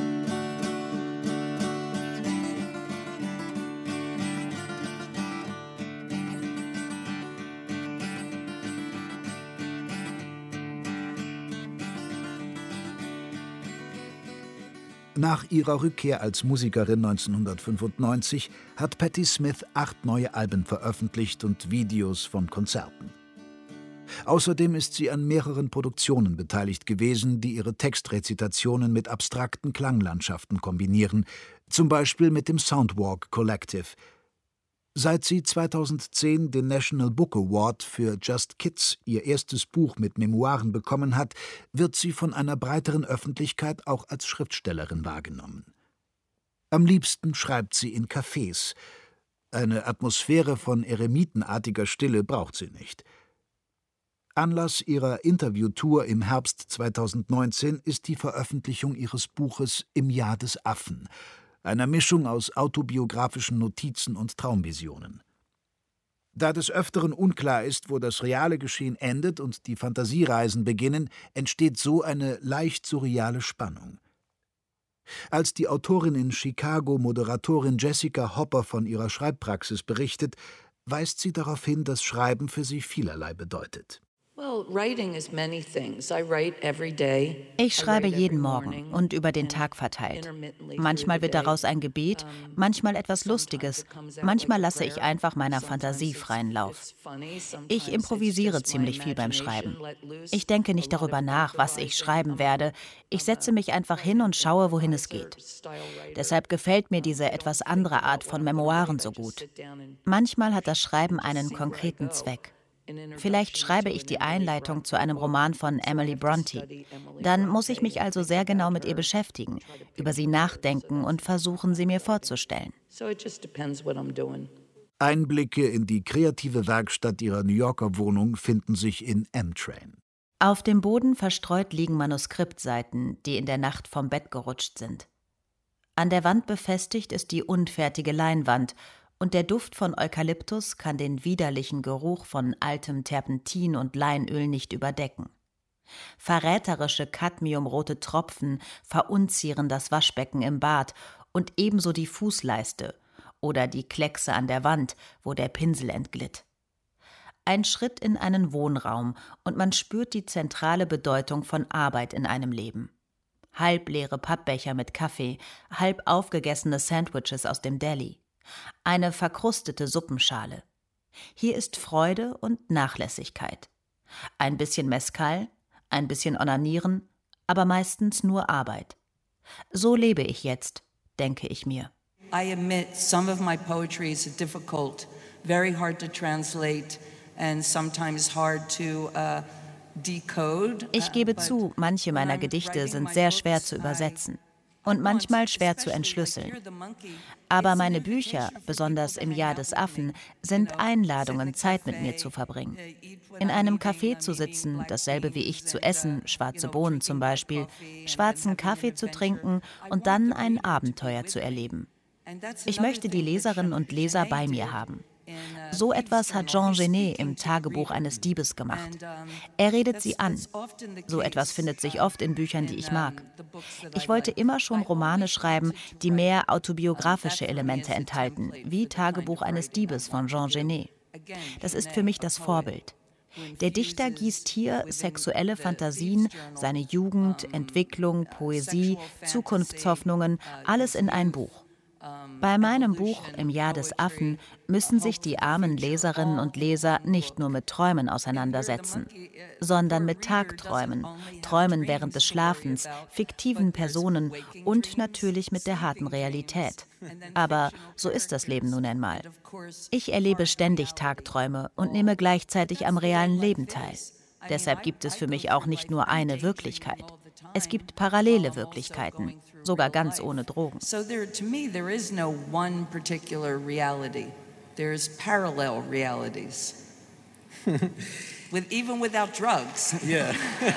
Nach ihrer Rückkehr als Musikerin 1995 hat Patti Smith 8 neue Alben veröffentlicht und Videos von Konzerten. Außerdem ist sie an mehreren Produktionen beteiligt gewesen, die ihre Textrezitationen mit abstrakten Klanglandschaften kombinieren, zum Beispiel mit dem Soundwalk Collective. Seit sie 2010 den National Book Award für Just Kids, ihr erstes Buch mit Memoiren, bekommen hat, wird sie von einer breiteren Öffentlichkeit auch als Schriftstellerin wahrgenommen. Am liebsten schreibt sie in Cafés. Eine Atmosphäre von eremitenartiger Stille braucht sie nicht. Anlass ihrer Interviewtour im Herbst 2019 ist die Veröffentlichung ihres Buches Im Jahr des Affen, einer Mischung aus autobiografischen Notizen und Traumvisionen. Da des Öfteren unklar ist, wo das reale Geschehen endet und die Fantasiereisen beginnen, entsteht so eine leicht surreale Spannung. Als die Autorin in Chicago, Moderatorin Jessica Hopper, von ihrer Schreibpraxis berichtet, weist sie darauf hin, dass Schreiben für sie vielerlei bedeutet. Ich schreibe jeden Morgen und über den Tag verteilt. Manchmal wird daraus ein Gebet, manchmal etwas Lustiges, manchmal lasse ich einfach meiner Fantasie freien Lauf. Ich improvisiere ziemlich viel beim Schreiben. Ich denke nicht darüber nach, was ich schreiben werde. Ich setze mich einfach hin und schaue, wohin es geht. Deshalb gefällt mir diese etwas andere Art von Memoiren so gut. Manchmal hat das Schreiben einen konkreten Zweck. Vielleicht schreibe ich die Einleitung zu einem Roman von Emily Bronte. Dann muss ich mich also sehr genau mit ihr beschäftigen, über sie nachdenken und versuchen, sie mir vorzustellen. Einblicke in die kreative Werkstatt ihrer New Yorker Wohnung finden sich in M-Train. Auf dem Boden verstreut liegen Manuskriptseiten, die in der Nacht vom Bett gerutscht sind. An der Wand befestigt ist die unfertige Leinwand, und der Duft von Eukalyptus kann den widerlichen Geruch von altem Terpentin und Leinöl nicht überdecken. Verräterische cadmiumrote Tropfen verunzieren das Waschbecken im Bad und ebenso die Fußleiste oder die Kleckse an der Wand, wo der Pinsel entglitt. Ein Schritt in einen Wohnraum und man spürt die zentrale Bedeutung von Arbeit in einem Leben. Halbleere Pappbecher mit Kaffee, halb aufgegessene Sandwiches aus dem Deli. Eine verkrustete Suppenschale. Hier ist Freude und Nachlässigkeit. Ein bisschen Mezcal, ein bisschen Onanieren, aber meistens nur Arbeit. So lebe ich jetzt, denke ich mir. I admit some of my poetry is difficult, very hard to translate and sometimes hard to decode. Ich gebe zu, manche meiner Gedichte sind sehr schwer zu übersetzen und manchmal schwer zu entschlüsseln. Aber meine Bücher, besonders im Jahr des Affen, sind Einladungen, Zeit mit mir zu verbringen. In einem Café zu sitzen, dasselbe wie ich zu essen, schwarze Bohnen zum Beispiel, schwarzen Kaffee zu trinken und dann ein Abenteuer zu erleben. Ich möchte die Leserinnen und Leser bei mir haben. So etwas hat Jean Genet im Tagebuch eines Diebes gemacht. Er redet sie an. So etwas findet sich oft in Büchern, die ich mag. Ich wollte immer schon Romane schreiben, die mehr autobiografische Elemente enthalten, wie Tagebuch eines Diebes von Jean Genet. Das ist für mich das Vorbild. Der Dichter gießt hier sexuelle Fantasien, seine Jugend, Entwicklung, Poesie, Zukunftshoffnungen, alles in ein Buch. Bei meinem Buch Im Jahr des Affen müssen sich die armen Leserinnen und Leser nicht nur mit Träumen auseinandersetzen, sondern mit Tagträumen, Träumen während des Schlafens, fiktiven Personen und natürlich mit der harten Realität. Aber so ist das Leben nun einmal. Ich erlebe ständig Tagträume und nehme gleichzeitig am realen Leben teil. Deshalb gibt es für mich auch nicht nur eine Wirklichkeit. Es gibt parallele Wirklichkeiten, sogar ganz ohne Drogen. So to me there is no one particular reality. There's parallel realities. Even without drugs. Yeah.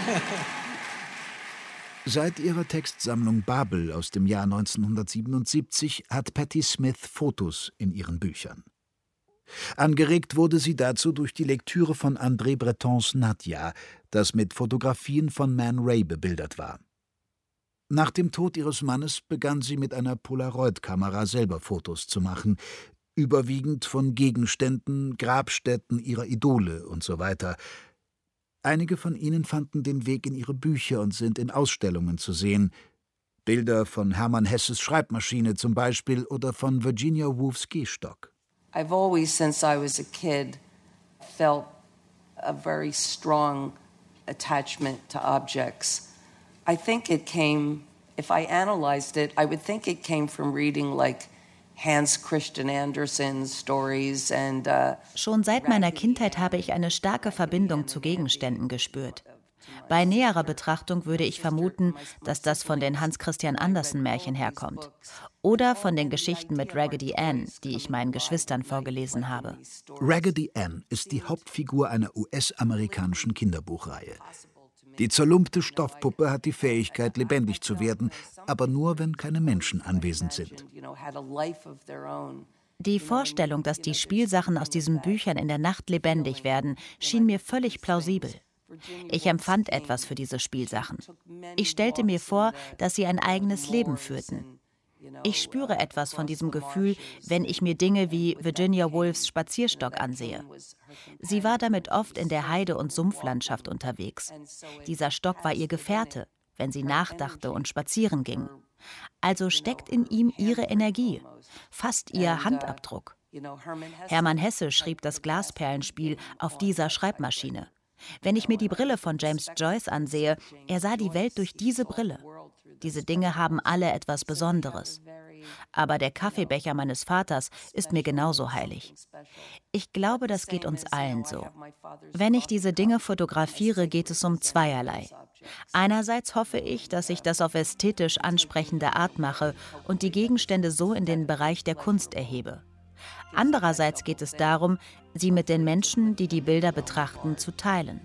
Seit ihrer Textsammlung Babel aus dem Jahr 1977 hat Patti Smith Fotos in ihren Büchern. Angeregt wurde sie dazu durch die Lektüre von André Bretons Nadia, das mit Fotografien von Man Ray bebildert war. Nach dem Tod ihres Mannes begann sie mit einer Polaroid-Kamera selber Fotos zu machen, überwiegend von Gegenständen, Grabstätten ihrer Idole und so weiter. Einige von ihnen fanden den Weg in ihre Bücher und sind in Ausstellungen zu sehen. Bilder von Hermann Hesses Schreibmaschine zum Beispiel oder von Virginia Woolfs Gehstock. I've always, since I was a kid, felt a very strong attachment to objects. I think it came, if I analyzed it, I would think it came from reading like Hans Christian Andersen's stories and Schon seit meiner Kindheit habe ich eine starke Verbindung zu Gegenständen gespürt. Bei näherer Betrachtung würde ich vermuten, dass das von den Hans Christian Andersen Märchen herkommt. Oder von den Geschichten mit Raggedy Ann, die ich meinen Geschwistern vorgelesen habe. Raggedy Ann ist die Hauptfigur einer US-amerikanischen Kinderbuchreihe. Die zerlumpte Stoffpuppe hat die Fähigkeit, lebendig zu werden, aber nur, wenn keine Menschen anwesend sind. Die Vorstellung, dass die Spielsachen aus diesen Büchern in der Nacht lebendig werden, schien mir völlig plausibel. Ich empfand etwas für diese Spielsachen. Ich stellte mir vor, dass sie ein eigenes Leben führten. Ich spüre etwas von diesem Gefühl, wenn ich mir Dinge wie Virginia Woolfs Spazierstock ansehe. Sie war damit oft in der Heide- und Sumpflandschaft unterwegs. Dieser Stock war ihr Gefährte, wenn sie nachdachte und spazieren ging. Also steckt in ihm ihre Energie, fast ihr Handabdruck. Hermann Hesse schrieb das Glasperlenspiel auf dieser Schreibmaschine. Wenn ich mir die Brille von James Joyce ansehe, er sah die Welt durch diese Brille. Diese Dinge haben alle etwas Besonderes. Aber der Kaffeebecher meines Vaters ist mir genauso heilig. Ich glaube, das geht uns allen so. Wenn ich diese Dinge fotografiere, geht es um zweierlei. Einerseits hoffe ich, dass ich das auf ästhetisch ansprechende Art mache und die Gegenstände so in den Bereich der Kunst erhebe. Andererseits geht es darum, sie mit den Menschen, die die Bilder betrachten, zu teilen.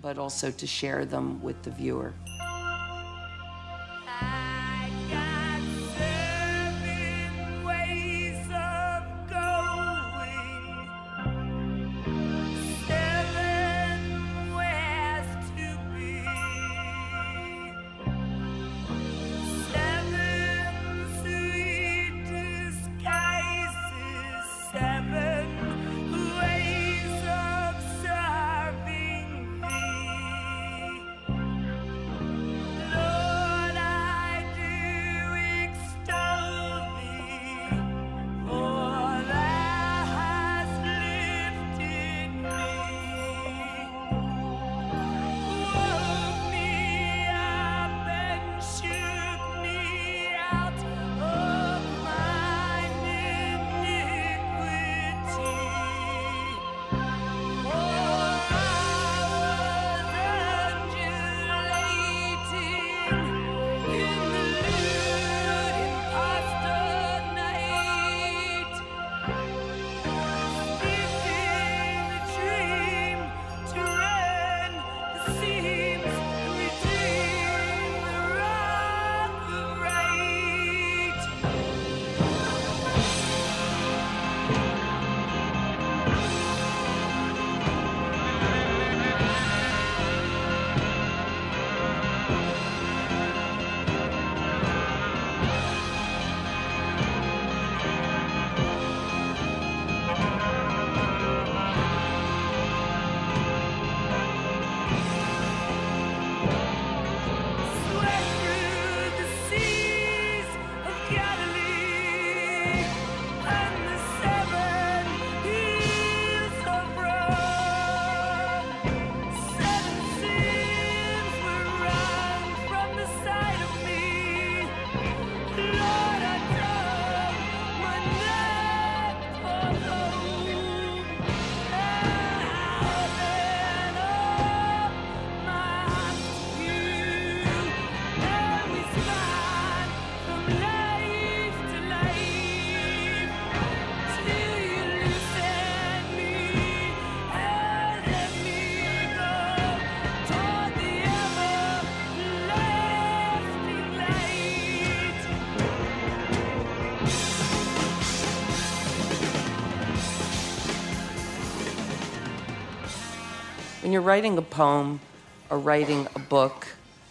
When you're writing a poem or writing a book,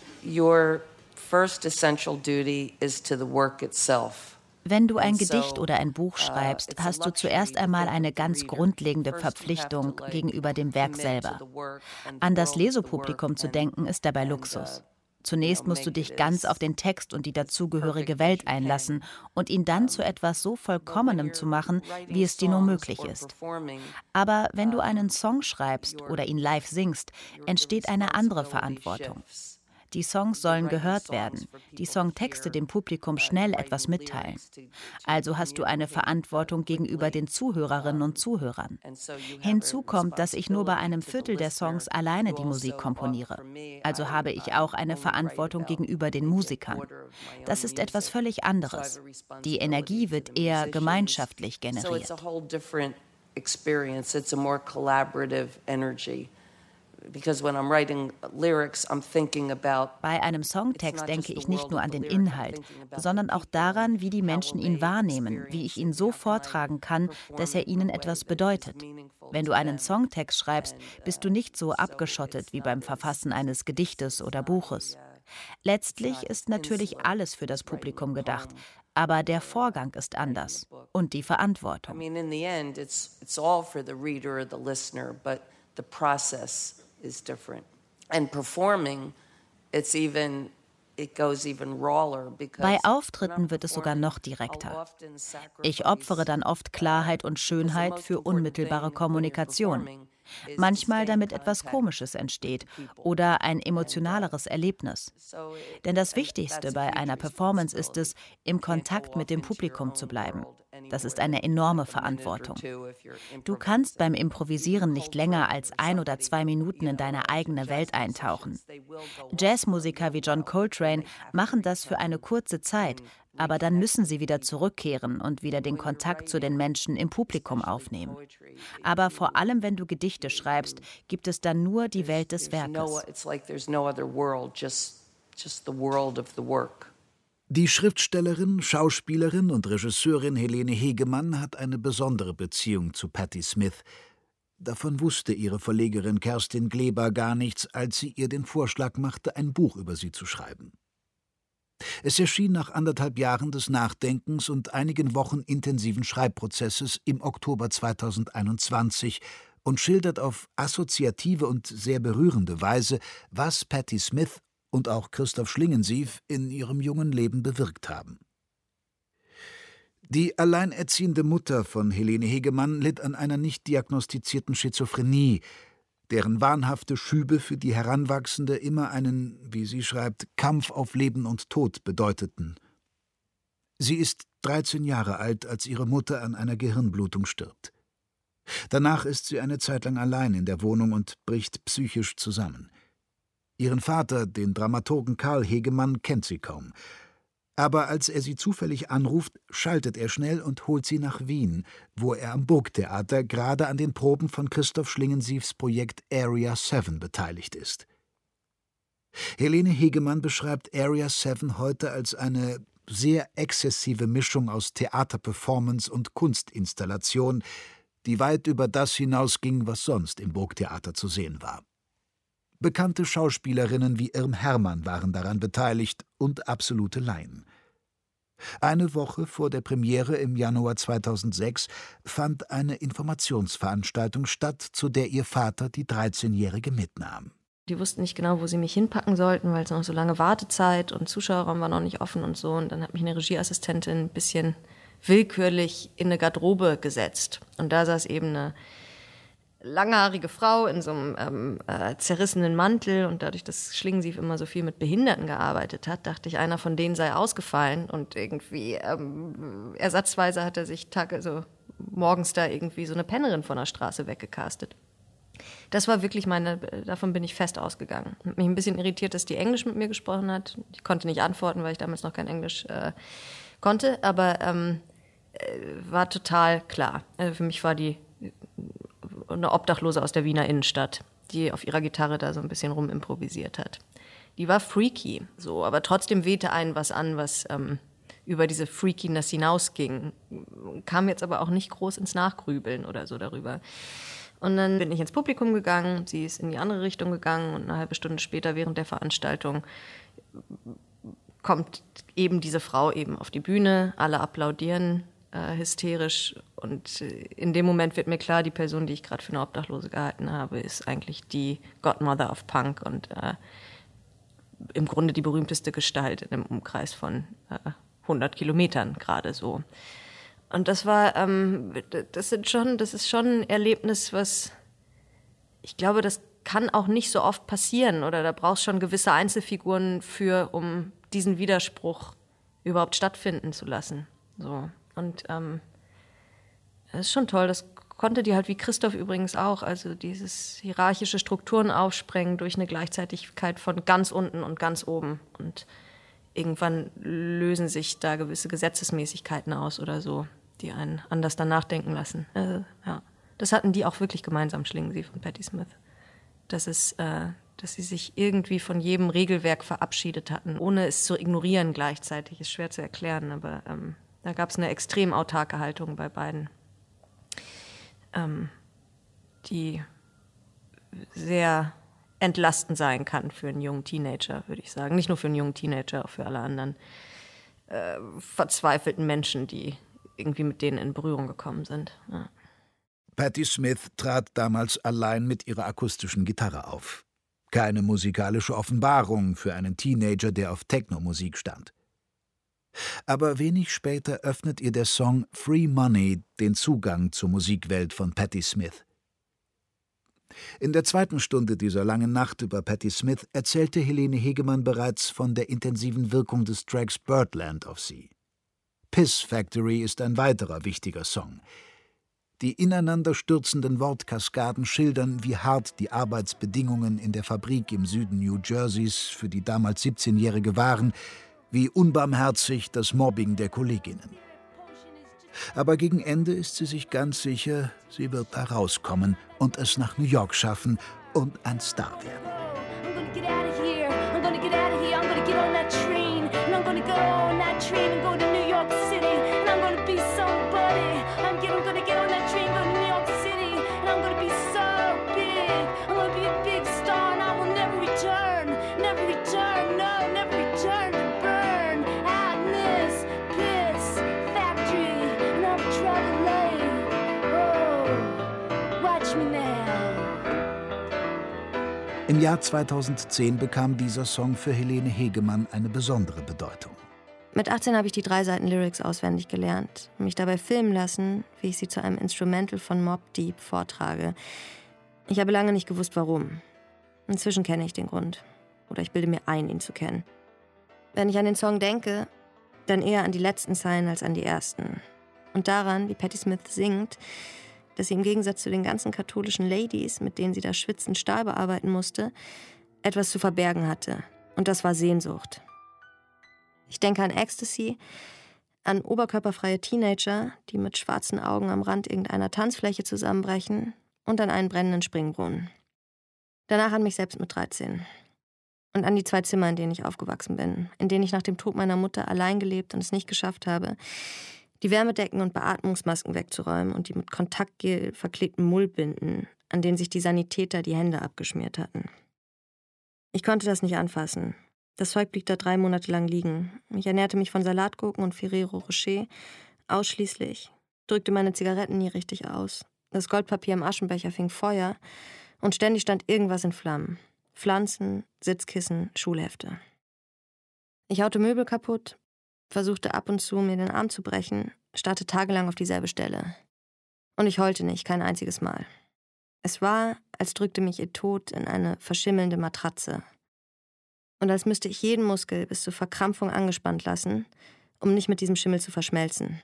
your first essential duty is to the work itself. Wenn du ein Gedicht oder ein Buch schreibst, hast du zuerst einmal eine ganz grundlegende Verpflichtung gegenüber dem Werk selber. An das Lesepublikum zu denken, ist dabei Luxus. Zunächst musst du dich ganz auf den Text und die dazugehörige Welt einlassen und ihn dann zu etwas so Vollkommenem zu machen, wie es dir nur möglich ist. Aber wenn du einen Song schreibst oder ihn live singst, entsteht eine andere Verantwortung. Die Songs sollen gehört werden, die Songtexte dem Publikum schnell etwas mitteilen. Also hast du eine Verantwortung gegenüber den Zuhörerinnen und Zuhörern. Hinzu kommt, dass ich nur bei einem Viertel der Songs alleine die Musik komponiere. Also habe ich auch eine Verantwortung gegenüber den Musikern. Das ist etwas völlig anderes. Die Energie wird eher gemeinschaftlich generiert. Bei einem Songtext denke ich nicht nur an den Inhalt, sondern auch daran, wie die Menschen ihn wahrnehmen, wie ich ihn so vortragen kann, dass er ihnen etwas bedeutet. Wenn du einen Songtext schreibst, bist du nicht so abgeschottet wie beim Verfassen eines Gedichtes oder Buches. Letztlich ist natürlich alles für das Publikum gedacht, aber der Vorgang ist anders und die Verantwortung. In the end, it's all for the reader or the listener, but the process is different. And performing, it goes even rawer because bei Auftritten wird es sogar noch direkter. Ich opfere dann oft Klarheit und Schönheit für unmittelbare Kommunikation. Manchmal damit etwas Komisches entsteht oder ein emotionaleres Erlebnis. Denn das Wichtigste bei einer Performance ist es, im Kontakt mit dem Publikum zu bleiben. Das ist eine enorme Verantwortung. Du kannst beim Improvisieren nicht länger als 1 oder 2 Minuten in deine eigene Welt eintauchen. Jazzmusiker wie John Coltrane machen das für eine kurze Zeit, aber dann müssen sie wieder zurückkehren und wieder den Kontakt zu den Menschen im Publikum aufnehmen. Aber vor allem, wenn du Gedichte schreibst, gibt es dann nur die Welt des Werkes. Die Schriftstellerin, Schauspielerin und Regisseurin Helene Hegemann hat eine besondere Beziehung zu Patti Smith. Davon wusste ihre Verlegerin Kerstin Gleber gar nichts, als sie ihr den Vorschlag machte, ein Buch über sie zu schreiben. Es erschien nach 1,5 Jahren des Nachdenkens und einigen Wochen intensiven Schreibprozesses im Oktober 2021 und schildert auf assoziative und sehr berührende Weise, was Patti Smith und auch Christoph Schlingensief in ihrem jungen Leben bewirkt haben. Die alleinerziehende Mutter von Helene Hegemann litt an einer nicht diagnostizierten Schizophrenie, deren wahnhafte Schübe für die Heranwachsende immer einen, wie sie schreibt, Kampf auf Leben und Tod bedeuteten. Sie ist 13 Jahre alt, als ihre Mutter an einer Gehirnblutung stirbt. Danach ist sie eine Zeit lang allein in der Wohnung und bricht psychisch zusammen. Ihren Vater, den Dramaturgen Karl Hegemann, kennt sie kaum. Aber als er sie zufällig anruft, schaltet er schnell und holt sie nach Wien, wo er am Burgtheater gerade an den Proben von Christoph Schlingensiefs Projekt Area 7 beteiligt ist. Helene Hegemann beschreibt Area 7 heute als eine sehr exzessive Mischung aus Theaterperformance und Kunstinstallation, die weit über das hinausging, was sonst im Burgtheater zu sehen war. Bekannte Schauspielerinnen wie Irm Hermann waren daran beteiligt und absolute Laien. Eine Woche vor der Premiere im Januar 2006 fand eine Informationsveranstaltung statt, zu der ihr Vater die 13-Jährige mitnahm. Die wussten nicht genau, wo sie mich hinpacken sollten, weil es noch so lange Wartezeit und Zuschauerraum war noch nicht offen und so. Und dann hat mich eine Regieassistentin ein bisschen willkürlich in eine Garderobe gesetzt. Und da saß eben eine langhaarige Frau in so einem zerrissenen Mantel, und dadurch, dass Schlingensief immer so viel mit Behinderten gearbeitet hat, dachte ich, einer von denen sei ausgefallen, und irgendwie ersatzweise hat er sich morgens da irgendwie so eine Pennerin von der Straße weggecastet. Das war wirklich davon bin ich fest ausgegangen. Hat mich ein bisschen irritiert, dass die Englisch mit mir gesprochen hat. Ich konnte nicht antworten, weil ich damals noch kein Englisch konnte, aber war total klar. Also für mich war die eine Obdachlose aus der Wiener Innenstadt, die auf ihrer Gitarre da so ein bisschen rumimprovisiert hat. Die war freaky, so, aber trotzdem wehte einen was an, was über diese Freakiness hinausging. Kam jetzt aber auch nicht groß ins Nachgrübeln oder so darüber. Und dann bin ich ins Publikum gegangen, sie ist in die andere Richtung gegangen, und eine halbe Stunde später während der Veranstaltung kommt eben diese Frau eben auf die Bühne, alle applaudieren hysterisch, und in dem Moment wird mir klar, die Person, die ich gerade für eine Obdachlose gehalten habe, ist eigentlich die Godmother of Punk und im Grunde die berühmteste Gestalt in einem Umkreis von 100 Kilometern gerade so. Und das war, das ist schon ein Erlebnis, was, ich glaube, das kann auch nicht so oft passieren, oder da brauchst schon gewisse Einzelfiguren für, um diesen Widerspruch überhaupt stattfinden zu lassen. So. Und das ist schon toll, das konnte die halt wie Christoph übrigens auch, also dieses hierarchische Strukturen aufsprengen durch eine Gleichzeitigkeit von ganz unten und ganz oben. Und irgendwann lösen sich da gewisse Gesetzesmäßigkeiten aus oder so, die einen anders dann nachdenken lassen. Ja. Das hatten die auch wirklich gemeinsam, Schlingensief und Patti Smith. dass sie sich irgendwie von jedem Regelwerk verabschiedet hatten, ohne es zu ignorieren gleichzeitig. Ist schwer zu erklären, aber da gab es eine extrem autarke Haltung bei beiden, die sehr entlastend sein kann für einen jungen Teenager, würde ich sagen. Nicht nur für einen jungen Teenager, auch für alle anderen verzweifelten Menschen, die irgendwie mit denen in Berührung gekommen sind. Ja. Patti Smith trat damals allein mit ihrer akustischen Gitarre auf. Keine musikalische Offenbarung für einen Teenager, der auf Techno-Musik stand. Aber wenig später öffnet ihr der Song Free Money den Zugang zur Musikwelt von Patti Smith. In der zweiten Stunde dieser langen Nacht über Patti Smith erzählte Helene Hegemann bereits von der intensiven Wirkung des Tracks Birdland auf sie. Piss Factory ist ein weiterer wichtiger Song. Die ineinander stürzenden Wortkaskaden schildern, wie hart die Arbeitsbedingungen in der Fabrik im Süden New Jerseys für die damals 17-Jährige waren, wie unbarmherzig das Mobbing der Kolleginnen. Aber gegen Ende ist sie sich ganz sicher, sie wird da rauskommen und es nach New York schaffen und ein Star werden. Im Jahr 2010 bekam dieser Song für Helene Hegemann eine besondere Bedeutung. Mit 18 habe ich die 3 Seiten Lyrics auswendig gelernt und mich dabei filmen lassen, wie ich sie zu einem Instrumental von Mobb Deep vortrage. Ich habe lange nicht gewusst, warum. Inzwischen kenne ich den Grund. Oder ich bilde mir ein, ihn zu kennen. Wenn ich an den Song denke, dann eher an die letzten Zeilen als an die ersten. Und daran, wie Patti Smith singt, dass sie im Gegensatz zu den ganzen katholischen Ladies, mit denen sie da schwitzend Stahl bearbeiten musste, etwas zu verbergen hatte. Und das war Sehnsucht. Ich denke an Ecstasy, an oberkörperfreie Teenager, die mit schwarzen Augen am Rand irgendeiner Tanzfläche zusammenbrechen, und an einen brennenden Springbrunnen. Danach an mich selbst mit 13. Und an die 2 Zimmer, in denen ich aufgewachsen bin, in denen ich nach dem Tod meiner Mutter allein gelebt und es nicht geschafft habe, die Wärmedecken und Beatmungsmasken wegzuräumen und die mit Kontaktgel verklebten Mullbinden, an denen sich die Sanitäter die Hände abgeschmiert hatten. Ich konnte das nicht anfassen. Das Zeug blieb da 3 Monate lang liegen. Ich ernährte mich von Salatgurken und Ferrero Rocher ausschließlich, drückte meine Zigaretten nie richtig aus. Das Goldpapier im Aschenbecher fing Feuer und ständig stand irgendwas in Flammen. Pflanzen, Sitzkissen, Schulhefte. Ich haute Möbel kaputt, versuchte ab und zu, mir den Arm zu brechen, starrte tagelang auf dieselbe Stelle. Und ich heulte nicht, kein einziges Mal. Es war, als drückte mich ihr Tod in eine verschimmelnde Matratze. Und als müsste ich jeden Muskel bis zur Verkrampfung angespannt lassen, um nicht mit diesem Schimmel zu verschmelzen.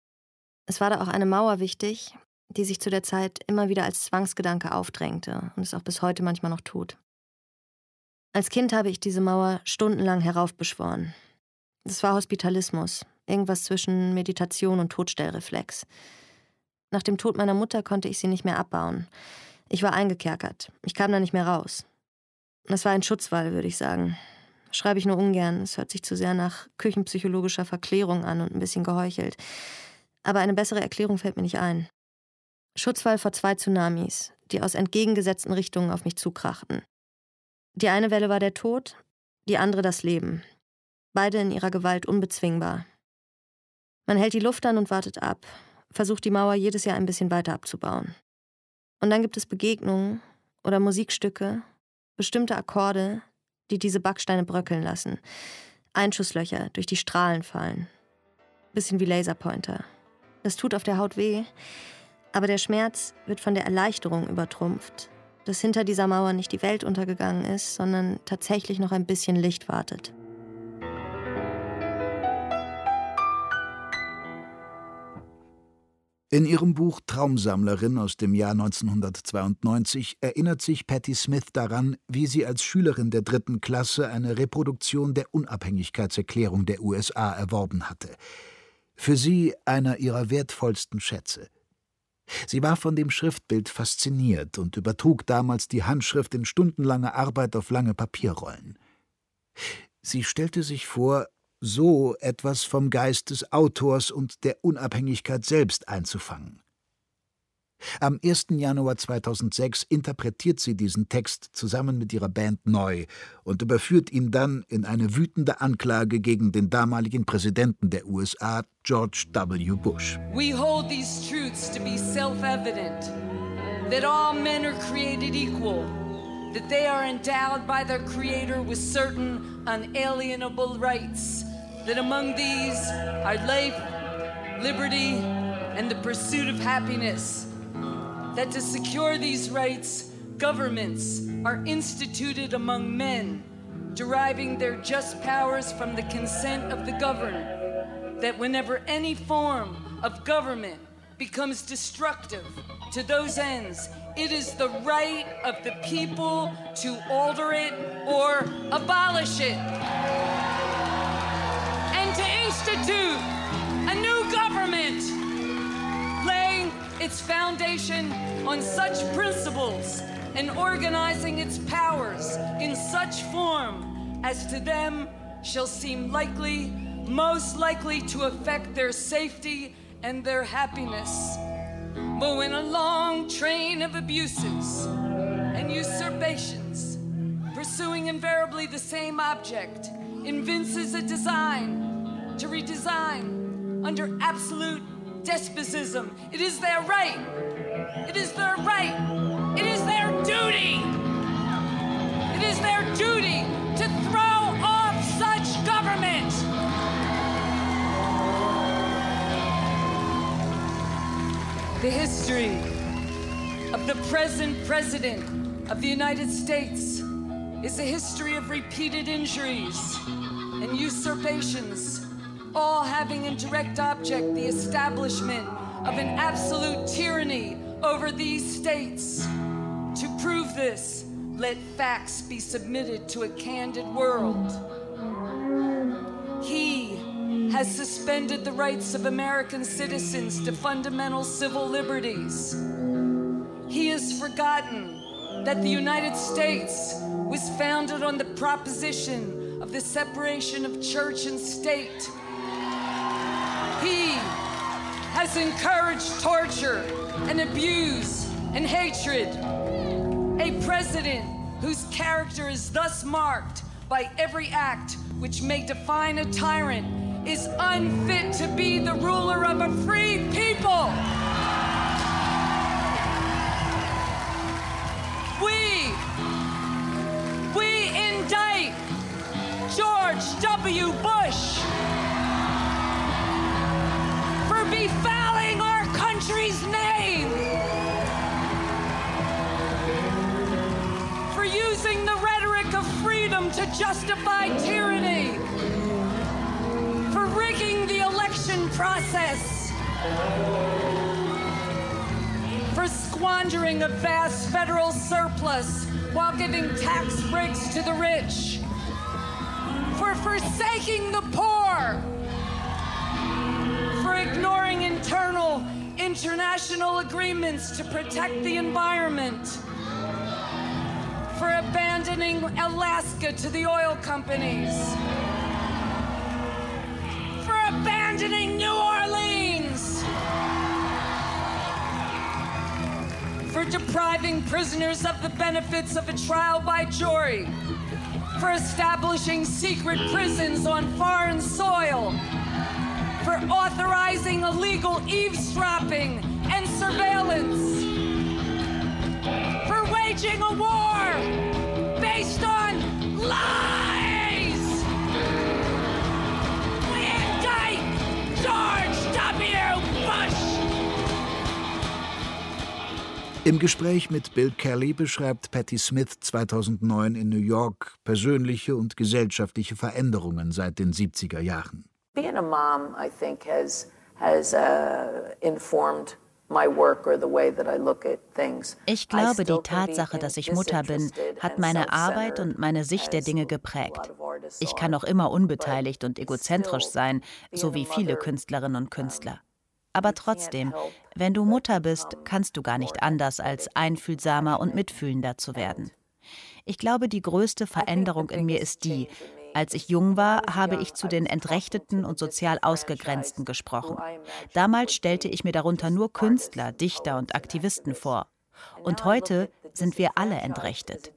Es war da auch eine Mauer wichtig, die sich zu der Zeit immer wieder als Zwangsgedanke aufdrängte und es auch bis heute manchmal noch tut. Als Kind habe ich diese Mauer stundenlang heraufbeschworen. Das war Hospitalismus, irgendwas zwischen Meditation und Todstellreflex. Nach dem Tod meiner Mutter konnte ich sie nicht mehr abbauen. Ich war eingekerkert, ich kam da nicht mehr raus. Das war ein Schutzwall, würde ich sagen. Schreibe ich nur ungern, es hört sich zu sehr nach küchenpsychologischer Verklärung an und ein bisschen geheuchelt. Aber eine bessere Erklärung fällt mir nicht ein. Schutzwall vor 2 Tsunamis, die aus entgegengesetzten Richtungen auf mich zukrachten. Die eine Welle war der Tod, die andere das Leben. Beide in ihrer Gewalt unbezwingbar. Man hält die Luft an und wartet ab, versucht die Mauer jedes Jahr ein bisschen weiter abzubauen. Und dann gibt es Begegnungen oder Musikstücke, bestimmte Akkorde, die diese Backsteine bröckeln lassen. Einschusslöcher, durch die Strahlen fallen. Bisschen wie Laserpointer. Das tut auf der Haut weh, aber der Schmerz wird von der Erleichterung übertrumpft, dass hinter dieser Mauer nicht die Welt untergegangen ist, sondern tatsächlich noch ein bisschen Licht wartet. In ihrem Buch Traumsammlerin aus dem Jahr 1992 erinnert sich Patti Smith daran, wie sie als Schülerin der 3. Klasse eine Reproduktion der Unabhängigkeitserklärung der USA erworben hatte. Für sie einer ihrer wertvollsten Schätze. Sie war von dem Schriftbild fasziniert und übertrug damals die Handschrift in stundenlanger Arbeit auf lange Papierrollen. Sie stellte sich vor, so etwas vom Geist des Autors und der Unabhängigkeit selbst einzufangen. Am 1. Januar 2006 interpretiert sie diesen Text zusammen mit ihrer Band neu und überführt ihn dann in eine wütende Anklage gegen den damaligen Präsidenten der USA, George W. Bush. We hold these truths to be self-evident, that all men are created equal, that they are endowed by their Creator with certain unalienable rights, that among these are life, liberty, and the pursuit of happiness. That to secure these rights, governments are instituted among men, deriving their just powers from the consent of the governed. That whenever any form of government becomes destructive to those ends, it is the right of the people to alter it or abolish it. And to institute a new government, laying its foundation on such principles and organizing its powers in such form as to them shall seem likely, most likely to affect their safety and their happiness. But when a long train of abuses and usurpations, pursuing invariably the same object, evinces a design to redesign under absolute despotism, it is their right. It is their right. It is their duty. It is their duty to throw off such government. The history of the present President of the United States is a history of repeated injuries and usurpations, all having in direct object the establishment of an absolute tyranny over these states. To prove this, let facts be submitted to a candid world. He has suspended the rights of American citizens to fundamental civil liberties. He has forgotten that the United States was founded on the proposition of the separation of church and state. He has encouraged torture and abuse and hatred. A president whose character is thus marked by every act which may define a tyrant is unfit to be the ruler of a free people. We indict George W. Bush for befouling our country's name, for using the rhetoric of freedom to justify tyranny, for rigging the election process, for squandering a vast federal surplus while giving tax breaks to the rich, for forsaking the poor, for ignoring international agreements to protect the environment, for abandoning Alaska to the oil companies, for abandoning New Orleans, for depriving prisoners of the benefits of a trial by jury, for establishing secret prisons on foreign soil, for authorizing illegal eavesdropping and surveillance, for waging a war based on lies. We indict George W. Bush. Im Gespräch mit Bill Kelly beschreibt Patti Smith 2009 in New York persönliche und gesellschaftliche Veränderungen seit den 70er Jahren. Being a mom, I think, has informed my work or the way that I look at things. Ich glaube, die Tatsache, dass ich Mutter bin, hat meine Arbeit und meine Sicht der Dinge geprägt. Ich kann auch immer unbeteiligt und egozentrisch sein, so wie viele Künstlerinnen und Künstler. Aber trotzdem, wenn du Mutter bist, kannst du gar nicht anders, als einfühlsamer und mitfühlender zu werden. Ich glaube, die größte Veränderung in mir ist die: Als ich jung war, habe ich zu den Entrechteten und sozial Ausgegrenzten gesprochen. Damals stellte ich mir darunter nur Künstler, Dichter und Aktivisten vor. Und heute sind wir alle entrechtet.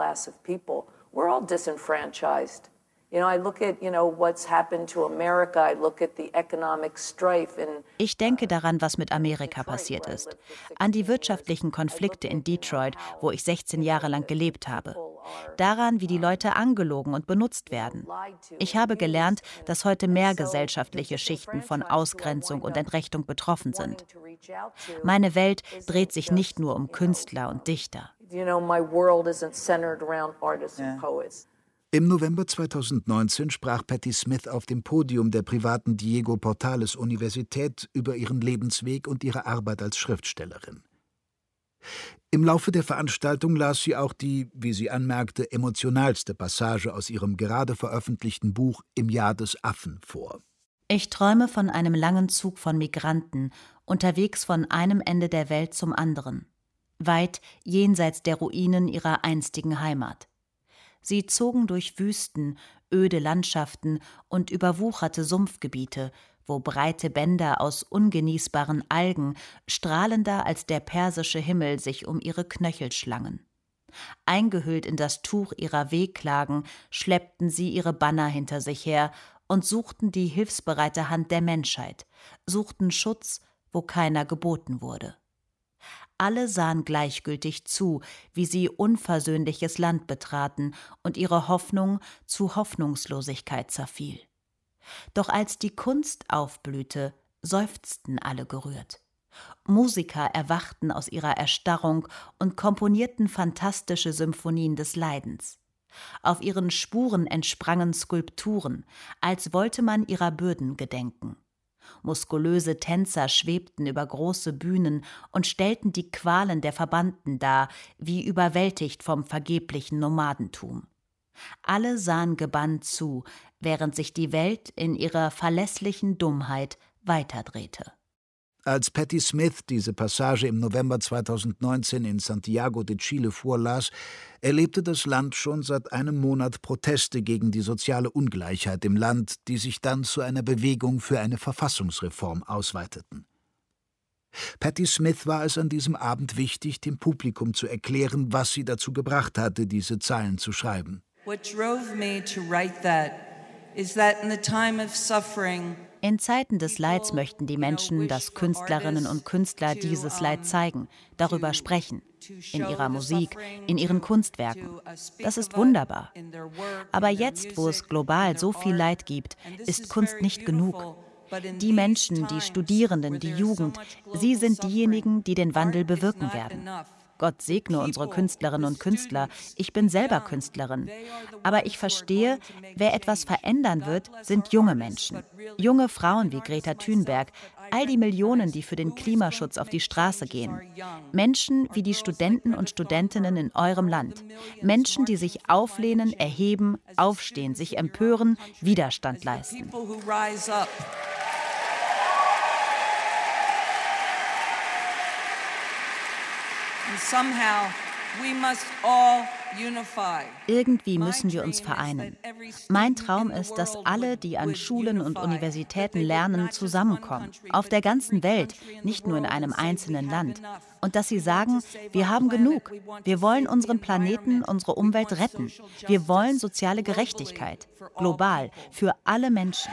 Ich denke daran, was mit Amerika passiert ist. An die wirtschaftlichen Konflikte in Detroit, wo ich 16 Jahre lang gelebt habe. Daran, wie die Leute angelogen und benutzt werden. Ich habe gelernt, dass heute mehr gesellschaftliche Schichten von Ausgrenzung und Entrechtung betroffen sind. Meine Welt dreht sich nicht nur um Künstler und Dichter. Im November 2019 sprach Patti Smith auf dem Podium der privaten Diego Portales Universität über ihren Lebensweg und ihre Arbeit als Schriftstellerin. Im Laufe der Veranstaltung las sie auch die, wie sie anmerkte, emotionalste Passage aus ihrem gerade veröffentlichten Buch »Im Jahr des Affen« vor. Ich träume von einem langen Zug von Migranten, unterwegs von einem Ende der Welt zum anderen, weit jenseits der Ruinen ihrer einstigen Heimat. Sie zogen durch Wüsten, öde Landschaften und überwucherte Sumpfgebiete, wo breite Bänder aus ungenießbaren Algen, strahlender als der persische Himmel, sich um ihre Knöchel schlangen. Eingehüllt in das Tuch ihrer Wehklagen schleppten sie ihre Banner hinter sich her und suchten die hilfsbereite Hand der Menschheit, suchten Schutz, wo keiner geboten wurde. Alle sahen gleichgültig zu, wie sie unversöhnliches Land betraten und ihre Hoffnung zu Hoffnungslosigkeit zerfiel. Doch als die Kunst aufblühte, seufzten alle gerührt. Musiker erwachten aus ihrer Erstarrung und komponierten fantastische Symphonien des Leidens. Auf ihren Spuren entsprangen Skulpturen, als wollte man ihrer Bürden gedenken. Muskulöse Tänzer schwebten über große Bühnen und stellten die Qualen der Verbannten dar, wie überwältigt vom vergeblichen Nomadentum. Alle sahen gebannt zu, während sich die Welt in ihrer verlässlichen Dummheit weiterdrehte. Als Patti Smith diese Passage im November 2019 in Santiago de Chile vorlas, erlebte das Land schon seit einem Monat Proteste gegen die soziale Ungleichheit im Land, die sich dann zu einer Bewegung für eine Verfassungsreform ausweiteten. Patti Smith war es an diesem Abend wichtig, dem Publikum zu erklären, was sie dazu gebracht hatte, diese Zeilen zu schreiben. What drove me to write that is that in the time of suffering, in Zeiten des Leids möchten die Menschen, dass Künstlerinnen und Künstler dieses Leid zeigen, darüber sprechen, in ihrer Musik, in ihren Kunstwerken. Das ist wunderbar. Aber jetzt, wo es global so viel Leid gibt, ist Kunst nicht genug. Die Menschen, die Studierenden, die Jugend, sie sind diejenigen, die den Wandel bewirken werden. Gott segne unsere Künstlerinnen und Künstler. Ich bin selber Künstlerin. Aber ich verstehe, wer etwas verändern wird, sind junge Menschen. Junge Frauen wie Greta Thunberg, all die Millionen, die für den Klimaschutz auf die Straße gehen. Menschen wie die Studenten und Studentinnen in eurem Land. Menschen, die sich auflehnen, erheben, aufstehen, sich empören, Widerstand leisten. Irgendwie müssen wir uns vereinen. Mein Traum ist, dass alle, die an Schulen und Universitäten lernen, zusammenkommen. Auf der ganzen Welt, nicht nur in einem einzelnen Land. Und dass sie sagen, wir haben genug. Wir wollen unseren Planeten, unsere Umwelt retten. Wir wollen soziale Gerechtigkeit. Global, für alle Menschen.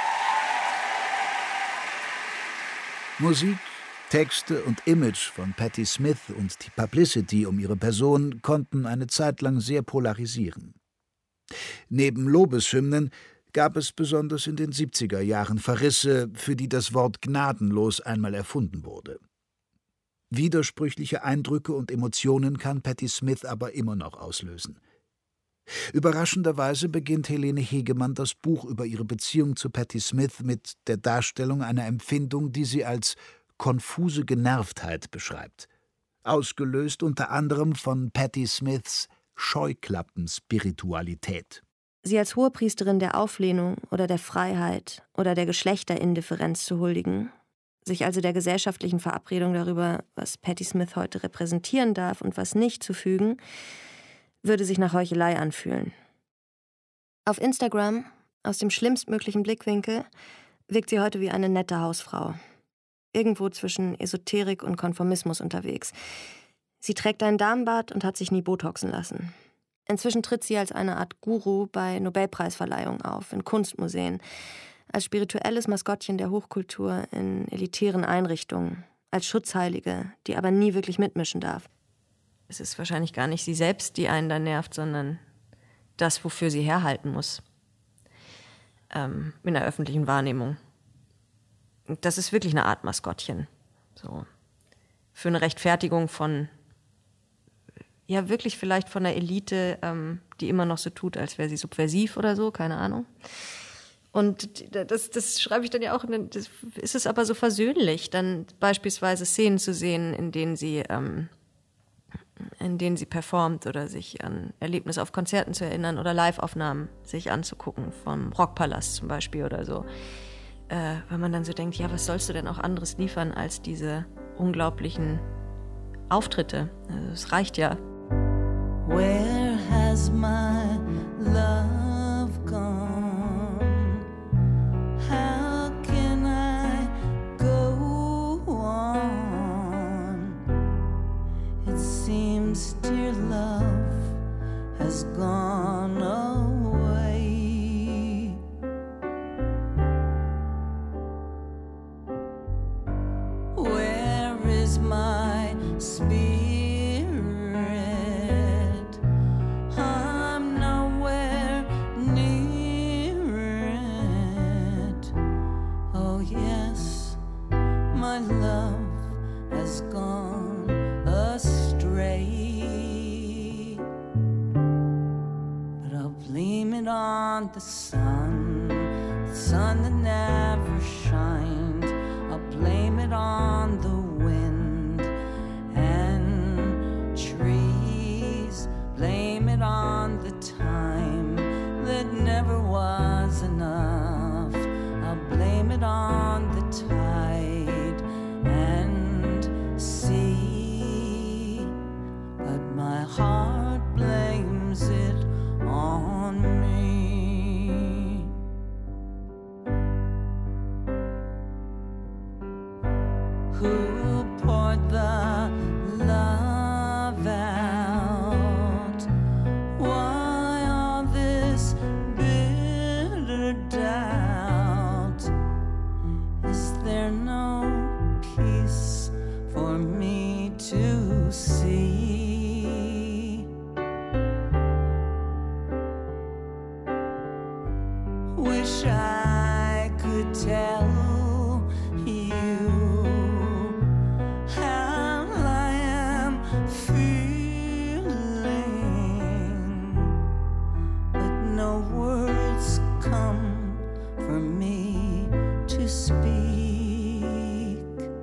Musik, Texte und Image von Patti Smith und die Publicity um ihre Person konnten eine Zeit lang sehr polarisieren. Neben Lobeshymnen gab es besonders in den 70er Jahren Verrisse, für die das Wort gnadenlos einmal erfunden wurde. Widersprüchliche Eindrücke und Emotionen kann Patti Smith aber immer noch auslösen. Überraschenderweise beginnt Helene Hegemann das Buch über ihre Beziehung zu Patti Smith mit der Darstellung einer Empfindung, die sie als konfuse Genervtheit beschreibt, ausgelöst unter anderem von Patti Smiths Scheuklappenspiritualität. Sie als Hohepriesterin der Auflehnung oder der Freiheit oder der Geschlechterindifferenz zu huldigen, Sich also der gesellschaftlichen Verabredung darüber, was Patti Smith heute repräsentieren darf und was nicht, zu fügen, würde sich nach Heuchelei anfühlen. Auf Instagram, aus dem schlimmstmöglichen Blickwinkel, wirkt sie heute wie eine nette Hausfrau. Irgendwo zwischen Esoterik und Konformismus unterwegs. Sie trägt ein Damenbart und hat sich nie botoxen lassen. Inzwischen tritt sie als eine Art Guru bei Nobelpreisverleihungen auf, in Kunstmuseen, als spirituelles Maskottchen der Hochkultur in elitären Einrichtungen, als Schutzheilige, die aber nie wirklich mitmischen darf. Es ist wahrscheinlich gar nicht sie selbst, die einen da nervt, sondern das, wofür sie herhalten muss. In der öffentlichen Wahrnehmung. Das ist wirklich eine Art Maskottchen. So. Für eine Rechtfertigung von, ja wirklich vielleicht von der Elite, die immer noch so tut, als wäre sie subversiv oder so, keine Ahnung. Und das schreibe ich dann ja auch, das ist es aber so versöhnlich, dann beispielsweise Szenen zu sehen, in denen sie performt oder sich an Erlebnisse auf Konzerten zu erinnern oder Live-Aufnahmen sich anzugucken, vom Rockpalast zum Beispiel oder so. Weil man dann so denkt, ja, was sollst du denn auch anderes liefern als diese unglaublichen Auftritte? Also es reicht ja. Where has my love gone? How can I go on? It seems dear love has gone away. Where is my spirit? I'm nowhere near it. Oh yes, my love has gone astray. But I'll blame it on the sun that never shined. I'll blame it on the wind and trees. Blame it on the time that never was enough. I'll blame it on the tide and sea. But my heart blames it on me. Who poured the love out? Why all this bitter doubt? Is there no peace for me to see? Wish I could tell you how I am feeling, but no words come for me to speak,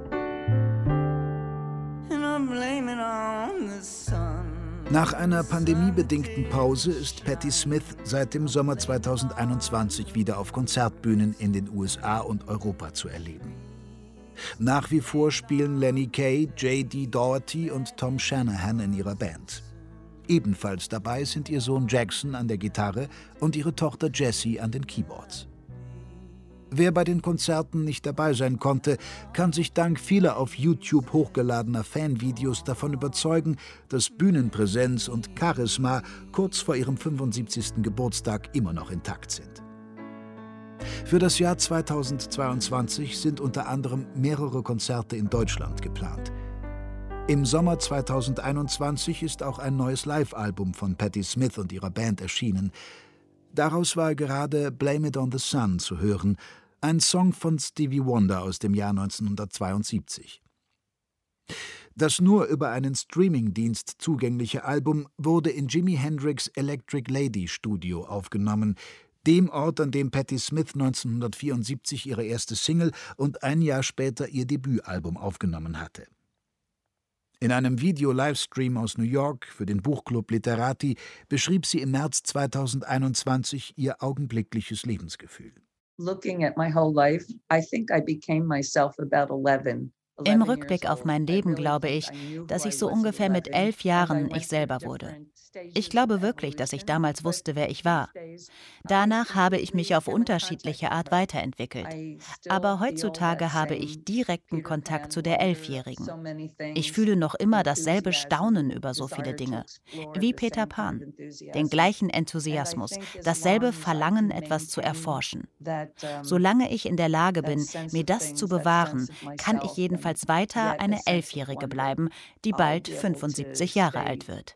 and I blame it on the sun. Nach einer pandemiebedingten Pause ist Patti Smith seit dem Sommer 2021 wieder auf Konzertbühnen in den USA und Europa zu erleben. Nach wie vor spielen Lenny Kaye, J.D. Daugherty und Tom Shanahan in ihrer Band. Ebenfalls dabei sind ihr Sohn Jackson an der Gitarre und ihre Tochter Jessie an den Keyboards. Wer bei den Konzerten nicht dabei sein konnte, kann sich dank vieler auf YouTube hochgeladener Fanvideos davon überzeugen, dass Bühnenpräsenz und Charisma kurz vor ihrem 75. Geburtstag immer noch intakt sind. Für das Jahr 2022 sind unter anderem mehrere Konzerte in Deutschland geplant. Im Sommer 2021 ist auch ein neues Live-Album von Patti Smith und ihrer Band erschienen. Daraus war gerade Blame It on the Sun zu hören, ein Song von Stevie Wonder aus dem Jahr 1972. Das nur über einen Streamingdienst zugängliche Album wurde in Jimi Hendrix' Electric Lady Studio aufgenommen, dem Ort, an dem Patti Smith 1974 ihre erste Single und ein Jahr später ihr Debütalbum aufgenommen hatte. In einem Video-Livestream aus New York für den Buchclub Literati beschrieb sie im März 2021 ihr augenblickliches Lebensgefühl. looking at my whole life, I think I became myself about 11. Im Rückblick auf mein Leben glaube ich, dass ich so ungefähr mit 11 Jahren ich selber wurde. Ich glaube wirklich, dass ich damals wusste, wer ich war. Danach habe ich mich auf unterschiedliche Art weiterentwickelt. Aber heutzutage habe ich direkten Kontakt zu der 11-Jährigen. Ich fühle noch immer dasselbe Staunen über so viele Dinge. Wie Peter Pan. Den gleichen Enthusiasmus, dasselbe Verlangen, etwas zu erforschen. Solange ich in der Lage bin, mir das zu bewahren, kann ich jedenfalls weiter eine 11-Jährige bleiben, die bald 75 Jahre alt wird.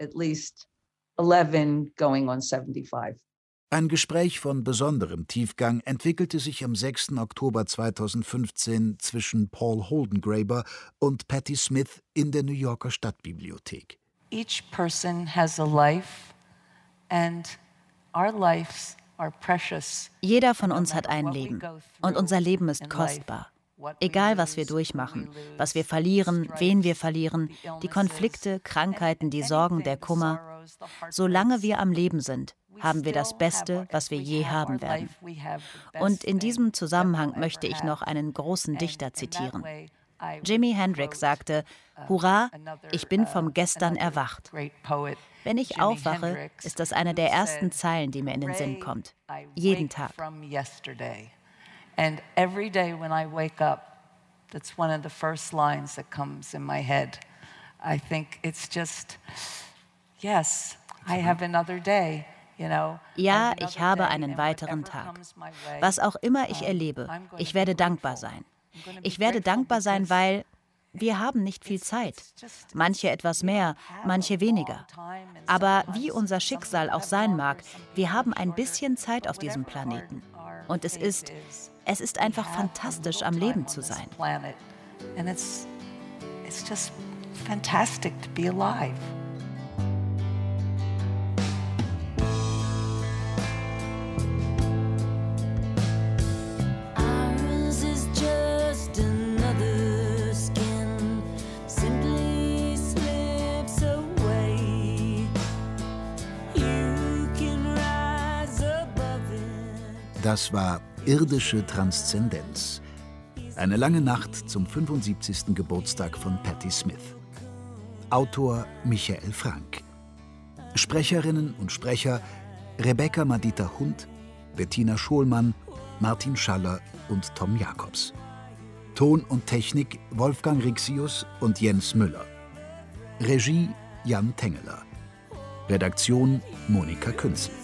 11 going on 75. Ein Gespräch von besonderem Tiefgang entwickelte sich am 6. Oktober 2015 zwischen Paul Holdengraber und Patti Smith in der New Yorker Stadtbibliothek. Each person has a life and our lives are precious. Jeder von uns hat ein Leben und unser Leben ist kostbar. Egal, was wir durchmachen, was wir verlieren, wen wir verlieren, die Konflikte, Krankheiten, die Sorgen, der Kummer. Solange wir am Leben sind, haben wir das Beste, was wir je haben werden. Und in diesem Zusammenhang möchte ich noch einen großen Dichter zitieren. Jimi Hendrix sagte: Hurra, ich bin vom Gestern erwacht. Wenn ich aufwache, ist das eine der ersten Zeilen, die mir in den Sinn kommt. Jeden Tag. And every day when I wake up, that's one of the first lines that comes in my head. I think it's just, yes, I have another day, you know. Ja, ich habe einen weiteren Tag. Was auch immer ich erlebe, ich werde dankbar sein. Ich werde dankbar sein, weil wir haben nicht viel Zeit. Manche etwas mehr, manche weniger. Aber wie unser Schicksal auch sein mag, wir haben ein bisschen Zeit auf diesem Planeten. Und es ist einfach fantastisch, am Leben zu sein. And it's just fantastic to be alive. Das war Irdische Transzendenz. Eine lange Nacht zum 75. Geburtstag von Patti Smith. Autor Michael Frank. Sprecherinnen und Sprecher Rebecca Madita Hund, Bettina Scholmann, Martin Schaller und Tom Jacobs. Ton und Technik Wolfgang Rixius und Jens Müller. Regie Jan Tengeler. Redaktion Monika Künzel.